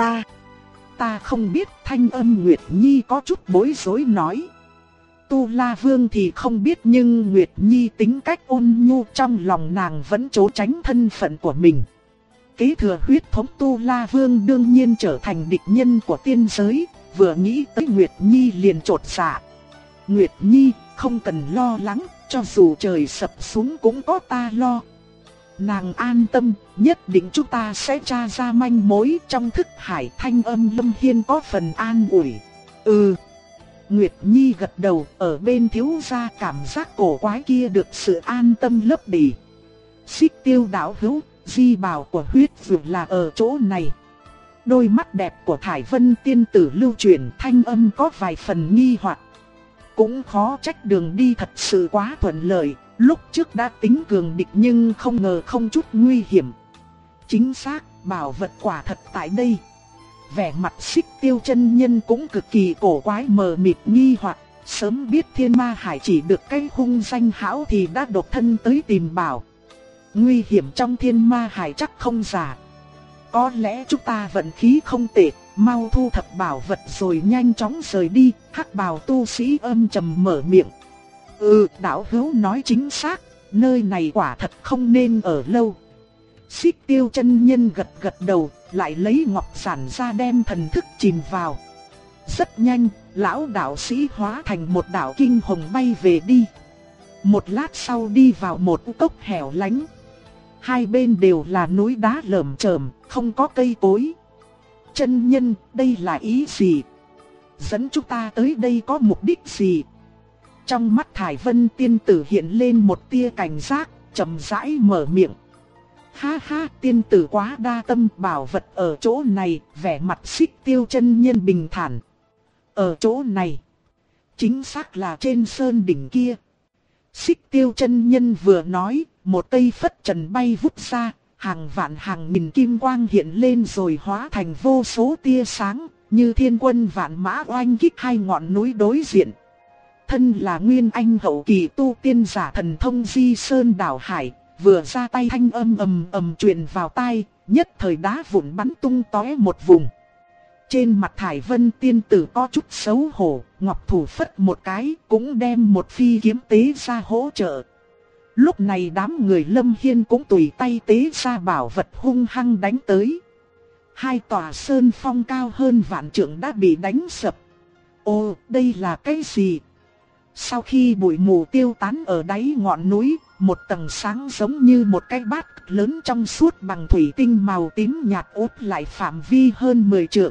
Ta không biết. Thanh âm Nguyệt Nhi có chút bối rối nói. Tu La Vương thì không biết, nhưng Nguyệt Nhi tính cách ôn nhu, trong lòng nàng vẫn trốn tránh thân phận của mình. Kế thừa huyết thống Tu La Vương đương nhiên trở thành địch nhân của tiên giới, vừa nghĩ tới Nguyệt Nhi liền chột dạ. Nguyệt Nhi, không cần lo lắng, cho dù trời sập xuống cũng có ta lo. Nàng an tâm, nhất định chúng ta sẽ tra ra manh mối. Trong thức hải thanh âm Lâm Hiên có phần an ủi. Nguyệt Nhi gật đầu, ở bên thiếu gia cảm giác cổ quái kia được sự an tâm lấp đầy. Xích Tiêu đạo hữu, di bảo của huyết vực là ở chỗ này. Đôi mắt đẹp của Thải Vân tiên tử lưu chuyển, thanh âm có vài phần nghi hoặc. Cũng khó trách đường đi thật sự quá thuận lợi, lúc trước đã tính cường địch nhưng không ngờ không chút nguy hiểm. Chính xác, bảo vật quả thật tại đây. Vẻ mặt Xích Tiêu chân nhân cũng cực kỳ cổ quái mờ mịt nghi hoặc, sớm biết Thiên Ma Hải chỉ được cái hung danh hão thì đã độc thân tới tìm bảo. Nguy hiểm trong Thiên Ma Hải chắc không giả. Có lẽ chúng ta vận khí không tệ, mau thu thập bảo vật rồi nhanh chóng rời đi. Hắc bào tu sĩ âm trầm mở miệng. Đạo hữu nói chính xác, nơi này quả thật không nên ở lâu. Xích Tiêu chân nhân gật gật đầu, lại lấy ngọc giản ra đem thần thức chìm vào. Rất nhanh, lão đạo sĩ hóa thành một đạo kinh hồng bay về đi. Một lát sau đi vào một cốc hẻo lánh. Hai bên đều là núi đá lởm chởm, không có cây cối. Chân nhân, đây là ý gì? Dẫn chúng ta tới đây có mục đích gì? Trong mắt Thải Vân tiên tử hiện lên một tia cảnh giác, chậm rãi mở miệng. Ha ha, tiên tử quá đa tâm, bảo vật ở chỗ này. Vẻ mặt Xích Tiêu chân nhân bình thản. Ở chỗ này, chính xác là trên sơn đỉnh kia. Xích Tiêu chân nhân vừa nói, một cây phất trần bay vút ra, hàng vạn hàng nghìn kim quang hiện lên rồi hóa thành vô số tia sáng, như thiên quân vạn mã oanh kích hai ngọn núi đối diện. Thân là nguyên anh hậu kỳ tu tiên giả thần thông Di Sơn đảo hải, vừa ra tay thanh âm ầm ầm truyền vào tai, nhất thời đá vụn bắn tung tóe một vùng. Trên mặt Thải Vân tiên tử có chút xấu hổ, ngọc thủ phất một cái, cũng đem một phi kiếm tế ra hỗ trợ. Lúc này đám người Lâm Hiên cũng tùy tay tế ra bảo vật hung hăng đánh tới. Hai tòa sơn phong cao hơn vạn trượng đã bị đánh sập. Ồ, đây là cái gì? Sau khi bụi mù tiêu tán ở đáy ngọn núi, một tầng sáng giống như một cái bát lớn trong suốt bằng thủy tinh màu tím nhạt ốp lại phạm vi hơn 10 trượng.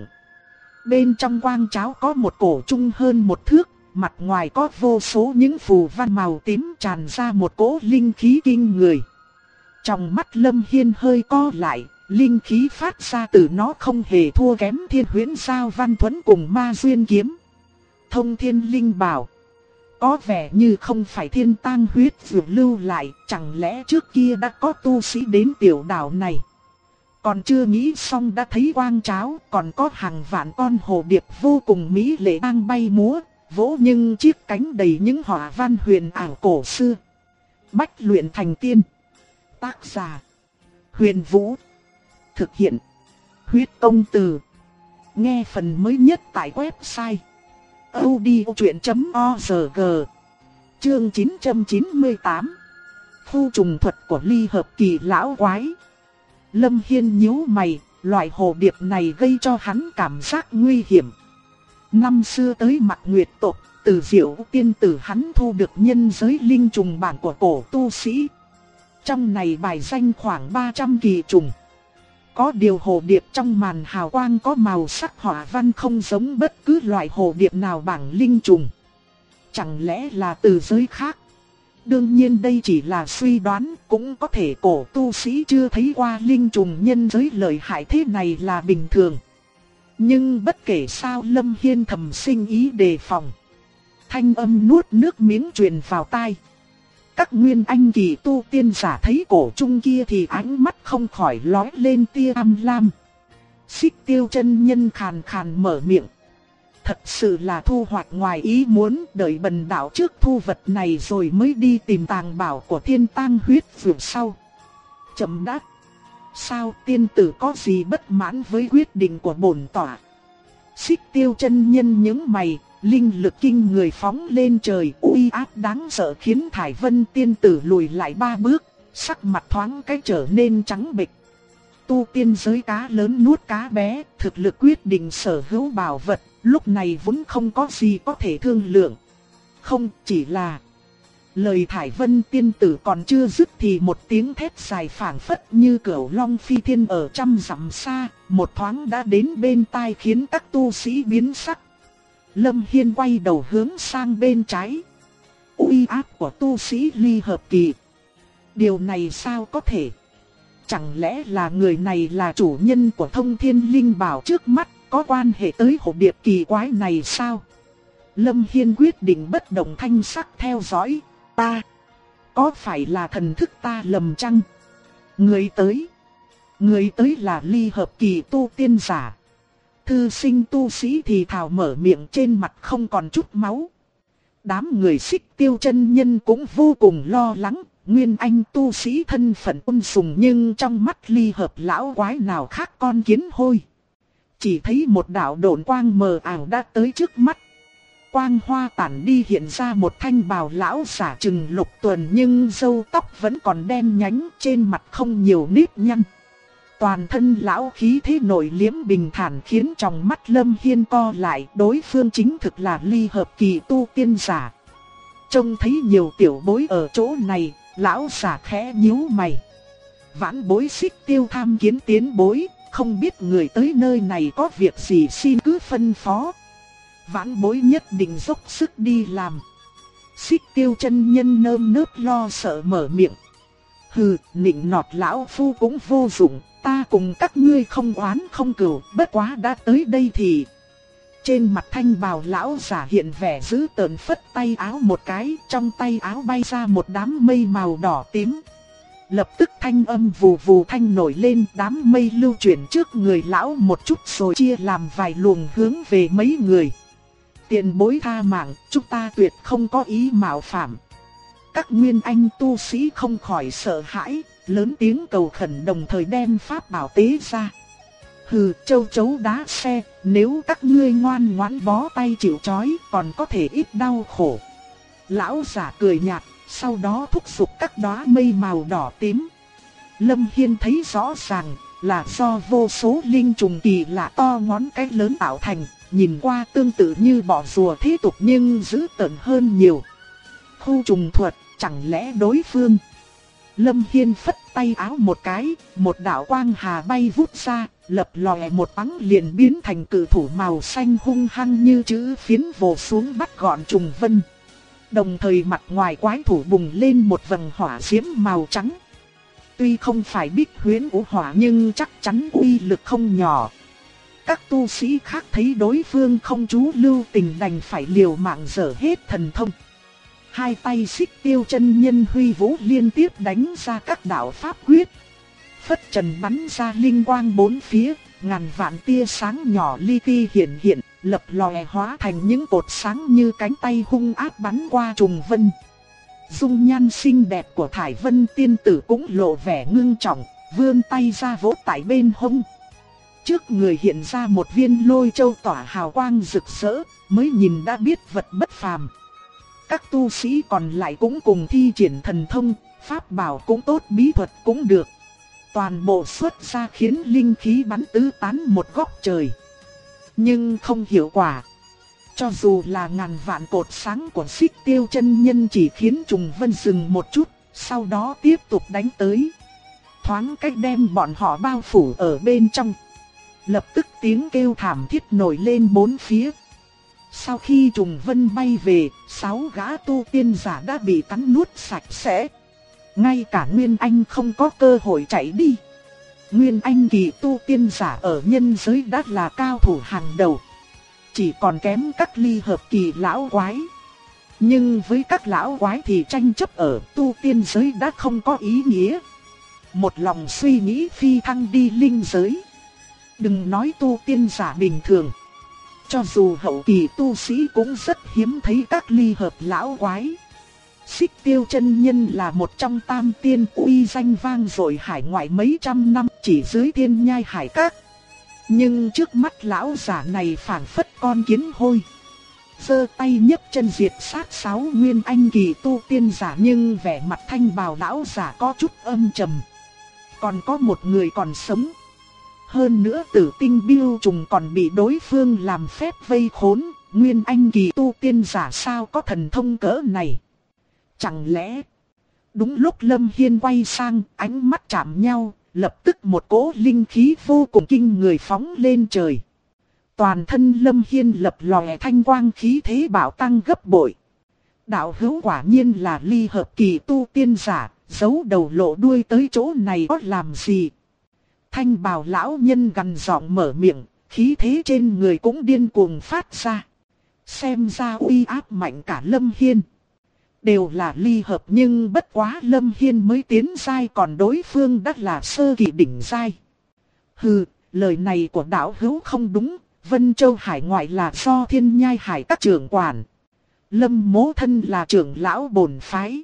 Bên trong quang cháo có một cổ trung hơn một thước, mặt ngoài có vô số những phù văn màu tím tràn ra một cỗ linh khí kinh người. Trong mắt Lâm Hiên hơi co lại, linh khí phát ra từ nó không hề thua kém Thiên Huyễn Sao Văn Thuẫn cùng Ma Duyên Kiếm. Thông Thiên Linh Bảo. Có vẻ như không phải thiên tang huyết vực lưu lại, chẳng lẽ trước kia đã có tu sĩ đến tiểu đảo này. Còn chưa nghĩ xong đã thấy quang cháo, còn có hàng vạn con hồ điệp vô cùng mỹ lệ đang bay múa, vỗ nhưng chiếc cánh đầy những họa văn huyền ảo cổ xưa. Bách luyện thành tiên. Tác giả: Huyền Vũ. Thực hiện: Huyết Công Từ. Nghe phần mới nhất tại website audiochuyện.org. Chương 998. Phu trùng thuật của ly hợp kỳ lão quái. Lâm Hiên nhíu mày, loại hồ điệp này gây cho hắn cảm giác nguy hiểm. Năm xưa tới Mạc Nguyệt tộc, từ Diệu tiên tử hắn thu được nhân giới linh trùng bản của cổ tu sĩ. Trong này bài danh khoảng 300 kỳ trùng. Có điều hồ điệp trong màn hào quang có màu sắc hỏa văn không giống bất cứ loại hồ điệp nào bảng linh trùng. Chẳng lẽ là từ giới khác? Đương nhiên đây chỉ là suy đoán, cũng có thể cổ tu sĩ chưa thấy qua linh trùng nhân giới lợi hại thế này là bình thường. Nhưng bất kể sao Lâm Hiên thầm sinh ý đề phòng. Thanh âm nuốt nước miếng truyền vào tai. Các nguyên anh kỳ tu tiên giả thấy cổ trung kia thì ánh mắt không khỏi lóe lên tia tham lam. Xích Tiêu chân nhân khàn khàn mở miệng. Thật sự là thu hoạch ngoài ý muốn, đợi bần đạo trước thu vật này rồi mới đi tìm tàng bảo của Thiên Tang huyết vượt sau. Chậm đã. Sao tiên tử có gì bất mãn với quyết định của bổn tọa? Xích Tiêu chân nhân nhướng mày, linh lực kinh người phóng lên trời, uy áp đáng sợ khiến Thải Vân tiên tử lùi lại 3 bước, sắc mặt thoáng cái trở nên trắng bệch. Tu tiên giới cá lớn nuốt cá bé, thực lực quyết định sở hữu bảo vật, lúc này vốn không có gì có thể thương lượng. Không, chỉ là... Lời Thải Vân tiên tử còn chưa dứt thì một tiếng thét dài phảng phất như cửu long phi thiên ở trăm dặm xa, một thoáng đã đến bên tai khiến các tu sĩ biến sắc. Lâm Hiên quay đầu hướng sang bên trái. Uy áp của tu sĩ ly hợp kỳ. Điều này sao có thể? Chẳng lẽ là người này là chủ nhân của Thông Thiên Linh Bảo trước mắt, có quan hệ tới hồ điệp kỳ quái này sao? Lâm Hiên quyết định bất động thanh sắc theo dõi. Ta, có phải là thần thức ta lầm chăng? Người tới là ly hợp kỳ tu tiên giả. Thư sinh tu sĩ thì thào mở miệng, trên mặt không còn chút máu. Đám người Xích Tiêu chân nhân cũng vô cùng lo lắng. Nguyên anh tu sĩ thân phận ôn sùng, nhưng trong mắt ly hợp lão quái nào khác con kiến hôi. Chỉ thấy một đạo độn quang mờ ảo đã tới trước mắt. Quang hoa tản đi, hiện ra một thanh bào lão giả chừng lục tuần, nhưng râu tóc vẫn còn đen nhánh, trên mặt không nhiều nếp nhăn. Toàn thân lão khí thế nội liễm bình thản khiến trong mắt Lâm Hiên co lại, đối phương chính thực là ly hợp kỳ tu tiên giả. Trông thấy nhiều tiểu bối ở chỗ này, lão giả khẽ nhíu mày. Vãn bối Xích Tiêu tham kiến tiến bối, không biết người tới nơi này có việc gì xin cứ phân phó. Vãn bối nhất định dốc sức đi làm. Xích Tiêu chân nhân nơm nớp lo sợ mở miệng. Hừ, nịnh nọt lão phu cũng vô dụng, ta cùng các ngươi không oán không cừu, bất quá đã tới đây thì... Trên mặt thanh bào lão giả hiện vẻ dữ tợn, phất tay áo một cái, trong tay áo bay ra một đám mây màu đỏ tím. Lập tức thanh âm vù vù thanh nổi lên, đám mây lưu chuyển trước người lão một chút rồi chia làm vài luồng hướng về mấy người. Tiền bối tha mạng, chúng ta tuyệt không có ý mạo phạm. Các nguyên anh tu sĩ không khỏi sợ hãi, lớn tiếng cầu khẩn đồng thời đem pháp bảo tế ra. Hừ, châu chấu đá xe, nếu các ngươi ngoan ngoãn bó tay chịu trói còn có thể ít đau khổ. Lão giả cười nhạt, sau đó thúc giục các đóa mây màu đỏ tím. Lâm Hiên thấy rõ ràng là do vô số linh trùng kỳ lạ to ngón cái lớn tạo thành, nhìn qua tương tự như bọ rùa thế tục nhưng dữ tợn hơn nhiều. Khu trùng thuật, chẳng lẽ đối phương... Lâm Hiên phất tay áo một cái, một đạo quang hà bay vút ra, lập lòe một bắn liền biến thành cự thủ màu xanh hung hăng như chữ phiến vồ xuống bắt gọn trùng vân. Đồng thời mặt ngoài quái thủ bùng lên một vầng hỏa diễm màu trắng. Tuy không phải bích huyễn vũ hỏa nhưng chắc chắn uy lực không nhỏ. Các tu sĩ khác thấy đối phương không chú lưu tình đành phải liều mạng dở hết thần thông. Hai tay Xích Tiêu chân nhân huy vũ liên tiếp đánh ra các đạo pháp quyết. Phất trần bắn ra linh quang bốn phía, ngàn vạn tia sáng nhỏ li ti hiện hiện, lập lòe hóa thành những cột sáng như cánh tay hung ác bắn qua trùng vân. Dung nhan xinh đẹp của Thải Vân tiên tử cũng lộ vẻ ngưng trọng, vươn tay ra vỗ tại bên hông. Trước người hiện ra một viên lôi châu tỏa hào quang rực rỡ, mới nhìn đã biết vật bất phàm. Các tu sĩ còn lại cũng cùng thi triển thần thông, pháp bảo cũng tốt, bí thuật cũng được. Toàn bộ xuất ra khiến linh khí bắn tứ tán một góc trời. Nhưng không hiệu quả. Cho dù là ngàn vạn cột sáng của Xích Tiêu chân nhân chỉ khiến trùng vân dừng một chút, sau đó tiếp tục đánh tới. thoáng cách đem bọn họ bao phủ ở bên trong. Lập tức tiếng kêu thảm thiết nổi lên bốn phía. Sau khi trùng vân bay về, 6 gã tu tiên giả đã bị cắn nuốt sạch sẽ. Ngay cả Nguyên Anh không có cơ hội chạy đi. Nguyên Anh kỳ tu tiên giả ở nhân giới đã là cao thủ hàng đầu. Chỉ còn kém các ly hợp kỳ lão quái. Nhưng với các lão quái thì tranh chấp ở tu tiên giới đã không có ý nghĩa. Một lòng suy nghĩ phi thăng đi linh giới. Đừng nói tu tiên giả bình thường. Cho dù hậu kỳ tu sĩ cũng rất hiếm thấy các ly hợp lão quái. Xích Tiêu chân nhân là một trong tam tiên uy danh vang dội hải ngoại mấy trăm năm chỉ dưới thiên nhai hải các. Nhưng trước mắt lão giả này phảng phất con kiến hôi. Giơ tay nhấc chân diệt sát 6 nguyên anh kỳ tu tiên giả, nhưng vẻ mặt thanh bào lão giả có chút âm trầm. Còn có một người còn sống. Hơn nữa Tử Tinh Biêu trùng còn bị đối phương làm phép vây khốn, nguyên anh kỳ tu tiên giả sao có thần thông cỡ này. Chẳng lẽ... Đúng lúc Lâm Hiên quay sang, ánh mắt chạm nhau, lập tức một cỗ linh khí vô cùng kinh người phóng lên trời. Toàn thân Lâm Hiên lập lòe thanh quang, khí thế bạo tăng gấp bội. Đạo hữu quả nhiên là ly hợp kỳ tu tiên giả, giấu đầu lộ đuôi tới chỗ này có làm gì? Thanh bào lão nhân gằn giọng mở miệng, khí thế trên người cũng điên cuồng phát ra. Xem ra uy áp mạnh cả Lâm Hiên. Đều là ly hợp nhưng bất quá Lâm Hiên mới tiến giai, còn đối phương đã là sơ kỳ đỉnh giai. Hừ, lời này của đạo hữu không đúng, Vân Châu hải ngoại là do thiên nhai hải các trưởng quản. Lâm Mỗ thân là trưởng lão bổn phái.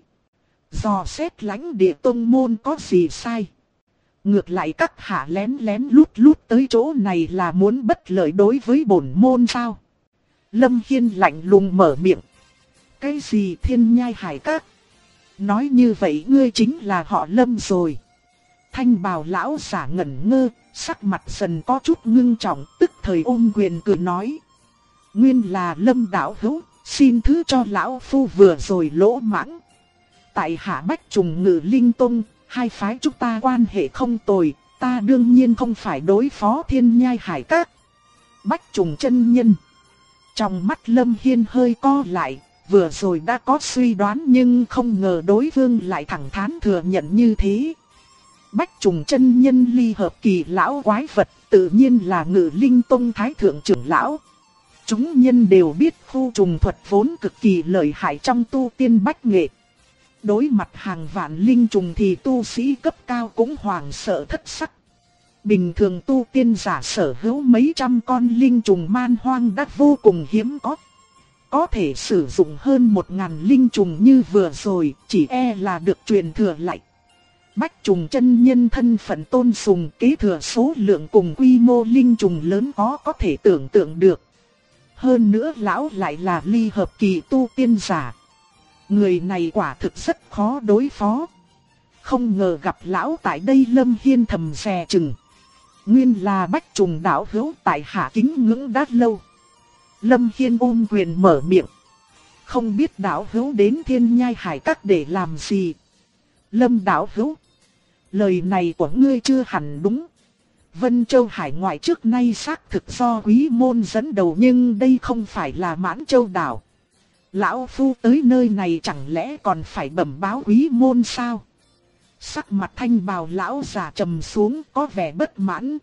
Dò xét lãnh địa tông môn có gì sai? Ngược lại các hạ lén lén lút lút tới chỗ này là muốn bất lợi đối với bổn môn sao? Lâm Hiên lạnh lùng mở miệng. Cái gì thiên nhai hải các? Nói như vậy ngươi chính là họ Lâm rồi. Thanh bào lão giả ngẩn ngơ, sắc mặt dần có chút ngưng trọng, tức thời ôm quyền cười nói. Nguyên là Lâm đạo hữu, xin thứ cho lão phu vừa rồi lỗ mãng. Tại hạ Bách Trùng Ngự Linh Tông, hai phái chúng ta quan hệ không tồi, ta đương nhiên không phải đối phó thiên nhai hải các. Bách Trùng chân nhân. Trong mắt Lâm Hiên hơi co lại, vừa rồi đã có suy đoán nhưng không ngờ đối phương lại thẳng thắn thừa nhận như thế. Bách Trùng chân nhân ly hợp kỳ lão quái vật, tự nhiên là Ngự Linh Tông thái thượng trưởng lão. Chúng nhân đều biết khu trùng thuật vốn cực kỳ lợi hại trong tu tiên bách nghệ. Đối mặt hàng vạn linh trùng thì tu sĩ cấp cao cũng hoảng sợ thất sắc. Bình thường tu tiên giả sở hữu mấy trăm con linh trùng man hoang đã vô cùng hiếm có. Có thể sử dụng hơn 1000 linh trùng như vừa rồi, chỉ e là được truyền thừa lại. Bách Trùng chân nhân thân phận tôn sùng, kế thừa số lượng cùng quy mô linh trùng lớn có thể tưởng tượng được. Hơn nữa lão lại là ly hợp kỳ tu tiên giả. Người này quả thực rất khó đối phó. Không ngờ gặp lão tại đây. Lâm Hiên thầm dè chừng. Nguyên là Bách Trùng đạo hữu, tại hạ kính ngưỡng đã lâu. Lâm Hiên ôm quyền mở miệng. Không biết đạo hữu đến thiên nhai hải các để làm gì? Lâm đạo hữu, lời này của ngươi chưa hẳn đúng. Vân Châu hải ngoại trước nay xác thực do Quý môn dẫn đầu, nhưng đây không phải là Mãn Châu đảo. Lão phu tới nơi này chẳng lẽ còn phải bẩm báo Quý môn sao? Sắc mặt thanh bào lão già trầm xuống, có vẻ bất mãn.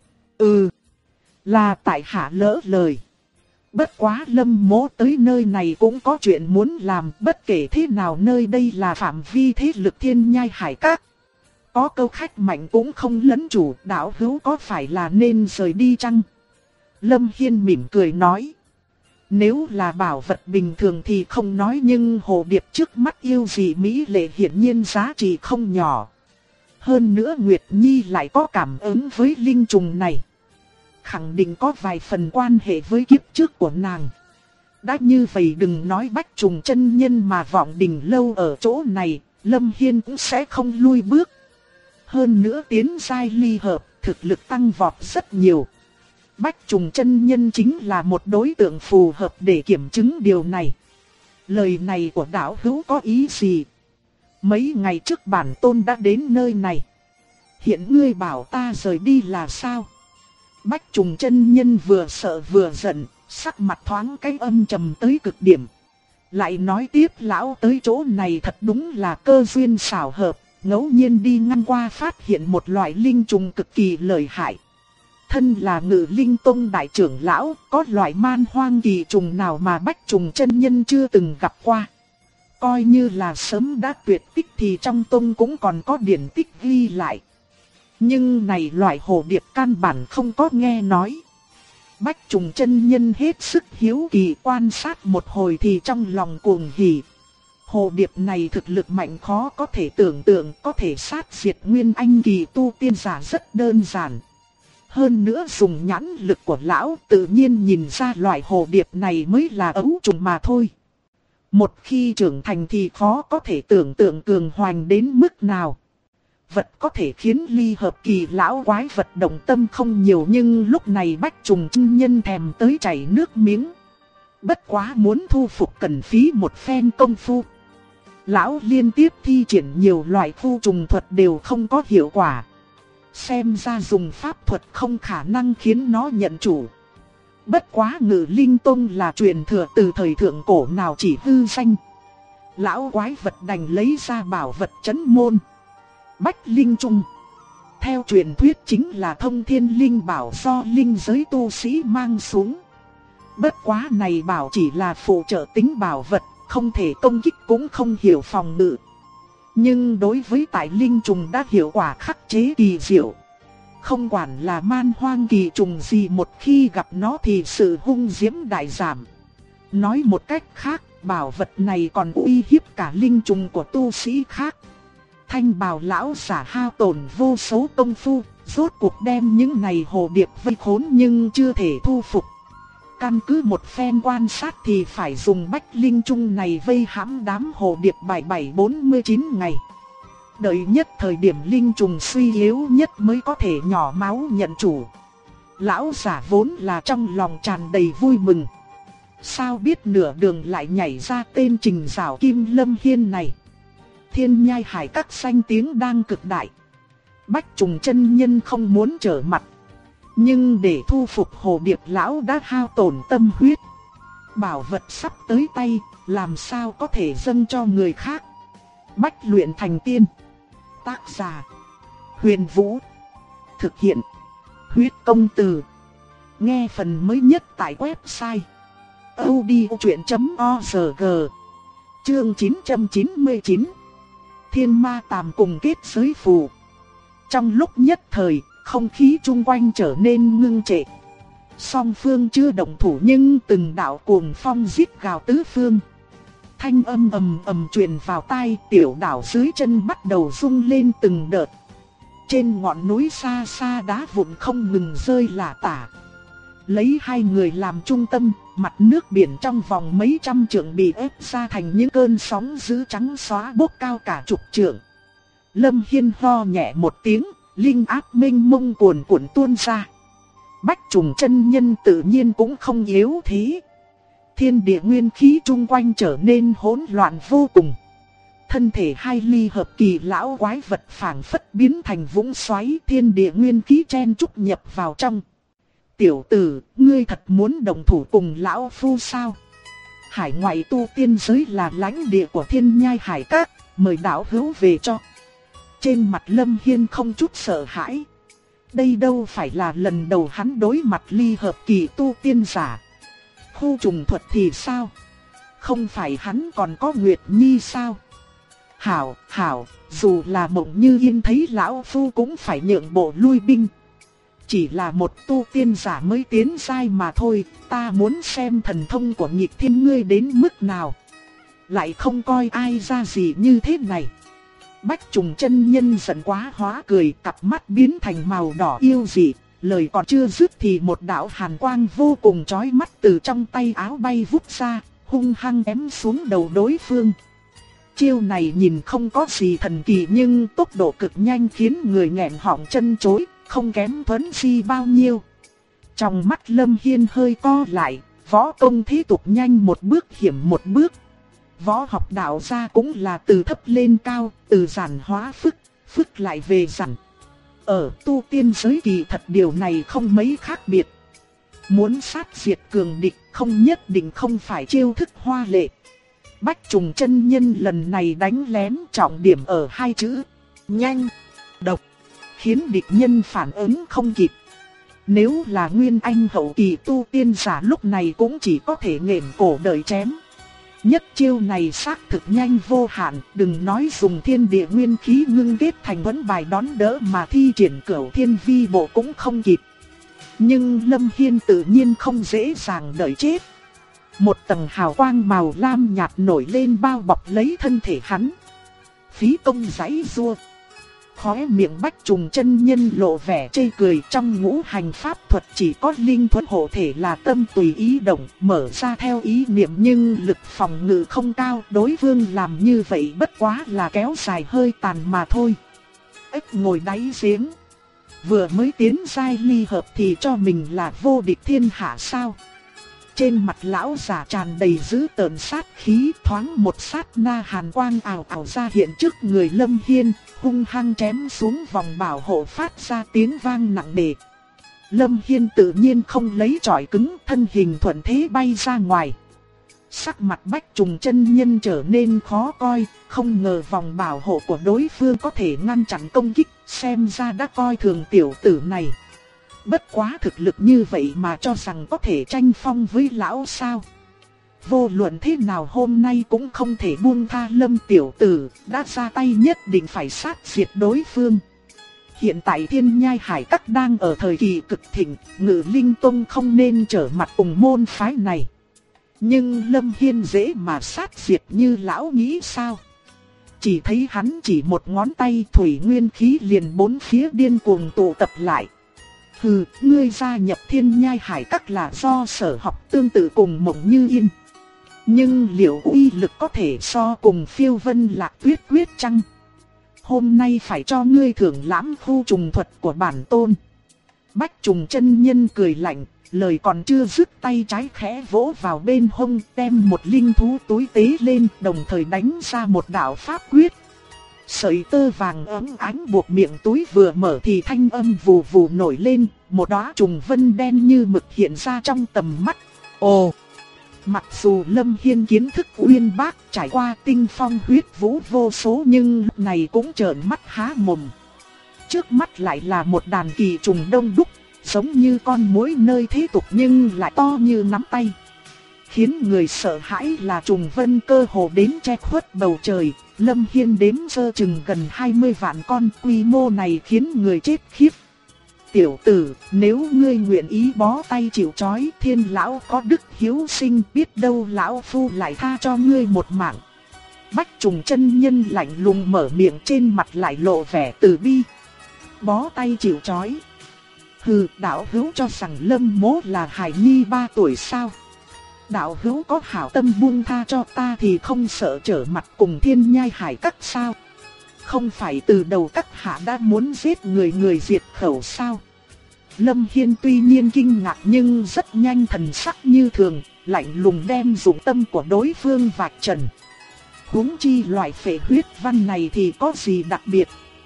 Là tại hạ lỡ lời. Bất quá Lâm Mỗ tới nơi này cũng có chuyện muốn làm, bất kể thế nào nơi đây là phạm vi thế lực thiên nhai hải các. Có câu khách mạnh cũng không lấn chủ, đạo hữu có phải là nên rời đi chăng? Lâm Hiên mỉm cười nói. Nếu là bảo vật bình thường thì không nói, nhưng hồ điệp trước mắt yêu dị mỹ lệ hiển nhiên giá trị không nhỏ. Hơn nữa Nguyệt Nhi lại có cảm ứng với linh trùng này. Khẳng định có vài phần quan hệ với kiếp trước của nàng. Đã như vậy đừng nói Bách Trùng chân nhân mà Vọng Đình lâu ở chỗ này, Lâm Hiên cũng sẽ không lui bước. Hơn nữa tiến giai ly hợp, thực lực tăng vọt rất nhiều. Bách Trùng chân nhân chính là một đối tượng phù hợp để kiểm chứng điều này. Lời này của đạo hữu có ý gì? Mấy ngày trước bản tôn đã đến nơi này. Hiện ngươi bảo ta rời đi là sao? Bách Trùng chân nhân vừa sợ vừa giận, sắc mặt thoáng cái âm trầm tới cực điểm. Lại nói tiếp, lão tới chỗ này thật đúng là cơ duyên xảo hợp, ngẫu nhiên đi ngang qua phát hiện một loại linh trùng cực kỳ lợi hại. Thân là Ngự Linh Tông đại trưởng lão, có loại man hoang kỳ trùng nào mà Bách Trùng chân nhân chưa từng gặp qua. Coi như là sớm đã tuyệt tích thì trong tông cũng còn có điển tích ghi lại. Nhưng này loại hồ điệp căn bản không có nghe nói. Bách Trùng chân nhân hết sức hiếu kỳ quan sát một hồi thì trong lòng cuồng hỉ. Hồ điệp này thực lực mạnh khó có thể tưởng tượng, có thể sát diệt nguyên anh kỳ tu tiên giả rất đơn giản. Hơn nữa dùng nhãn lực của lão tự nhiên nhìn ra loại hồ điệp này mới là ấu trùng mà thôi. Một khi trưởng thành thì khó có thể tưởng tượng cường hoành đến mức nào. Vật có thể khiến ly hợp kỳ lão quái vật động tâm không nhiều, nhưng lúc này Bách Trùng chân nhân thèm tới chảy nước miếng. Bất quá muốn thu phục cần phí một phen công phu. Lão liên tiếp thi triển nhiều loại khu trùng thuật đều không có hiệu quả. Xem ra dùng pháp thuật không khả năng khiến nó nhận chủ. Bất quá Ngự Linh Tông là truyền thừa từ thời thượng cổ nào chỉ hư danh. Lão quái vật đành lấy ra bảo vật trấn môn Bách Linh Trung. Theo truyền thuyết chính là thông thiên linh bảo do linh giới tu sĩ mang xuống. Bất quá này bảo chỉ là phụ trợ tính bảo vật, không thể công kích cũng không hiểu phòng ngự. Nhưng đối với tại linh trùng đã hiệu quả khắc chế kỳ diệu. Không quản là man hoang kỳ trùng gì, một khi gặp nó thì sự hung diễm đại giảm. Nói một cách khác, bảo vật này còn uy hiếp cả linh trùng của tu sĩ khác. Thanh bào lão giả hao tổn vô số công phu, rốt cuộc đem những này hồ điệp vây khốn nhưng chưa thể thu phục. Căn cứ một phen quan sát thì phải dùng Bách Linh Trung này vây hãm đám hồ điệp 7749 ngày. Đợi nhất thời điểm linh trùng suy yếu nhất mới có thể nhỏ máu nhận chủ. Lão giả vốn là trong lòng tràn đầy vui mừng. Sao biết nửa đường lại nhảy ra tên Trình Giảo Kim Lâm Hiên này. Thiên Nhai Hải Các danh tiếng đang cực đại. Bách Trùng chân nhân không muốn trở mặt. Nhưng để thu phục hồ điệp lão đã hao tổn tâm huyết. Bảo vật sắp tới tay, làm sao có thể dâng cho người khác. Bách luyện thành tiên. Tác giả Huyền Vũ. Thực hiện Huyết Công Từ. Nghe phần mới nhất tại website audiochuyện.org. Chương 999. Thiên Ma Tàm cùng kết giới phù. Trong lúc nhất thời, không khí chung quanh trở nên ngưng trệ. Song phương chưa động thủ nhưng từng đạo cuồng phong rít gào tứ phương. Thanh âm ầm ầm truyền vào tai, tiểu đảo dưới chân bắt đầu rung lên từng đợt. Trên ngọn núi xa xa đá vụn không ngừng rơi lả tả. Lấy hai người làm trung tâm, mặt nước biển trong vòng mấy trăm trượng bị ép ra thành những cơn sóng dữ trắng xóa bốc cao cả chục trượng. Lâm Hiên ho nhẹ một tiếng, linh áp mênh mông cuồn cuộn tuôn ra. Bách Trùng chân nhân tự nhiên cũng không yếu thế. Thiên địa nguyên khí chung quanh trở nên hỗn loạn vô cùng. Thân thể hai ly hợp kỳ lão quái vật phảng phất biến thành vũng xoáy, thiên địa nguyên khí chen chúc nhập vào trong. Tiểu tử, ngươi thật muốn đồng thủ cùng lão phu sao? Hải ngoại tu tiên giới là lãnh địa của Thiên Nhai Hải Các, mời đạo hữu về cho. Trên mặt Lâm Hiên không chút sợ hãi. Đây đâu phải là lần đầu hắn đối mặt ly hợp kỳ tu tiên giả. Khu trùng thuật thì sao? Không phải hắn còn có Nguyệt Nhi sao? Hảo, dù là Mộng Như Yên thấy lão phu cũng phải nhượng bộ lui binh. Chỉ là một tu tiên giả mới tiến giai mà thôi, ta muốn xem thần thông của Nhịp Thiên ngươi đến mức nào. Lại không coi ai ra gì như thế này. Bách Trùng chân nhân giận quá hóa cười, cặp mắt biến thành màu đỏ yêu dị. Lời còn chưa dứt thì một đạo hàn quang vô cùng chói mắt từ trong tay áo bay vút ra, hung hăng ém xuống đầu đối phương. Chiêu này nhìn không có gì thần kỳ nhưng tốc độ cực nhanh khiến người nghẹn họng chân chối, không kém Thuấn Di bao nhiêu. Trong mắt Lâm Hiên hơi co lại, võ công thế tục nhanh một bước hiểm một bước. Võ học đạo ra cũng là từ thấp lên cao, từ giản hóa phức, phức lại về giản. Ở tu tiên giới kỳ thật điều này không mấy khác biệt. Muốn sát diệt cường địch không nhất định không phải chiêu thức hoa lệ. Bách Trùng chân nhân lần này đánh lén trọng điểm ở hai chữ nhanh, độc, khiến địch nhân phản ứng không kịp. Nếu là nguyên anh hậu kỳ tu tiên giả lúc này cũng chỉ có thể nghển cổ đợi chém. Nhất chiêu này xác thực nhanh vô hạn, đừng nói dùng thiên địa nguyên khí ngưng kết thành vấn bài đón đỡ mà thi triển cửu thiên vi bộ cũng không kịp. Nhưng Lâm Hiên tự nhiên không dễ dàng đợi chết. Một tầng hào quang màu lam nhạt nổi lên bao bọc lấy thân thể hắn. Phí công giãy giụa. Khóe miệng Bách Trùng chân nhân lộ vẻ chê cười, trong ngũ hành pháp thuật chỉ có linh thuẫn hộ thể là tâm tùy ý động, mở ra theo ý niệm nhưng lực phòng ngự không cao, đối phương làm như vậy bất quá là kéo dài hơi tàn mà thôi. Ếch ngồi đáy giếng, vừa mới tiến giai ly hợp thì cho mình là vô địch thiên hạ sao? Trên mặt lão giả tràn đầy dữ tợn sát khí, thoáng một sát na hàn quang ảo ảo ra hiện trước người Lâm Hiên, hung hăng chém xuống vòng bảo hộ phát ra tiếng vang nặng nề. Lâm Hiên tự nhiên không lấy chọi cứng, thân hình thuận thế bay ra ngoài. Sắc mặt Bách Trùng chân nhân trở nên khó coi, không ngờ vòng bảo hộ của đối phương có thể ngăn chặn công kích, xem ra đã coi thường tiểu tử này. Bất quá thực lực như vậy mà cho rằng có thể tranh phong với lão sao? Vô luận thế nào hôm nay cũng không thể buông tha Lâm tiểu tử, đã ra tay nhất định phải sát diệt đối phương. Hiện tại Thiên Nhai Hải Các đang ở thời kỳ cực thịnh, Ngự Linh Tông không nên trở mặt cùng môn phái này. Nhưng Lâm Hiên dễ mà sát diệt như lão nghĩ sao? Chỉ thấy hắn chỉ một ngón tay, thủy nguyên khí liền bốn phía điên cuồng tụ tập lại. Hừ, ngươi gia nhập Thiên Nhai Hải Các là do sở học tương tự cùng Mộng Như Yên. Nhưng liệu uy lực có thể so cùng Phiêu Vân Lạc Tuyết quyết chăng? Hôm nay phải cho ngươi thưởng lãm khu trùng thuật của bản tôn. Bách Trùng chân nhân cười lạnh, lời còn chưa dứt, tay trái khẽ vỗ vào bên hông, đem một linh thú túi tế lên, đồng thời đánh ra một đạo pháp quyết. Sợi tơ vàng óng ánh buộc miệng túi vừa mở thì thanh âm vù vù nổi lên, một đóa trùng vân đen như mực hiện ra trong tầm mắt. Ồ! Mặc dù Lâm Hiên kiến thức uyên bác, trải qua tinh phong huyết vũ vô số, nhưng lúc này cũng trợn mắt há mồm. Trước mắt lại là một đàn kỳ trùng đông đúc, giống như con muỗi nơi thế tục nhưng lại to như nắm tay. Khiến người sợ hãi là trùng vân cơ hồ đến che khuất bầu trời. Lâm Hiên đếm sơ chừng gần 20 vạn con, quy mô này khiến người chết khiếp. Tiểu tử, nếu ngươi nguyện ý bó tay chịu trói, Thiên lão có đức hiếu sinh, biết đâu lão phu lại tha cho ngươi một mạng. Bách Trùng chân nhân lạnh lùng mở miệng, trên mặt lại lộ vẻ từ bi. Bó tay chịu trói? Hừ, đạo hữu cho rằng Lâm mỗ là hài nhi 3 tuổi sao? Đạo hữu có hảo tâm buông tha cho ta thì không sợ trở mặt cùng Thiên Nhai Hải Các sao? Không phải từ đầu các hạ đã muốn giết người diệt khẩu sao? Lâm Hiên tuy nhiên kinh ngạc nhưng rất nhanh thần sắc như thường, lạnh lùng đem dụng tâm của đối phương vạch trần. Huống chi loại phệ huyết văn này thì có gì đặc biệt?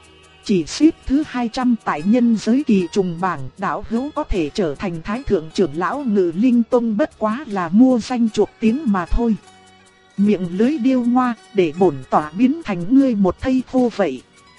Chỉ xếp thứ 200 tại nhân giới kỳ trùng bảng, đạo hữu có thể trở thành thái thượng trưởng lão Ngự Linh Tông bất quá là mua danh chuộc tiếng mà thôi. Miệng lưới điêu ngoa, để bổn tỏa biến thành ngươi một thây khô vậy.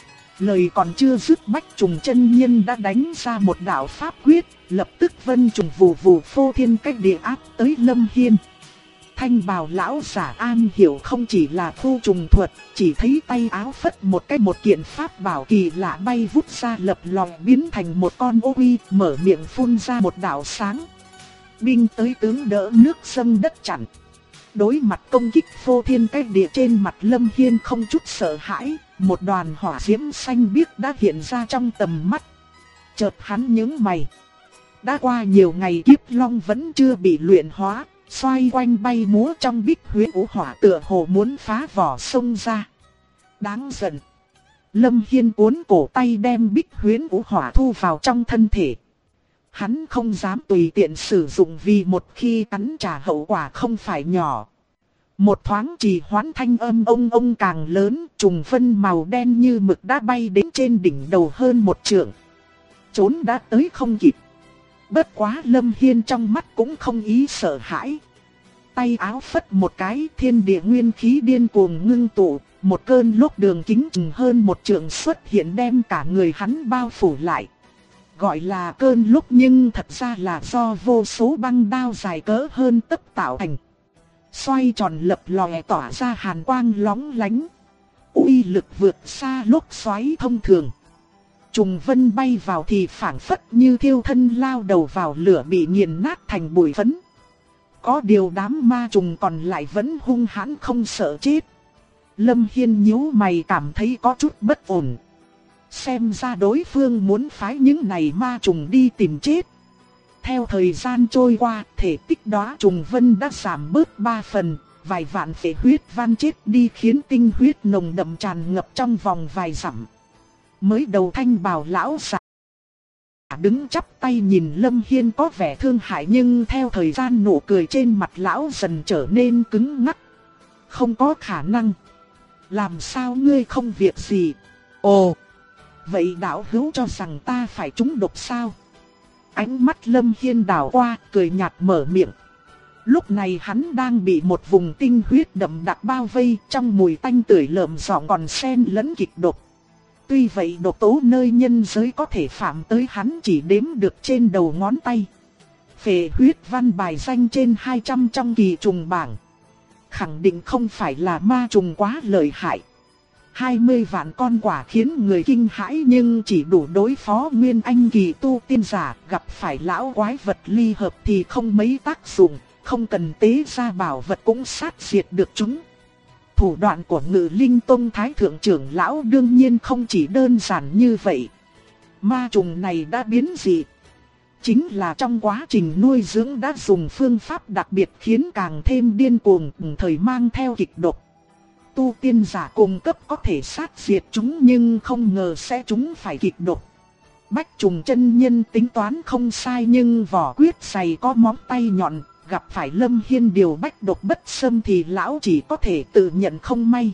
Lời còn chưa dứt, Bách Trùng chân nhân đã đánh ra một đạo pháp quyết, lập tức vân trùng vù vù phô thiên cách địa áp tới Lâm Hiên. Thanh bào lão giả an hiểu không chỉ là khu trùng thuật, chỉ thấy tay áo phất một kiện pháp bảo kỳ lạ bay vút ra, lập lòe biến thành một con ô uy, mở miệng phun ra một đạo sáng. Binh tới tướng đỡ, nước dâng đất chặn. Đối mặt công kích phô thiên cách địa trên mặt Lâm Hiên không chút sợ hãi, một đoàn hỏa diễm xanh biếc đã hiện ra trong tầm mắt. Chợt hắn nhướng mày. Đã qua nhiều ngày kiếp long vẫn chưa bị luyện hóa, xoay quanh bay múa trong bích huyễn vũ hỏa tựa hồ muốn phá vỏ sông ra. Đáng giận. Lâm Hiên cuốn cổ tay đem bích huyễn vũ hỏa thu vào trong thân thể. Hắn không dám tùy tiện sử dụng vì một khi cắn trả hậu quả không phải nhỏ. Một thoáng trì hoãn, thanh âm ông càng lớn, trùng vân màu đen như mực đã bay đến trên đỉnh đầu hơn 1 trượng. trốn đã tới không kịp. Bất quá Lâm Hiên trong mắt cũng không ý sợ hãi. Tay áo phất một cái, thiên địa nguyên khí điên cuồng ngưng tụ, một cơn lốc đường kính chừng hơn một trượng xuất hiện đem cả người hắn bao phủ lại. Gọi là cơn lốc nhưng thật ra là do vô số băng đao dài cỡ hơn tấc tạo thành. Xoay tròn lập lòe tỏa ra hàn quang lóng lánh. Uy lực vượt xa lốc xoáy thông thường. Trùng vân bay vào thì phảng phất như thiêu thân lao đầu vào lửa bị nghiền nát thành bụi phấn. Có điều đám ma trùng còn lại vẫn hung hãn không sợ chết. Lâm Hiên nhíu mày cảm thấy có chút bất ổn. Xem ra đối phương muốn phái những này ma trùng đi tìm chết. Theo thời gian trôi qua, thể tích đóa trùng vân đã giảm bớt 3 phần, vài vạn phệ huyết van chết đi khiến tinh huyết nồng đậm tràn ngập trong vòng vài dặm. Mới đầu thanh bào lão giả đứng chắp tay nhìn Lâm Hiên có vẻ thương hại, nhưng theo thời gian nụ cười trên mặt lão dần trở nên cứng ngắc. Không có khả năng. Làm sao ngươi không việc gì? Ồ, vậy đạo hữu cho rằng ta phải trúng độc sao? Ánh mắt Lâm Hiên đảo qua, cười nhạt mở miệng. Lúc này hắn đang bị một vùng tinh huyết đậm đặc bao vây, trong mùi tanh tưởi lợm giọng còn xen lẫn kịch độc. Tuy vậy độc tố nơi nhân giới có thể phạm tới hắn chỉ đếm được trên đầu ngón tay. Phệ huyết văn bài danh trên 200 trong kỳ trùng bảng. Khẳng định không phải là ma trùng quá lợi hại. 20 vạn con quả khiến người kinh hãi nhưng chỉ đủ đối phó nguyên anh kỳ tu tiên giả, gặp phải lão quái vật ly hợp thì không mấy tác dụng, không cần tế ra bảo vật cũng sát diệt được chúng. Thủ đoạn của Ngự Linh Tông Thái Thượng trưởng lão đương nhiên không chỉ đơn giản như vậy. Ma trùng này đã biến dị. Chính là trong quá trình nuôi dưỡng đã dùng phương pháp đặc biệt khiến càng thêm điên cuồng, thời mang theo kịch độc. Tu tiên giả cùng cấp có thể sát diệt chúng nhưng không ngờ sẽ chúng phải kịch độc. Bách trùng chân nhân tính toán không sai nhưng vỏ quyết dày có móng tay nhọn, gặp phải Lâm Hiên điều bách độc bất xâm thì lão chỉ có thể tự nhận không may.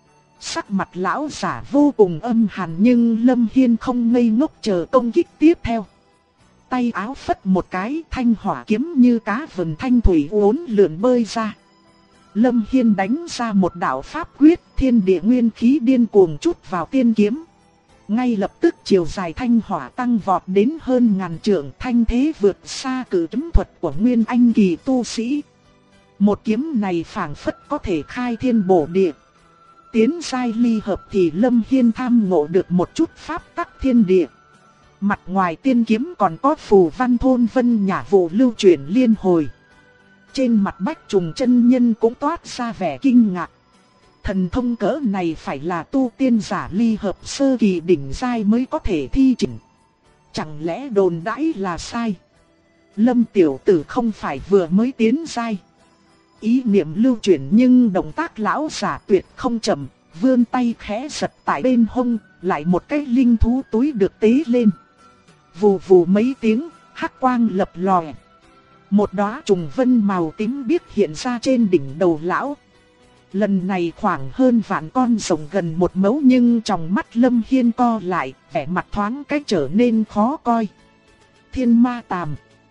Sắc mặt lão giả vô cùng âm hàn nhưng Lâm Hiên không ngây ngốc chờ công kích tiếp theo. Tay áo phất một cái, thanh hỏa kiếm như cá vần thanh thủy uốn lượn bơi ra. Lâm Hiên đánh ra một đạo pháp quyết, thiên địa nguyên khí điên cuồng trút vào tiên kiếm. Ngay lập tức chiều dài thanh hỏa tăng vọt đến hơn ngàn trượng, thanh thế vượt xa cử kiếm thuật của nguyên anh kỳ tu sĩ. Một kiếm này phảng phất có thể khai thiên bổ địa. Tiến giai ly hợp thì Lâm Hiên tham ngộ được một chút pháp tắc thiên địa. Mặt ngoài tiên kiếm còn có phù văn thôn vân nhả vụ lưu chuyển liên hồi. Trên mặt bách trùng chân nhân cũng toát ra vẻ kinh ngạc. Thần thông cỡ này phải là tu tiên giả ly hợp sơ kỳ đỉnh giai mới có thể thi triển. Chẳng lẽ đồn đãi là sai? Lâm tiểu tử không phải vừa mới tiến giai. Ý niệm lưu chuyển nhưng động tác lão giả tuyệt không chậm, vươn tay khẽ giật tại bên hông, lại một cái linh thú túi được tế lên. Vù vù mấy tiếng, hắc quang lập lòe. Một đóa trùng vân màu tím biếc hiện ra trên đỉnh đầu lão. Lần này khoảng hơn vạn con rồng gần một mẫu nhưng trong mắt Lâm Hiên co lại, vẻ mặt thoáng cách trở nên khó coi. Thiên ma tàm.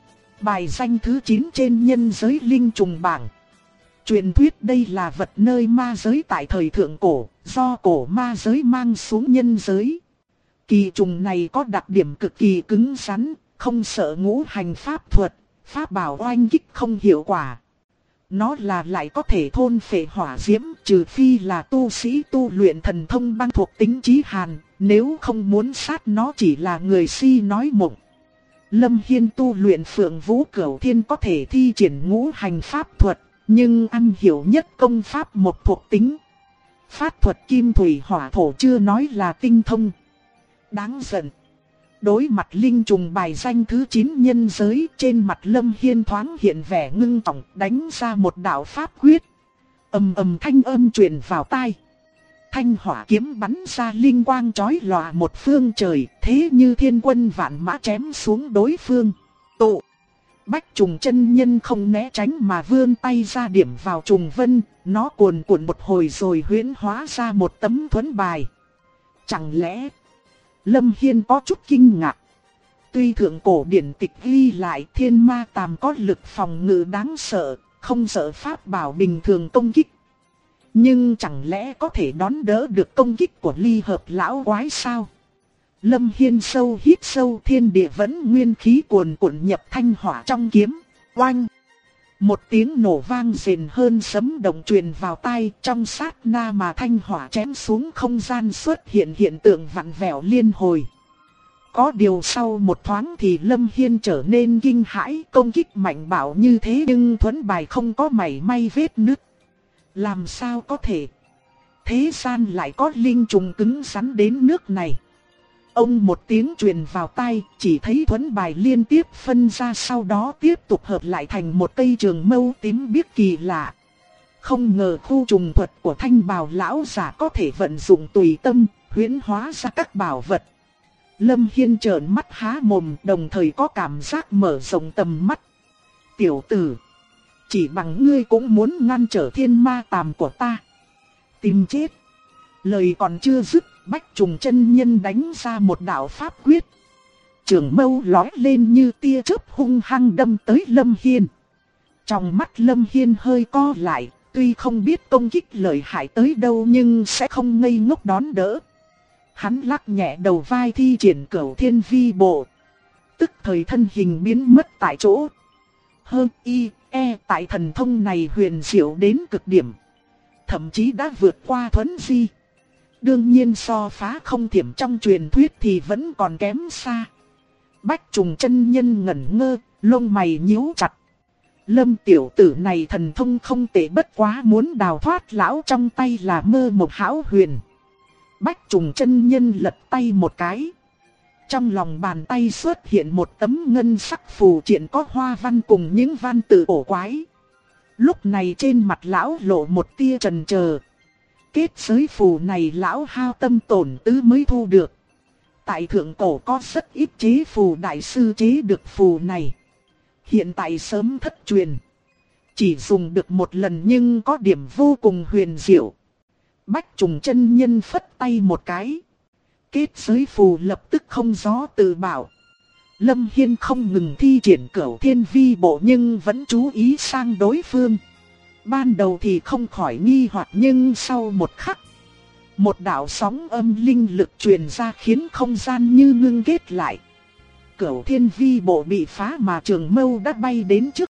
Bài danh thứ 9 trên nhân giới linh trùng bảng. Truyền thuyết đây là vật nơi ma giới tại thời thượng cổ, do cổ ma giới mang xuống nhân giới. Kỳ trùng này có đặc điểm cực kỳ cứng rắn, không sợ ngũ hành pháp thuật, pháp bảo oanh kích không hiệu quả. Nó lại có thể thôn phệ hỏa diễm, trừ phi là tu sĩ tu luyện thần thông băng thuộc tính chí hàn, nếu không muốn sát nó chỉ là người si nói mộng. Lâm Hiên tu luyện Phượng Vũ Cửu Thiên có thể thi triển ngũ hành pháp thuật, nhưng am hiểu nhất công pháp một thuộc tính. Pháp thuật kim thủy hỏa thổ chưa nói là tinh thông. Đáng giận. Đối mặt linh trùng bài danh thứ 9 nhân giới, trên mặt Lâm Hiên thoáng hiện vẻ ngưng trọng, đánh ra một đạo pháp quyết. Ầm ầm thanh âm truyền vào tai. Thanh hỏa kiếm bắn ra linh quang chói lòa một phương trời, thế như thiên quân vạn mã chém xuống đối phương. Tụ. Bách trùng chân nhân không né tránh mà vươn tay ra điểm vào trùng vân, nó cuồn cuộn một hồi rồi huyễn hóa ra một tấm thuẫn bài. Chẳng lẽ Lâm Hiên có chút kinh ngạc. Tuy thượng cổ điển tịch ghi lại thiên ma tàm có lực phòng ngự đáng sợ, không sợ pháp bảo bình thường công kích. Nhưng chẳng lẽ có thể đón đỡ được công kích của ly hợp lão quái sao? Lâm Hiên sâu hít sâu, thiên địa vẫn nguyên khí cuồn cuộn nhập thanh hỏa trong kiếm. Oanh! Một tiếng nổ vang rền hơn sấm động truyền vào tai, trong sát na mà thanh hỏa chém xuống không gian xuất hiện hiện tượng vặn vẹo liên hồi. Có điều sau một thoáng thì Lâm Hiên trở nên kinh hãi, công kích mạnh bạo như thế nhưng thuẫn bài không có mảy may vết nứt. Làm sao có thể? Thế gian lại có linh trùng cứng rắn đến nước này. Ông một tiếng truyền vào tai, chỉ thấy thuẫn bài liên tiếp phân ra, sau đó tiếp tục hợp lại thành một cây trường mâu tím biếc kỳ lạ. Không ngờ khu trùng thuật của Thanh Bào lão giả có thể vận dụng tùy tâm, huyễn hóa ra các bảo vật. Lâm Hiên trợn mắt há mồm, đồng thời có cảm giác mở rộng tầm mắt. Tiểu tử, chỉ bằng ngươi cũng muốn ngăn trở thiên ma tàm của ta. Tìm chết. Lời còn chưa dứt, Bách Trùng chân nhân đánh ra một đạo pháp quyết. Trường mâu lói lên như tia chớp hung hăng đâm tới Lâm Hiên. Trong mắt Lâm Hiên hơi co lại, tuy không biết công kích lợi hại tới đâu nhưng sẽ không ngây ngốc đón đỡ. Hắn lắc nhẹ đầu vai thi triển Cửu Thiên Vi Bộ. Tức thời thân hình biến mất tại chỗ. Tại thần thông này huyền diệu đến cực điểm. Thậm chí đã vượt qua thuấn di. Đương nhiên so phá không thiểm trong truyền thuyết thì vẫn còn kém xa. Bách Trùng chân nhân ngẩn ngơ, lông mày nhíu chặt. Lâm tiểu tử này thần thông không tệ, bất quá muốn đào thoát lão trong tay là mơ một hão huyền. Bách Trùng chân nhân lật tay một cái. Trong lòng bàn tay xuất hiện một tấm ngân sắc phù triện có hoa văn cùng những văn tự cổ quái. Lúc này trên mặt lão lộ một tia chần chờ. Kết giới phù này lão hao tâm tổn tứ mới thu được. Tại thượng cổ có rất ít chế phù đại sư chế được phù này. Hiện tại sớm thất truyền. Chỉ dùng được một lần nhưng có điểm vô cùng huyền diệu. Bách Trùng chân nhân phất tay một cái. Kết giới phù lập tức không gió tự bảo. Lâm Hiên không ngừng thi triển Cửu Thiên Vi Bộ nhưng vẫn chú ý sang đối phương. Ban đầu thì không khỏi nghi hoặc nhưng sau một khắc, một đạo sóng âm linh lực truyền ra khiến không gian như ngưng kết lại. Cửu Thiên Vi Bộ bị phá mà trường mâu đã bay đến trước